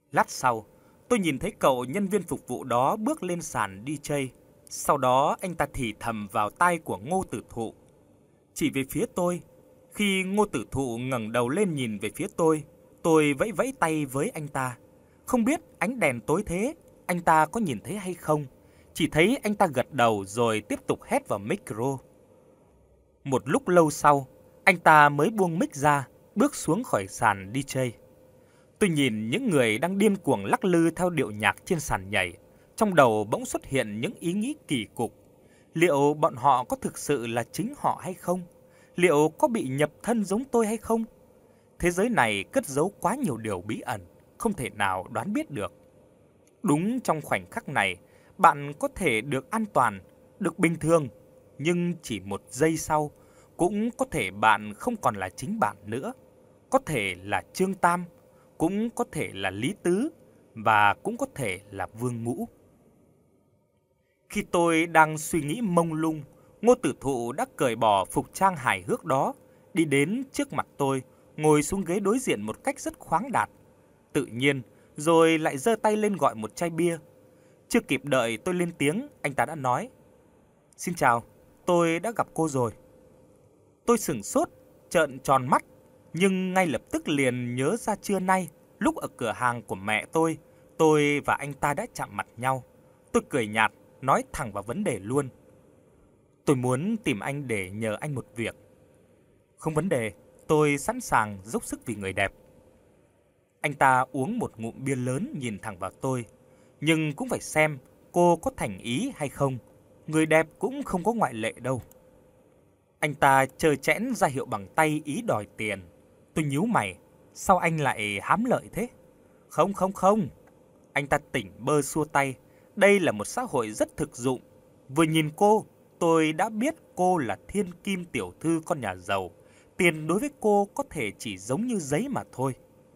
Lát sau, tôi nhìn thấy cậu nhân viên phục vụ đó bước lên sàn DJ. Sau đó anh ta thì thầm vào tai của Ngô Tử Thụ, chỉ về phía tôi. Khi Ngô Tử Thụ ngẩng đầu lên nhìn về phía tôi vẫy vẫy tay với anh ta. Không biết ánh đèn tối thế, anh ta có nhìn thấy hay không? Chỉ thấy anh ta gật đầu rồi tiếp tục hét vào micro. Một lúc lâu sau, anh ta mới buông mic ra, bước xuống khỏi sàn DJ. Tôi nhìn những người đang điên cuồng lắc lư theo điệu nhạc trên sàn nhảy. Trong đầu bỗng xuất hiện những ý nghĩ kỳ cục. Liệu bọn họ có thực sự là chính họ hay không? Liệu có bị nhập thân giống tôi hay không? Thế giới này cất giấu quá nhiều điều bí ẩn, không thể nào đoán biết được. Đúng trong khoảnh khắc này, bạn có thể được an toàn, được bình thường, nhưng chỉ một giây sau, cũng có thể bạn không còn là chính bạn nữa. Có thể là Trương Tam, cũng có thể là Lý Tứ, và cũng có thể là Vương Ngũ. Khi tôi đang suy nghĩ mông lung, Ngô Tử Thụ đã cởi bỏ phục trang hài hước đó, đi đến trước mặt tôi, ngồi xuống ghế đối diện một cách rất khoáng đạt. Tự nhiên, rồi lại giơ tay lên gọi một chai bia. Chưa kịp đợi tôi lên tiếng, anh ta đã nói: "Xin chào, tôi đã gặp cô rồi." Tôi sửng sốt, trợn tròn mắt, nhưng ngay lập tức liền nhớ ra trưa nay, lúc ở cửa hàng của mẹ tôi và anh ta đã chạm mặt nhau. Tôi cười nhạt, nói thẳng vào vấn đề luôn: "Tôi muốn tìm anh để nhờ anh một việc." "Không vấn đề, tôi sẵn sàng dốc sức vì người đẹp." Anh ta uống một ngụm bia lớn nhìn thẳng vào tôi. "Nhưng cũng phải xem cô có thành ý hay không. Người đẹp cũng không có ngoại lệ đâu." Anh ta trơ trẽn ra hiệu bằng tay ý đòi tiền. Tôi nhíu mày, sao anh lại hám lợi thế? Không không không. Anh ta tỉnh bơ xua tay. Đây là một xã hội rất thực dụng. Vừa nhìn cô, tôi đã biết cô là thiên kim tiểu thư con nhà giàu. Tiền đối với cô có thể chỉ giống như giấy mà thôi.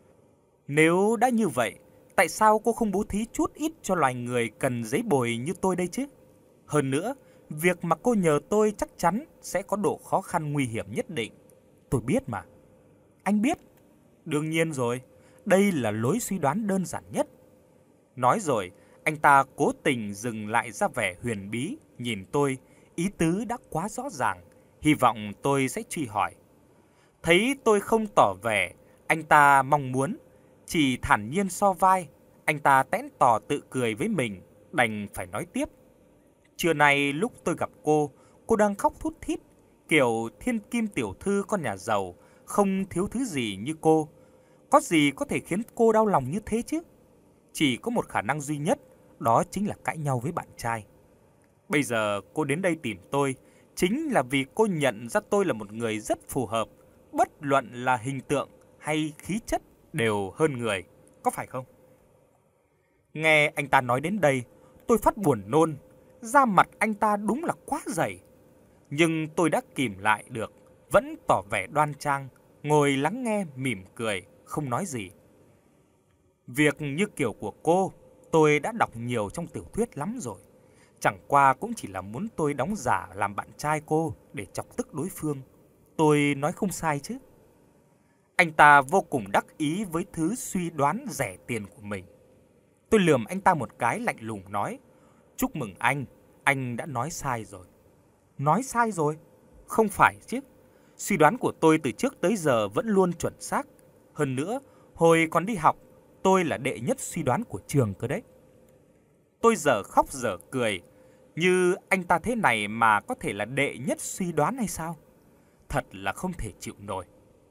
Nếu đã như vậy, tại sao cô không bố thí chút ít cho loài người cần giấy bồi như tôi đây chứ? Hơn nữa, việc mà cô nhờ tôi chắc chắn sẽ có độ khó khăn nguy hiểm nhất định. Tôi biết mà. Anh biết. Đương nhiên rồi, đây là lối suy đoán đơn giản nhất. Nói rồi, anh ta cố tình dừng lại ra vẻ huyền bí, nhìn tôi, ý tứ đã quá rõ ràng, hy vọng tôi sẽ truy hỏi. Thấy tôi không tỏ vẻ, anh ta mong muốn, chỉ thản nhiên so vai, anh ta tẽn tò tự cười với mình, đành phải nói tiếp. Trưa nay lúc tôi gặp cô đang khóc thút thít, kiểu thiên kim tiểu thư con nhà giàu, không thiếu thứ gì như cô. Có gì có thể khiến cô đau lòng như thế chứ? Chỉ có một khả năng duy nhất, đó chính là cãi nhau với bạn trai. Bây giờ cô đến đây tìm tôi, chính là vì cô nhận ra tôi là một người rất phù hợp, bất luận là hình tượng hay khí chất đều hơn người, có phải không? Nghe anh ta nói đến đây, tôi phát buồn nôn, da mặt anh ta đúng là quá dày. Nhưng tôi đã kìm lại được, vẫn tỏ vẻ đoan trang, ngồi lắng nghe mỉm cười, không nói gì. Việc như kiểu của cô, tôi đã đọc nhiều trong tiểu thuyết lắm rồi. Chẳng qua cũng chỉ là muốn tôi đóng giả làm bạn trai cô để chọc tức đối phương. Tôi nói không sai chứ. Anh ta vô cùng đắc ý với thứ suy đoán rẻ tiền của mình. Tôi lườm anh ta một cái lạnh lùng nói: "Chúc mừng anh đã nói sai rồi." Nói sai rồi? Không phải chứ. Suy đoán của tôi từ trước tới giờ vẫn luôn chuẩn xác. Hơn nữa, hồi còn đi học, tôi là đệ nhất suy đoán của trường cơ đấy. Tôi giờ khóc giờ cười. Như anh ta thế này mà có thể là đệ nhất suy đoán hay sao? Thật là không thể chịu nổi.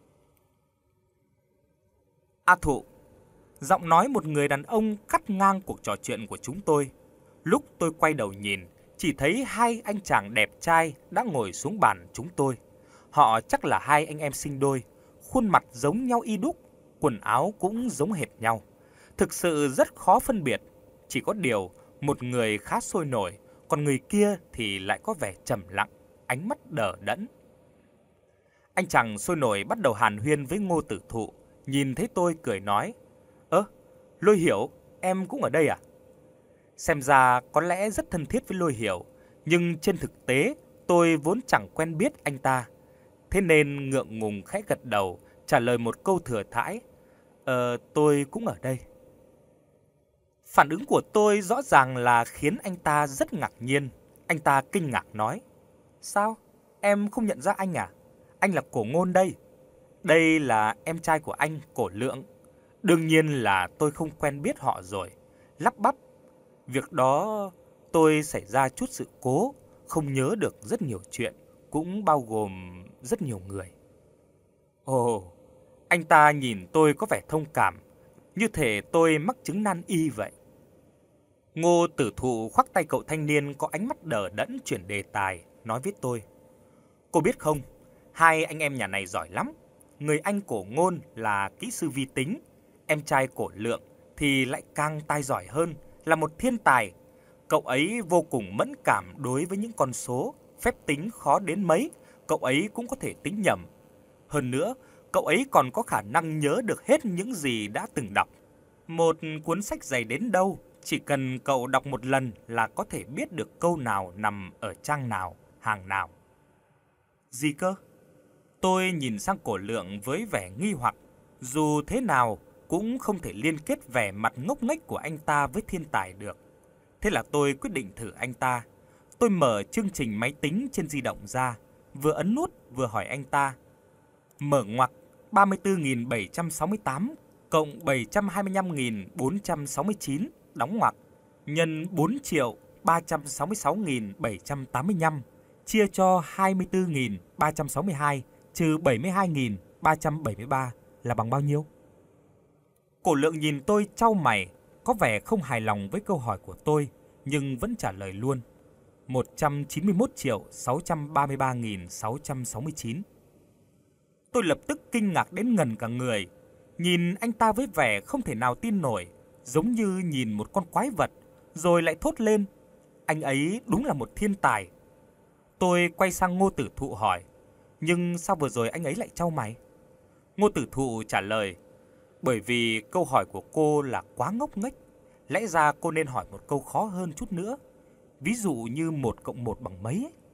A Thụ. Giọng nói một người đàn ông cắt ngang cuộc trò chuyện của chúng tôi. Lúc tôi quay đầu nhìn, chỉ thấy hai anh chàng đẹp trai đã ngồi xuống bàn chúng tôi. Họ chắc là hai anh em sinh đôi, khuôn mặt giống nhau y đúc, quần áo cũng giống hệt nhau. Thực sự rất khó phân biệt, chỉ có điều một người khá sôi nổi, còn người kia thì lại có vẻ trầm lặng, ánh mắt đờ đẫn. Anh chàng sôi nổi bắt đầu hàn huyên với Ngô Tử Thụ, nhìn thấy tôi cười nói: Lôi Hiểu, em cũng ở đây à? Xem ra có lẽ rất thân thiết với Lôi Hiểu, nhưng trên thực tế tôi vốn chẳng quen biết anh ta. Thế nên ngượng ngùng khẽ gật đầu, trả lời một câu thừa thãi: Tôi cũng ở đây. Phản ứng của tôi rõ ràng là khiến anh ta rất ngạc nhiên. Anh ta kinh ngạc nói: "Sao? Em không nhận ra anh à? Anh là Cổ Ngôn đây. Đây là em trai của anh, Cổ Lượng." Đương nhiên là tôi không quen biết họ rồi. Lắp bắp: "Việc đó tôi xảy ra chút sự cố, không nhớ được rất nhiều chuyện, cũng bao gồm rất nhiều người." Ồ, anh ta nhìn tôi có vẻ thông cảm, như thể tôi mắc chứng nan y vậy. Ngô Tử Thụ khoác tay cậu thanh niên có ánh mắt đờ đẫn chuyển đề tài, nói với tôi: "Cô biết không, hai anh em nhà này giỏi lắm. Người anh Cổ Ngôn là kỹ sư vi tính, em trai Cổ Lượng thì lại càng tài giỏi hơn, là một thiên tài. Cậu ấy vô cùng mẫn cảm đối với những con số, phép tính khó đến mấy, cậu ấy cũng có thể tính nhầm. Hơn nữa, cậu ấy còn có khả năng nhớ được hết những gì đã từng đọc. Một cuốn sách dày đến đâu, chỉ cần cậu đọc một lần là có thể biết được câu nào nằm ở trang nào, hàng nào." "Gì cơ?" Tôi nhìn sang Cổ Lượng với vẻ nghi hoặc, dù thế nào cũng không thể liên kết vẻ mặt ngốc nghếch của anh ta với thiên tài được. Thế là tôi quyết định thử anh ta. Tôi mở chương trình máy tính trên di động ra, vừa ấn nút vừa hỏi anh ta: "Mở ngoặc 34.768 cộng 725.469 đóng ngoặc nhân 4.366.785 chia cho 24.362 trừ 72.373 là bằng bao nhiêu?" Cổ Lượng nhìn tôi chau mày, có vẻ không hài lòng với câu hỏi của tôi, nhưng vẫn trả lời luôn: 191.633.669. Tôi lập tức kinh ngạc đến ngần cả người, nhìn anh ta với vẻ không thể nào tin nổi, giống như nhìn một con quái vật, rồi lại thốt lên: "Anh ấy đúng là một thiên tài." Tôi quay sang Ngô Tử Thụ hỏi: "Nhưng sao vừa rồi anh ấy lại chau mày?" Ngô Tử Thụ trả lời: "Bởi vì câu hỏi của cô là quá ngốc nghếch. Lẽ ra cô nên hỏi một câu khó hơn chút nữa. Ví dụ như 1 cộng 1 bằng mấy ấy."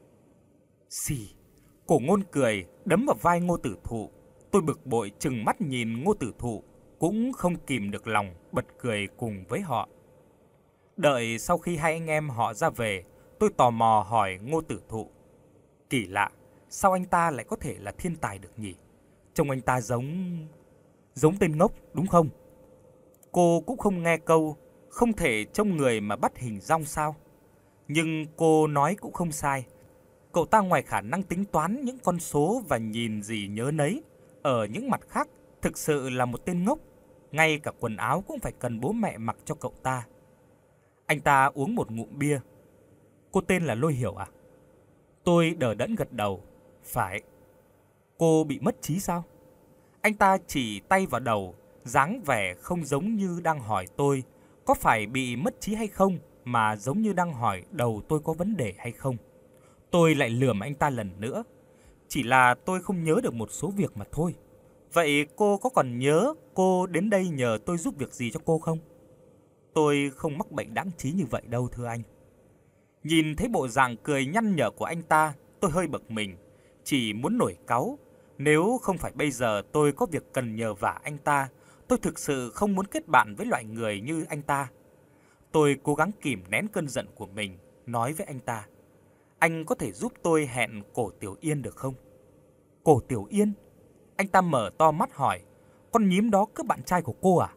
Xì. Cổ Ngôn cười, đấm vào vai Ngô Tử Thụ. Tôi bực bội trừng mắt nhìn Ngô Tử Thụ, cũng không kìm được lòng, bật cười cùng với họ. Đợi sau khi hai anh em họ ra về, tôi tò mò hỏi Ngô Tử Thụ: "Kỳ lạ, sao anh ta lại có thể là thiên tài được nhỉ? Trông anh ta giống tên ngốc, đúng không?" Cô cũng không nghe câu "không thể trông người mà bắt hình dong" sao? Nhưng cô nói cũng không sai. Cậu ta ngoài khả năng tính toán những con số và nhìn gì nhớ nấy, ở những mặt khác thực sự là một tên ngốc. Ngay cả quần áo cũng phải cần bố mẹ mặc cho cậu ta. Anh ta uống một ngụm bia. "Cô tên là Lôi Hiểu à?" Tôi đờ đẫn gật đầu. "Phải." "Cô bị mất trí sao?" Anh ta chỉ tay vào đầu, dáng vẻ không giống như đang hỏi tôi có phải bị mất trí hay không, mà giống như đang hỏi đầu tôi có vấn đề hay không. Tôi lại lườm anh ta lần nữa: "Chỉ là tôi không nhớ được một số việc mà thôi." "Vậy cô có còn nhớ cô đến đây nhờ tôi giúp việc gì cho cô không?" "Tôi không mắc bệnh đãng trí như vậy đâu thưa anh." Nhìn thấy bộ dạng cười nhăn nhở của anh ta, tôi hơi bực mình, chỉ muốn nổi cáu. Nếu không phải bây giờ tôi có việc cần nhờ vả anh ta, tôi thực sự không muốn kết bạn với loại người như anh ta. Tôi cố gắng kìm nén cơn giận của mình, nói với anh ta: "Anh có thể giúp tôi hẹn Cổ Tiểu Yên được không?" "Cổ Tiểu Yên?" Anh ta mở to mắt hỏi: "Con nhím đó cướp bạn trai của cô à?"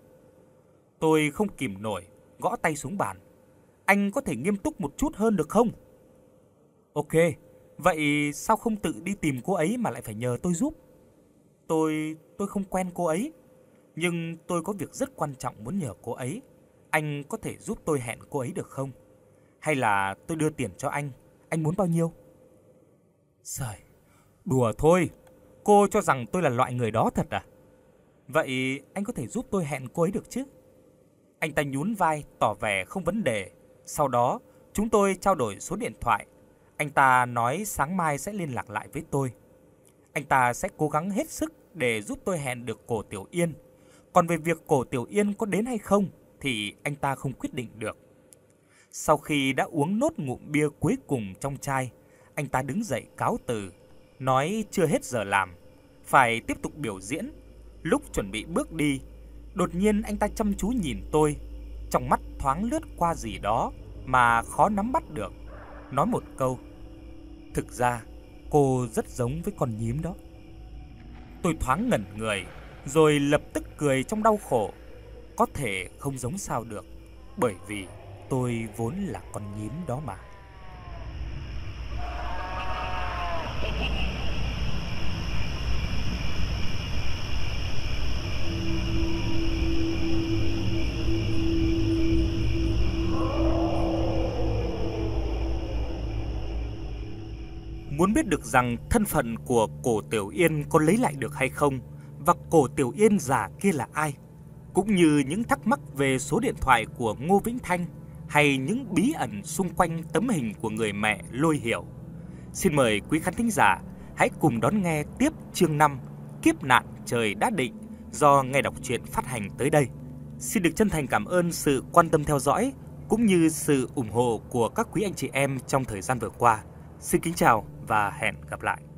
Tôi không kìm nổi, gõ tay xuống bàn: "Anh có thể nghiêm túc một chút hơn được không?" "Ok, vậy sao không tự đi tìm cô ấy mà lại phải nhờ tôi giúp?" Tôi không quen cô ấy, nhưng tôi có việc rất quan trọng muốn nhờ cô ấy. Anh có thể giúp tôi hẹn cô ấy được không? Hay là tôi đưa tiền cho anh muốn bao nhiêu?" Giời, đùa thôi, cô cho rằng tôi là loại người đó thật à? "Vậy anh có thể giúp tôi hẹn cô ấy được chứ?" Anh ta nhún vai tỏ vẻ không vấn đề. Sau đó, chúng tôi trao đổi số điện thoại. Anh ta nói sáng mai sẽ liên lạc lại với tôi. Anh ta sẽ cố gắng hết sức để giúp tôi hẹn được Cổ Tiểu Yên. Còn về việc Cổ Tiểu Yên có đến hay không thì anh ta không quyết định được. Sau khi đã uống nốt ngụm bia cuối cùng trong chai, anh ta đứng dậy cáo từ, nói chưa hết giờ làm, phải tiếp tục biểu diễn. Lúc chuẩn bị bước đi, đột nhiên anh ta chăm chú nhìn tôi, trong mắt thoáng lướt qua gì đó mà khó nắm bắt được, nói một câu: "Thực ra cô rất giống với con nhím đó." Tôi thoáng ngẩn người, rồi lập tức cười trong đau khổ. Có thể không giống sao được, bởi vì tôi vốn là con nhím đó mà. Muốn biết được rằng thân phận của Cổ Tiểu Yên có lấy lại được hay không, và Cổ Tiểu Yên giả kia là ai, cũng như những thắc mắc về số điện thoại của Ngô Vĩnh Thanh hay những bí ẩn xung quanh tấm hình của người mẹ Lôi Hiểu, xin mời quý khán thính giả hãy cùng đón nghe tiếp chương 5 Kiếp nạn trời đã định do Nghe Đọc Truyện phát hành tới đây. Xin được chân thành cảm ơn sự quan tâm theo dõi cũng như sự ủng hộ của các quý anh chị em trong thời gian vừa qua. Xin kính chào và hẹn gặp lại.